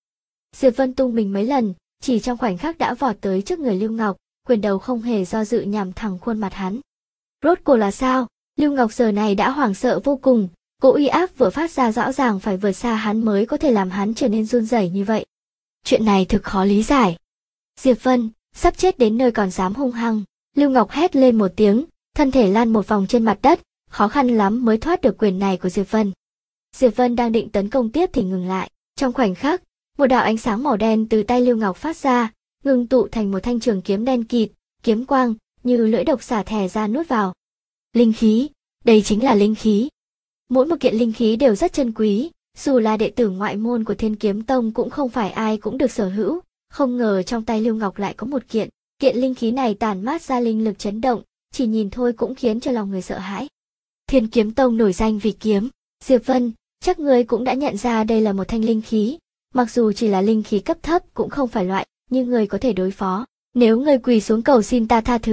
Diệp Vân tung mình mấy lần, chỉ trong khoảnh khắc đã vọt tới trước người Lưu Ngọc, quyền đầu không hề do dự nhằm thẳng khuôn mặt hắn. Rốt cuộc là sao? Lưu Ngọc giờ này đã hoảng sợ vô cùng, cỗ uy áp vừa phát ra rõ ràng phải vượt xa hắn mới có thể làm hắn trở nên run rẩy như vậy. Chuyện này thực khó lý giải. Diệp Vân, sắp chết đến nơi còn dám hung hăng. Lưu Ngọc hét lên một tiếng, thân thể lăn một vòng trên mặt đất, khó khăn lắm mới thoát được quyền này của Diệp Vân. Diệp Vân đang định tấn công tiếp thì ngừng lại, trong khoảnh khắc, một đạo ánh sáng màu đen từ tay Lưu Ngọc phát ra, ngưng tụ thành một thanh trường kiếm đen kịt, kiếm quang như lưỡi độc xả thè ra nuốt vào. Linh khí, đây chính là linh khí. Mỗi một kiện linh khí đều rất chân quý, dù là đệ tử ngoại môn của Thiên Kiếm Tông cũng không phải ai cũng được sở hữu, không ngờ trong tay Lưu Ngọc lại có một kiện, kiện linh khí này tản mát ra linh lực chấn động, chỉ nhìn thôi cũng khiến cho lòng người sợ hãi. Thiên Kiếm Tông nổi danh vì kiếm, Diệp Vân, chắc ngươi cũng đã nhận ra đây là một thanh linh khí, mặc dù chỉ là linh khí cấp thấp cũng không phải loại, nhưng ngươi có thể đối phó. Nếu ngươi quỳ xuống cầu xin ta tha thứ,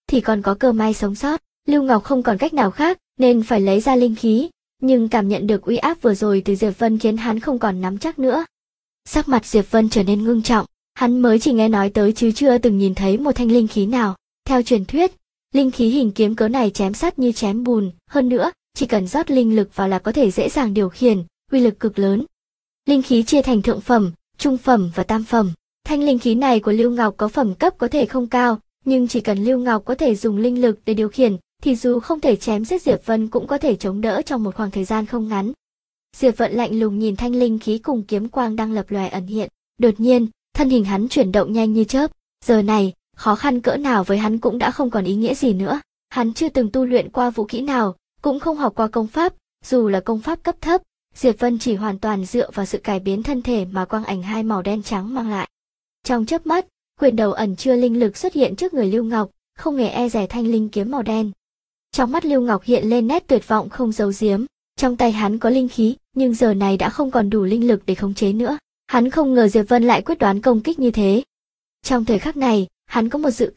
thì còn có cơ may sống sót. Lưu Ngọc không còn cách nào khác nên phải lấy ra linh khí, nhưng cảm nhận được uy áp vừa rồi từ Diệp Vân khiến hắn không còn nắm chắc nữa. Sắc mặt Diệp Vân trở nên ngưng trọng, hắn mới chỉ nghe nói tới chứ chưa từng nhìn thấy một thanh linh khí nào. Theo truyền thuyết, linh khí hình kiếm cớ này chém sắt như chém bùn, hơn nữa, chỉ cần rót linh lực vào là có thể dễ dàng điều khiển, uy lực cực lớn. Linh khí chia thành thượng phẩm, trung phẩm và tam phẩm. Thanh linh khí này của Lưu Ngọc có phẩm cấp có thể không cao, nhưng chỉ cần Lưu Ngọc có thể dùng linh lực để điều khiển, thì dù không thể chém giết Diệp Vân cũng có thể chống đỡ trong một khoảng thời gian không ngắn. Diệp Vân lạnh lùng nhìn thanh linh khí cùng kiếm quang đang lập lòe ẩn hiện, đột nhiên, thân hình hắn chuyển động nhanh như chớp. Giờ này, khó khăn cỡ nào với hắn cũng đã không còn ý nghĩa gì nữa. Hắn chưa từng tu luyện qua vũ kỹ nào, cũng không học qua công pháp, dù là công pháp cấp thấp, Diệp Vân chỉ hoàn toàn dựa vào sự cải biến thân thể mà quang ảnh hai màu đen trắng mang lại. Trong chớp mắt, quyền đầu ẩn chứa linh lực xuất hiện trước người Lưu Ngọc, không hề e dè thanh linh kiếm màu đen. Trong mắt Lưu Ngọc hiện lên nét tuyệt vọng không giấu giếm, trong tay hắn có linh khí, nhưng giờ này đã không còn đủ linh lực để khống chế nữa. Hắn không ngờ Diệp Vân lại quyết đoán công kích như thế. Trong thời khắc này, hắn có một dự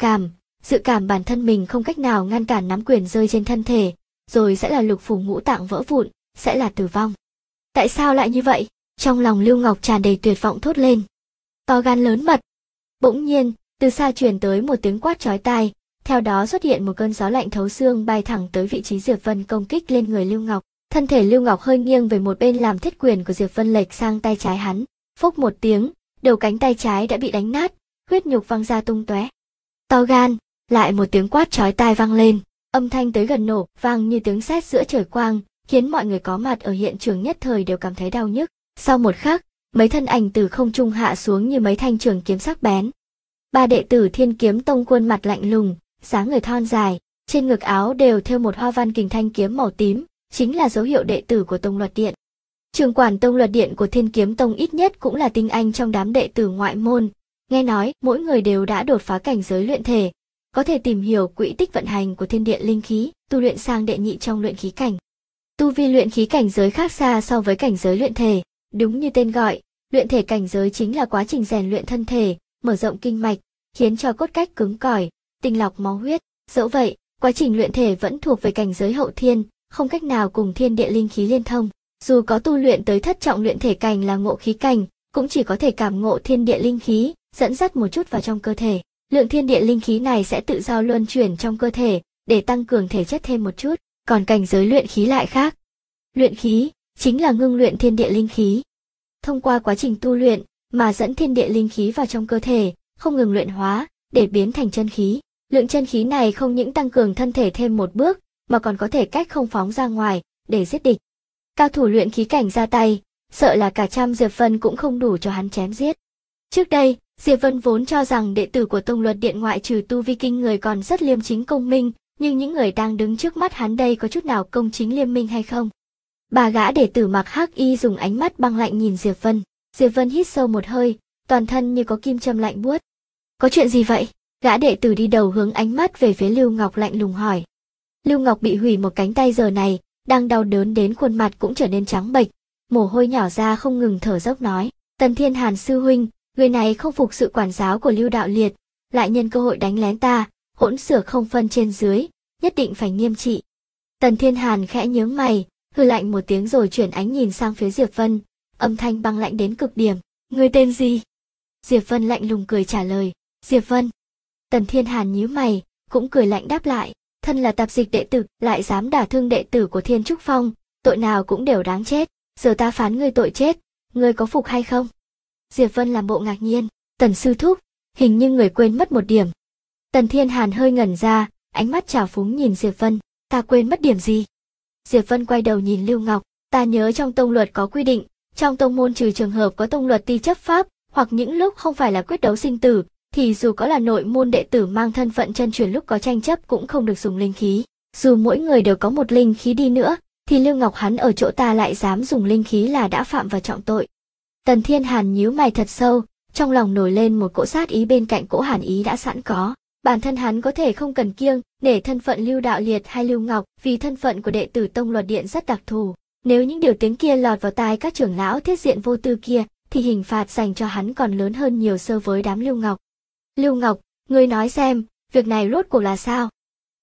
cảm bản thân mình không cách nào ngăn cản nắm quyền rơi trên thân thể, rồi sẽ là lục phủ ngũ tạng vỡ vụn, sẽ là tử vong. Tại sao lại như vậy? Trong lòng Lưu Ngọc tràn đầy tuyệt vọng thốt lên. To gan lớn mật. Bỗng nhiên, từ xa truyền tới một tiếng quát chói tai, theo đó xuất hiện một cơn gió lạnh thấu xương bay thẳng tới vị trí Diệp Vân công kích lên người Lưu Ngọc. Thân thể Lưu Ngọc hơi nghiêng về một bên làm thiết quyền của Diệp Vân lệch sang tay trái hắn. Phốc một tiếng, đầu cánh tay trái đã bị đánh nát, huyết nhục văng ra tung tóe. To gan, lại một tiếng quát chói tai vang lên, âm thanh tới gần nổ, vang như tiếng sét giữa trời quang, khiến mọi người có mặt ở hiện trường nhất thời đều cảm thấy đau nhức. Sau một khắc, mấy thân ảnh từ không trung hạ xuống như mấy thanh trường kiếm sắc bén. Ba đệ tử Thiên Kiếm Tông khuôn mặt lạnh lùng, dáng người thon dài, trên ngực áo đều thêu một hoa văn kình thanh kiếm màu tím, chính là dấu hiệu đệ tử của Tông Luật Điện. Trưởng quản Tông Luật Điện của Thiên Kiếm Tông ít nhất cũng là tinh anh trong đám đệ tử ngoại môn, nghe nói mỗi người đều đã đột phá cảnh giới luyện thể, có thể tìm hiểu quỹ tích vận hành của thiên địa linh khí, tu luyện sang đệ nhị trong luyện khí cảnh. Tu vi luyện khí cảnh giới khác xa so với cảnh giới luyện thể, đúng như tên gọi, luyện thể cảnh giới chính là quá trình rèn luyện thân thể, mở rộng kinh mạch, khiến cho cốt cách cứng cỏi, tinh lọc máu huyết. Dẫu vậy, quá trình luyện thể vẫn thuộc về cảnh giới hậu thiên, không cách nào cùng thiên địa linh khí liên thông. Dù có tu luyện tới thất trọng luyện thể cảnh là ngộ khí cảnh, cũng chỉ có thể cảm ngộ thiên địa linh khí, dẫn dắt một chút vào trong cơ thể. Lượng thiên địa linh khí này sẽ tự do luân chuyển trong cơ thể, để tăng cường thể chất thêm một chút, còn cảnh giới luyện khí lại khác. Luyện khí chính là ngưng luyện thiên địa linh khí. Thông qua quá trình tu luyện mà dẫn thiên địa linh khí vào trong cơ thể, không ngừng luyện hóa, để biến thành chân khí. Lượng chân khí này không những tăng cường thân thể thêm một bước, mà còn có thể cách không phóng ra ngoài, để giết địch. Cao thủ luyện khí cảnh ra tay, sợ là cả trăm Diệp Vân cũng không đủ cho hắn chém giết. Trước đây, Diệp Vân vốn cho rằng đệ tử của Tông Luật Điện ngoại trừ tu vi kinh người còn rất liêm chính công minh, nhưng những người đang đứng trước mắt hắn đây có chút nào công chính liêm minh hay không? Bà gã đệ tử mặc hắc y dùng ánh mắt băng lạnh nhìn Diệp Vân. Diệp Vân hít sâu một hơi, toàn thân như có kim châm lạnh buốt. Có chuyện gì vậy? Gã đệ tử đi đầu hướng ánh mắt về phía Lưu Ngọc lạnh lùng hỏi. Lưu Ngọc bị hủy một cánh tay giờ này, đang đau đớn đến khuôn mặt cũng trở nên trắng bệch, mồ hôi nhỏ ra không ngừng thở dốc nói. Tần Thiên Hàn sư huynh, người này không phục sự quản giáo của Lưu Đạo Liệt, lại nhân cơ hội đánh lén ta, hỗn xược không phân trên dưới, nhất định phải nghiêm trị. Tần Thiên Hàn khẽ nhướng mày, hừ lạnh một tiếng rồi chuyển ánh nhìn sang phía Diệp Vân, âm thanh băng lạnh đến cực điểm. Người tên gì? Diệp Vân lạnh lùng cười trả lời. Diệp Vân. Tần Thiên Hàn nhíu mày, cũng cười lạnh đáp lại. Thân là tạp dịch đệ tử, lại dám đả thương đệ tử của Thiên Trúc Phong, tội nào cũng đều đáng chết. Giờ ta phán ngươi tội chết, ngươi có phục hay không? Diệp Vân làm bộ ngạc nhiên. Tần sư thúc, hình như người quên mất một điểm. Tần Thiên Hàn hơi ngẩn ra, ánh mắt trào phúng nhìn Diệp Vân. Ta quên mất điểm gì? Diệp Vân quay đầu nhìn Lưu Ngọc. Ta nhớ trong tông luật có quy định, trong tông môn trừ trường hợp có tông luật ti chấp pháp, hoặc những lúc không phải là quyết đấu sinh tử, thì dù có là nội môn đệ tử mang thân phận chân truyền lúc có tranh chấp cũng không được dùng linh khí. Dù mỗi người đều có một linh khí đi nữa, thì Lưu Ngọc hắn ở chỗ ta lại dám dùng linh khí là đã phạm vào trọng tội. Tần Thiên Hàn nhíu mày thật sâu, trong lòng nổi lên một cỗ sát ý bên cạnh cỗ hàn ý đã sẵn có. Bản thân hắn có thể không cần kiêng để thân phận Lưu Đạo Liệt hay Lưu Ngọc, vì thân phận của đệ tử Tông Luật Điện rất đặc thù. Nếu những điều tiếng kia lọt vào tai các trưởng lão thiết diện vô tư kia, thì hình phạt dành cho hắn còn lớn hơn nhiều so với đám Lưu Ngọc. Lưu Ngọc, ngươi nói xem, việc này rốt cuộc là sao?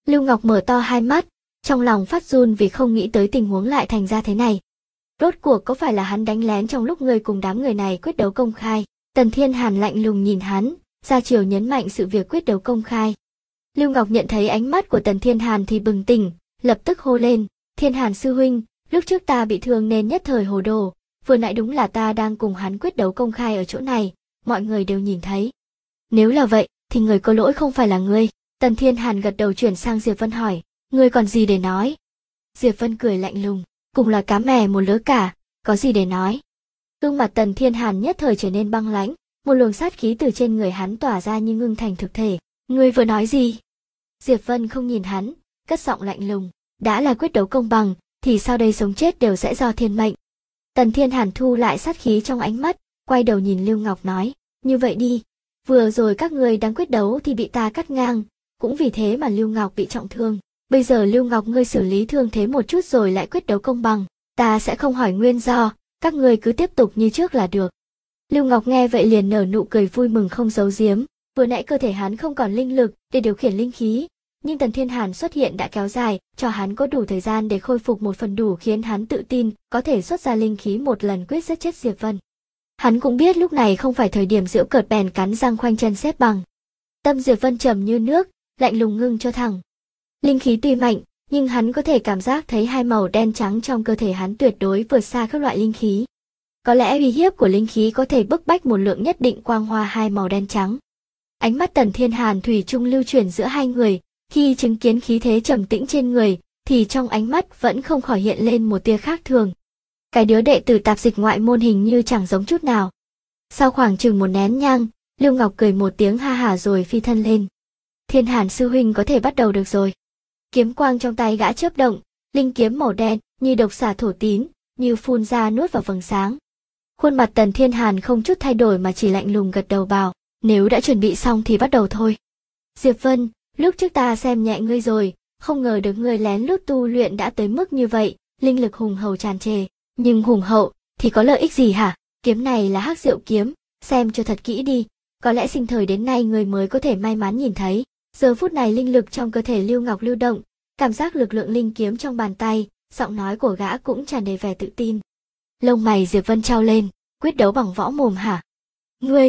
Lưu Ngọc mở to hai mắt, trong lòng phát run vì không nghĩ tới tình huống lại thành ra thế này. Rốt cuộc có phải là hắn đánh lén trong lúc ngươi cùng đám người này quyết đấu công khai? Tần Thiên Hàn lạnh lùng nhìn hắn, ra chiều nhấn mạnh sự việc quyết đấu công khai. Lưu Ngọc nhận thấy ánh mắt của Tần Thiên Hàn thì bừng tỉnh, lập tức hô lên, Thiên Hàn sư huynh, lúc trước ta bị thương nên nhất thời hồ đồ, vừa nãy đúng là ta đang cùng hắn quyết đấu công khai ở chỗ này, mọi người đều nhìn thấy. Nếu là vậy, thì người có lỗi không phải là ngươi. Tần Thiên Hàn gật đầu chuyển sang Diệp Vân hỏi, ngươi còn gì để nói? Diệp Vân cười lạnh lùng, cùng là cá mè một lứa cả, có gì để nói? Gương mặt Tần Thiên Hàn nhất thời trở nên băng lãnh, một luồng sát khí từ trên người hắn tỏa ra như ngưng thành thực thể. Ngươi vừa nói gì? Diệp Vân không nhìn hắn, cất giọng lạnh lùng, đã là quyết đấu công bằng, thì sau đây sống chết đều sẽ do thiên mệnh. Tần Thiên Hàn thu lại sát khí trong ánh mắt, quay đầu nhìn Lưu Ngọc nói, như vậy đi, vừa rồi các ngươi đang quyết đấu thì bị ta cắt ngang, cũng vì thế mà Lưu Ngọc bị trọng thương. Bây giờ Lưu Ngọc ngươi xử lý thương thế một chút rồi lại quyết đấu công bằng, ta sẽ không hỏi nguyên do, các ngươi cứ tiếp tục như trước là được. Lưu Ngọc nghe vậy liền nở nụ cười vui mừng không giấu giếm, vừa nãy cơ thể hắn không còn linh lực để điều khiển linh khí, nhưng Tần Thiên Hàn xuất hiện đã kéo dài, cho hắn có đủ thời gian để khôi phục một phần đủ khiến hắn tự tin có thể xuất ra linh khí một lần quyết giết chết Diệp Vân. Hắn cũng biết lúc này không phải thời điểm giễu cợt bèn cắn răng khoanh chân xếp bằng. Tâm Diệp Vân trầm như nước, lạnh lùng ngưng cho thẳng. Linh khí tuy mạnh, nhưng hắn có thể cảm giác thấy hai màu đen trắng trong cơ thể hắn tuyệt đối vượt xa các loại linh khí. Có lẽ uy hiếp của linh khí có thể bức bách một lượng nhất định quang hoa hai màu đen trắng. Ánh mắt Tần Thiên Hàn thủy chung lưu chuyển giữa hai người, khi chứng kiến khí thế trầm tĩnh trên người, thì trong ánh mắt vẫn không khỏi hiện lên một tia khác thường. Cái đứa đệ tử tạp dịch ngoại môn hình như chẳng giống chút nào. Sau khoảng chừng một nén nhang, Lưu Ngọc cười một tiếng ha hả rồi phi thân lên. Thiên Hàn sư huynh có thể bắt đầu được rồi. Kiếm quang trong tay gã chớp động, linh kiếm màu đen như độc xà thổ tín, như phun ra nuốt vào vầng sáng. Khuôn mặt Tần Thiên Hàn không chút thay đổi mà chỉ lạnh lùng gật đầu bảo, nếu đã chuẩn bị xong thì bắt đầu thôi. Diệp Vân, lúc trước ta xem nhẹ ngươi rồi, không ngờ được ngươi lén lút tu luyện đã tới mức như vậy, linh lực hùng hậu tràn trề. Nhưng hùng hậu thì có lợi ích gì hả? Kiếm này là Hắc Diệu kiếm, xem cho thật kỹ đi, có lẽ sinh thời đến nay người mới có thể may mắn nhìn thấy. Giờ phút này linh lực trong cơ thể Lưu Ngọc lưu động, cảm giác lực lượng linh kiếm trong bàn tay, giọng nói của gã cũng tràn đầy vẻ tự tin. Lông mày Diệp Vân trao lên, quyết đấu bằng võ mồm hả? Ngươi!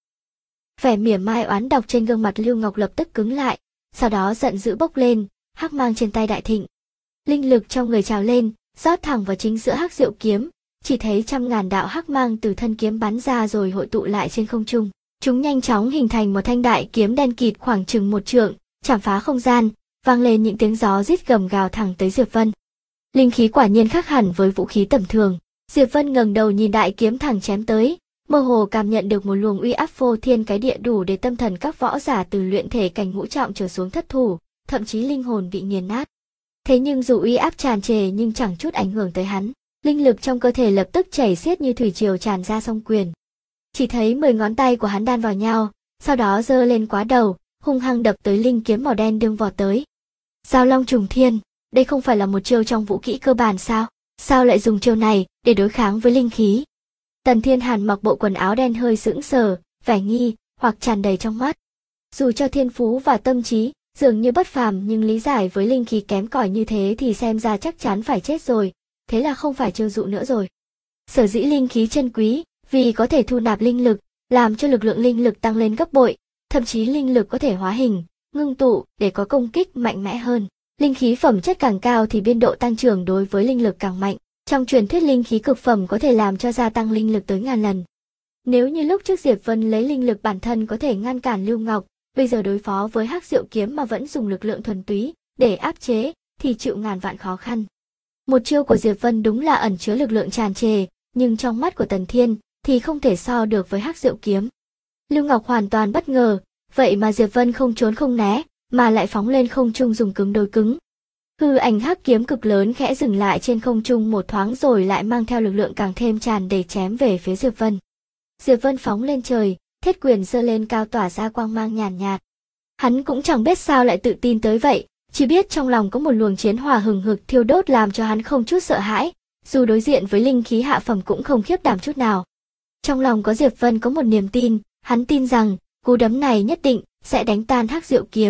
Vẻ mỉa mai oán độc trên gương mặt Lưu Ngọc lập tức cứng lại, sau đó giận dữ bốc lên, hắc mang trên tay đại thịnh. Linh lực trong người trào lên, rót thẳng vào chính giữa Hắc Diệu kiếm, chỉ thấy trăm ngàn đạo hắc mang từ thân kiếm bắn ra rồi hội tụ lại trên không trung. Chúng nhanh chóng hình thành một thanh đại kiếm đen kịt khoảng chừng một trượng, chạm phá không gian, vang lên những tiếng gió rít gầm gào thẳng tới Diệp Vân. Linh khí quả nhiên khác hẳn với vũ khí tầm thường. Diệp Vân ngẩng đầu nhìn đại kiếm thẳng chém tới, mơ hồ cảm nhận được một luồng uy áp phô thiên cái địa đủ để tâm thần các võ giả từ luyện thể cảnh ngũ trọng trở xuống thất thủ, thậm chí linh hồn bị nghiền nát. Thế nhưng dù uy áp tràn trề nhưng chẳng chút ảnh hưởng tới hắn, linh lực trong cơ thể lập tức chảy xiết như thủy triều tràn ra song quyền. Chỉ thấy 10 ngón tay của hắn đan vào nhau, sau đó giơ lên quá đầu, hung hăng đập tới linh kiếm màu đen đương vọt tới. Giao Long Trùng Thiên, đây không phải là một chiêu trong vũ kỹ cơ bản sao? Sao lại dùng chiêu này để đối kháng với linh khí? Tần Thiên Hàn mặc bộ quần áo đen hơi sững sờ, vẻ nghi hoặc tràn đầy trong mắt. Dù cho thiên phú và tâm trí dường như bất phàm nhưng lý giải với linh khí kém cỏi như thế thì xem ra chắc chắn phải chết rồi, thế là không phải trêu dụ nữa rồi. Sở dĩ linh khí chân quý, vì có thể thu nạp linh lực, làm cho lực lượng linh lực tăng lên gấp bội, thậm chí linh lực có thể hóa hình, ngưng tụ để có công kích mạnh mẽ hơn. Linh khí phẩm chất càng cao thì biên độ tăng trưởng đối với linh lực càng mạnh. Trong truyền thuyết linh khí cực phẩm có thể làm cho gia tăng linh lực tới ngàn lần. Nếu như lúc trước Diệp Vân lấy linh lực bản thân có thể ngăn cản Lưu Ngọc, bây giờ đối phó với Hắc Diệu kiếm mà vẫn dùng lực lượng thuần túy để áp chế thì chịu ngàn vạn khó khăn. Một chiêu của Diệp Vân đúng là ẩn chứa lực lượng tràn trề, nhưng trong mắt của Tần Thiên thì không thể so được với Hắc Diệu kiếm. Lưu Ngọc hoàn toàn bất ngờ, vậy mà Diệp Vân không trốn không né, mà lại phóng lên không trung dùng cứng đối cứng. Hư ảnh hắc kiếm cực lớn khẽ dừng lại trên không trung một thoáng rồi lại mang theo lực lượng càng thêm tràn đầy chém về phía Diệp Vân. Diệp Vân phóng lên trời, thiết quyền giơ lên cao tỏa ra quang mang nhàn nhạt. Hắn cũng chẳng biết sao lại tự tin tới vậy, chỉ biết trong lòng có một luồng chiến hỏa hừng hực thiêu đốt làm cho hắn không chút sợ hãi, dù đối diện với linh khí hạ phẩm cũng không khiếp đảm chút nào. Trong lòng có Diệp Vân có một niềm tin, hắn tin rằng cú đấm này nhất định sẽ đánh tan Hắc Diệu kiếm,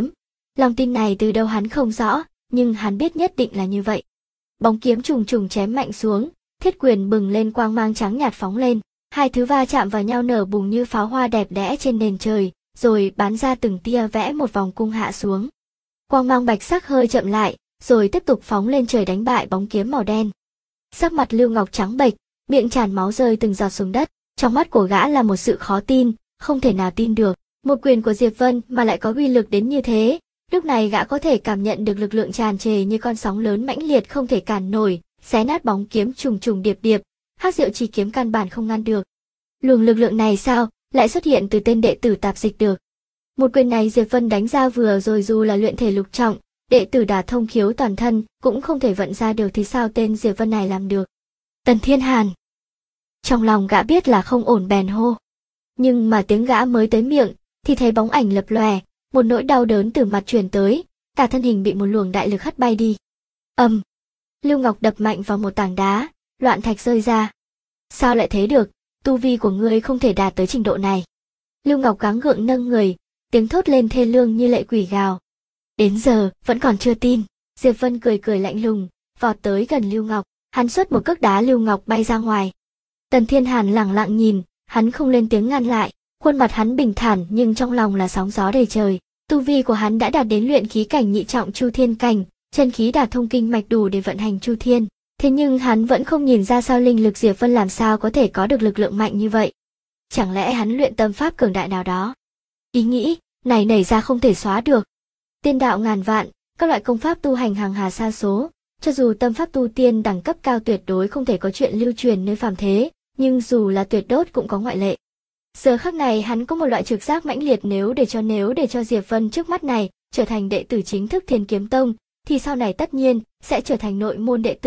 Lòng tin này từ đâu hắn không rõ, nhưng hắn biết nhất định là như vậy. Bóng kiếm trùng trùng chém mạnh xuống, thiết quyền bừng lên quang mang trắng nhạt phóng lên, hai thứ va chạm vào nhau nở bùng như pháo hoa đẹp đẽ trên nền trời, rồi bắn ra từng tia vẽ một vòng cung hạ xuống. Quang mang bạch sắc hơi chậm lại, rồi tiếp tục phóng lên trời đánh bại bóng kiếm màu đen. Sắc mặt Lưu Ngọc trắng bệch, miệng tràn máu rơi từng giọt xuống đất, trong mắt của gã là một sự khó tin, không thể nào tin được, một quyền của Diệp Vân mà lại có uy lực đến như thế. Lúc này gã có thể cảm nhận được lực lượng tràn trề như con sóng lớn mãnh liệt không thể cản nổi, xé nát bóng kiếm trùng trùng điệp điệp, Hắc Diệu Chi kiếm căn bản không ngăn được. Luồng lực lượng này sao lại xuất hiện từ tên đệ tử tạp dịch được? Một quyền này Diệp Vân đánh ra vừa rồi dù là luyện thể lục trọng, đệ tử đả thông khiếu toàn thân cũng không thể vận ra được thì sao tên Diệp Vân này làm được? Tần Thiên Hàn. Trong lòng gã biết là không ổn bèn hô. Nhưng mà tiếng gã mới tới miệng thì thấy bóng ảnh lập lòe, một nỗi đau đớn từ mặt truyền tới, cả thân hình bị một luồng đại lực hất bay đi. Lưu Ngọc đập mạnh vào một tảng đá, loạn thạch rơi ra. Sao lại thế được, tu vi của ngươi không thể đạt tới trình độ này. Lưu Ngọc gắng gượng nâng người, tiếng thốt lên thê lương như lệ quỷ gào. Đến giờ, vẫn còn chưa tin. Diệp Vân cười cười lạnh lùng, vọt tới gần Lưu Ngọc, hắn xuất một cước đá Lưu Ngọc bay ra ngoài. Tần Thiên Hàn lẳng lặng nhìn, hắn không lên tiếng ngăn lại, khuôn mặt hắn bình thản nhưng trong lòng là sóng gió đầy trời. Tu vi của hắn đã đạt đến luyện khí cảnh nhị trọng Chu Thiên cảnh, chân khí đả thông kinh mạch đủ để vận hành Chu Thiên. Thế nhưng hắn vẫn không nhìn ra sao linh lực Diệp Vân làm sao có thể có được lực lượng mạnh như vậy. Chẳng lẽ hắn luyện tâm pháp cường đại nào đó? Ý nghĩ này nảy ra không thể xóa được. Tiên đạo ngàn vạn, các loại công pháp tu hành hàng hà sa số, cho dù tâm pháp tu tiên đẳng cấp cao tuyệt đối không thể có chuyện lưu truyền nơi phàm thế, nhưng dù là tuyệt đốt cũng có ngoại lệ. Giờ khắc này hắn có một loại trực giác mãnh liệt nếu để cho Diệp Vân trước mắt này trở thành đệ tử chính thức Thiên Kiếm Tông, thì sau này tất nhiên sẽ trở thành nội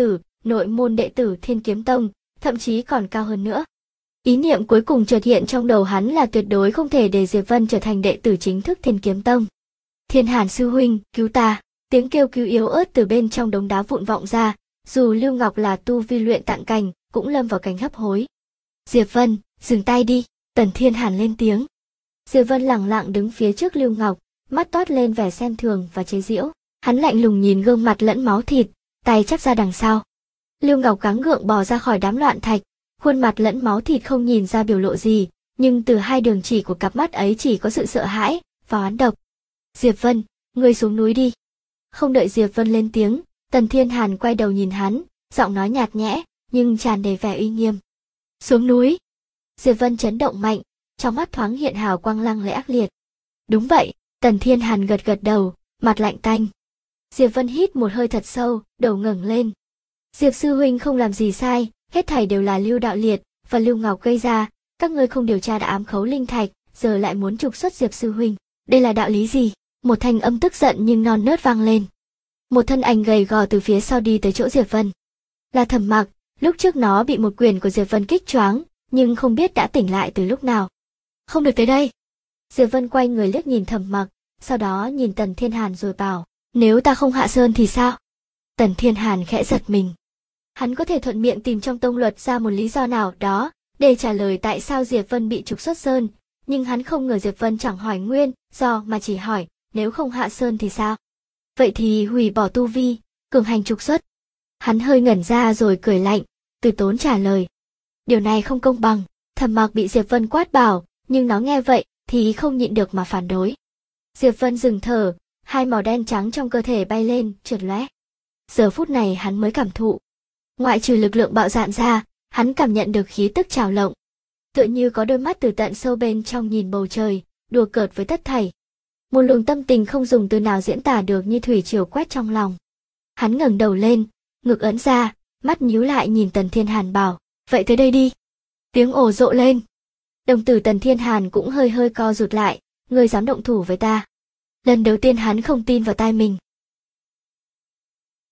môn đệ tử Thiên Kiếm Tông, thậm chí còn cao hơn nữa. Ý niệm cuối cùng chợt hiện trong đầu hắn là tuyệt đối không thể để Diệp Vân trở thành đệ tử chính thức Thiên Kiếm Tông. Thiên Hàn sư huynh, cứu ta! Tiếng kêu cứu yếu ớt từ bên trong đống đá vụn vọng ra, dù Lưu Ngọc là tu vi luyện tạng cảnh, cũng lâm vào cảnh hấp hối. Diệp Vân, dừng tay đi! Tần Thiên Hàn lên tiếng. Diệp Vân lẳng lặng đứng phía trước Lưu Ngọc, mắt toát lên vẻ xem thường và chế giễu. Hắn lạnh lùng nhìn gương mặt lẫn máu thịt, tay chắp ra đằng sau. Lưu Ngọc gắng gượng bò ra khỏi đám loạn thạch, khuôn mặt lẫn máu thịt không nhìn ra biểu lộ gì, nhưng từ hai đường chỉ của cặp mắt ấy chỉ có sự sợ hãi và oán độc. Diệp Vân, ngươi xuống núi đi. Không đợi Diệp Vân lên tiếng, Tần Thiên Hàn quay đầu nhìn hắn, giọng nói nhạt nhẽ, nhưng tràn đầy vẻ uy nghiêm. Xuống núi. Diệp Vân chấn động mạnh, trong mắt thoáng hiện hào quang lăng lệ ác liệt. Đúng vậy, Tần Thiên Hàn gật gật đầu, mặt lạnh tanh. Diệp Vân hít một hơi thật sâu, đầu ngẩng lên. Diệp sư huynh không làm gì sai, hết thảy đều là Lưu Đạo Liệt và Lưu Ngọc gây ra, các ngươi không điều tra đã ám khấu linh thạch, giờ lại muốn trục xuất Diệp sư huynh, đây là đạo lý gì? Một thanh âm tức giận nhưng non nớt vang lên. Một thân ảnh gầy gò từ phía sau đi tới chỗ Diệp Vân. Là Thẩm Mặc, lúc trước nó bị một quyền của Diệp Vân kích choáng, nhưng không biết đã tỉnh lại từ lúc nào. Không được tới đây. Diệp Vân quay người liếc nhìn Thẩm Mặc, sau đó nhìn Tần Thiên Hàn rồi bảo, nếu ta không hạ sơn thì sao? Tần Thiên Hàn khẽ giật mình. Hắn có thể thuận miệng tìm trong tông luật ra một lý do nào đó để trả lời tại sao Diệp Vân bị trục xuất sơn, nhưng hắn không ngờ Diệp Vân chẳng hỏi nguyên do mà chỉ hỏi, nếu không hạ sơn thì sao? Vậy thì hủy bỏ tu vi, cường hành trục xuất. Hắn hơi ngẩn ra rồi cười lạnh, từ tốn trả lời. Điều này không công bằng. Thẩm Mặc bị Diệp Vân quát bảo, nhưng nó nghe vậy thì không nhịn được mà phản đối. Diệp Vân dừng thở, hai màu đen trắng trong cơ thể bay lên, trượt lóe. Giờ phút này hắn mới cảm thụ. Ngoại trừ lực lượng bạo dạn ra, hắn cảm nhận được khí tức trào lộng. Tựa như có đôi mắt từ tận sâu bên trong nhìn bầu trời, đùa cợt với tất thảy. Một luồng tâm tình không dùng từ nào diễn tả được như thủy triều quét trong lòng. Hắn ngẩng đầu lên, ngực ấn ra, mắt nhíu lại nhìn Tần Thiên Hàn bảo, vậy tới đây đi. Tiếng ồ rộ lên. Đồng tử Tần Thiên Hàn cũng hơi co rụt lại, ngươi dám động thủ với ta. Lần đầu tiên hắn không tin vào tai mình.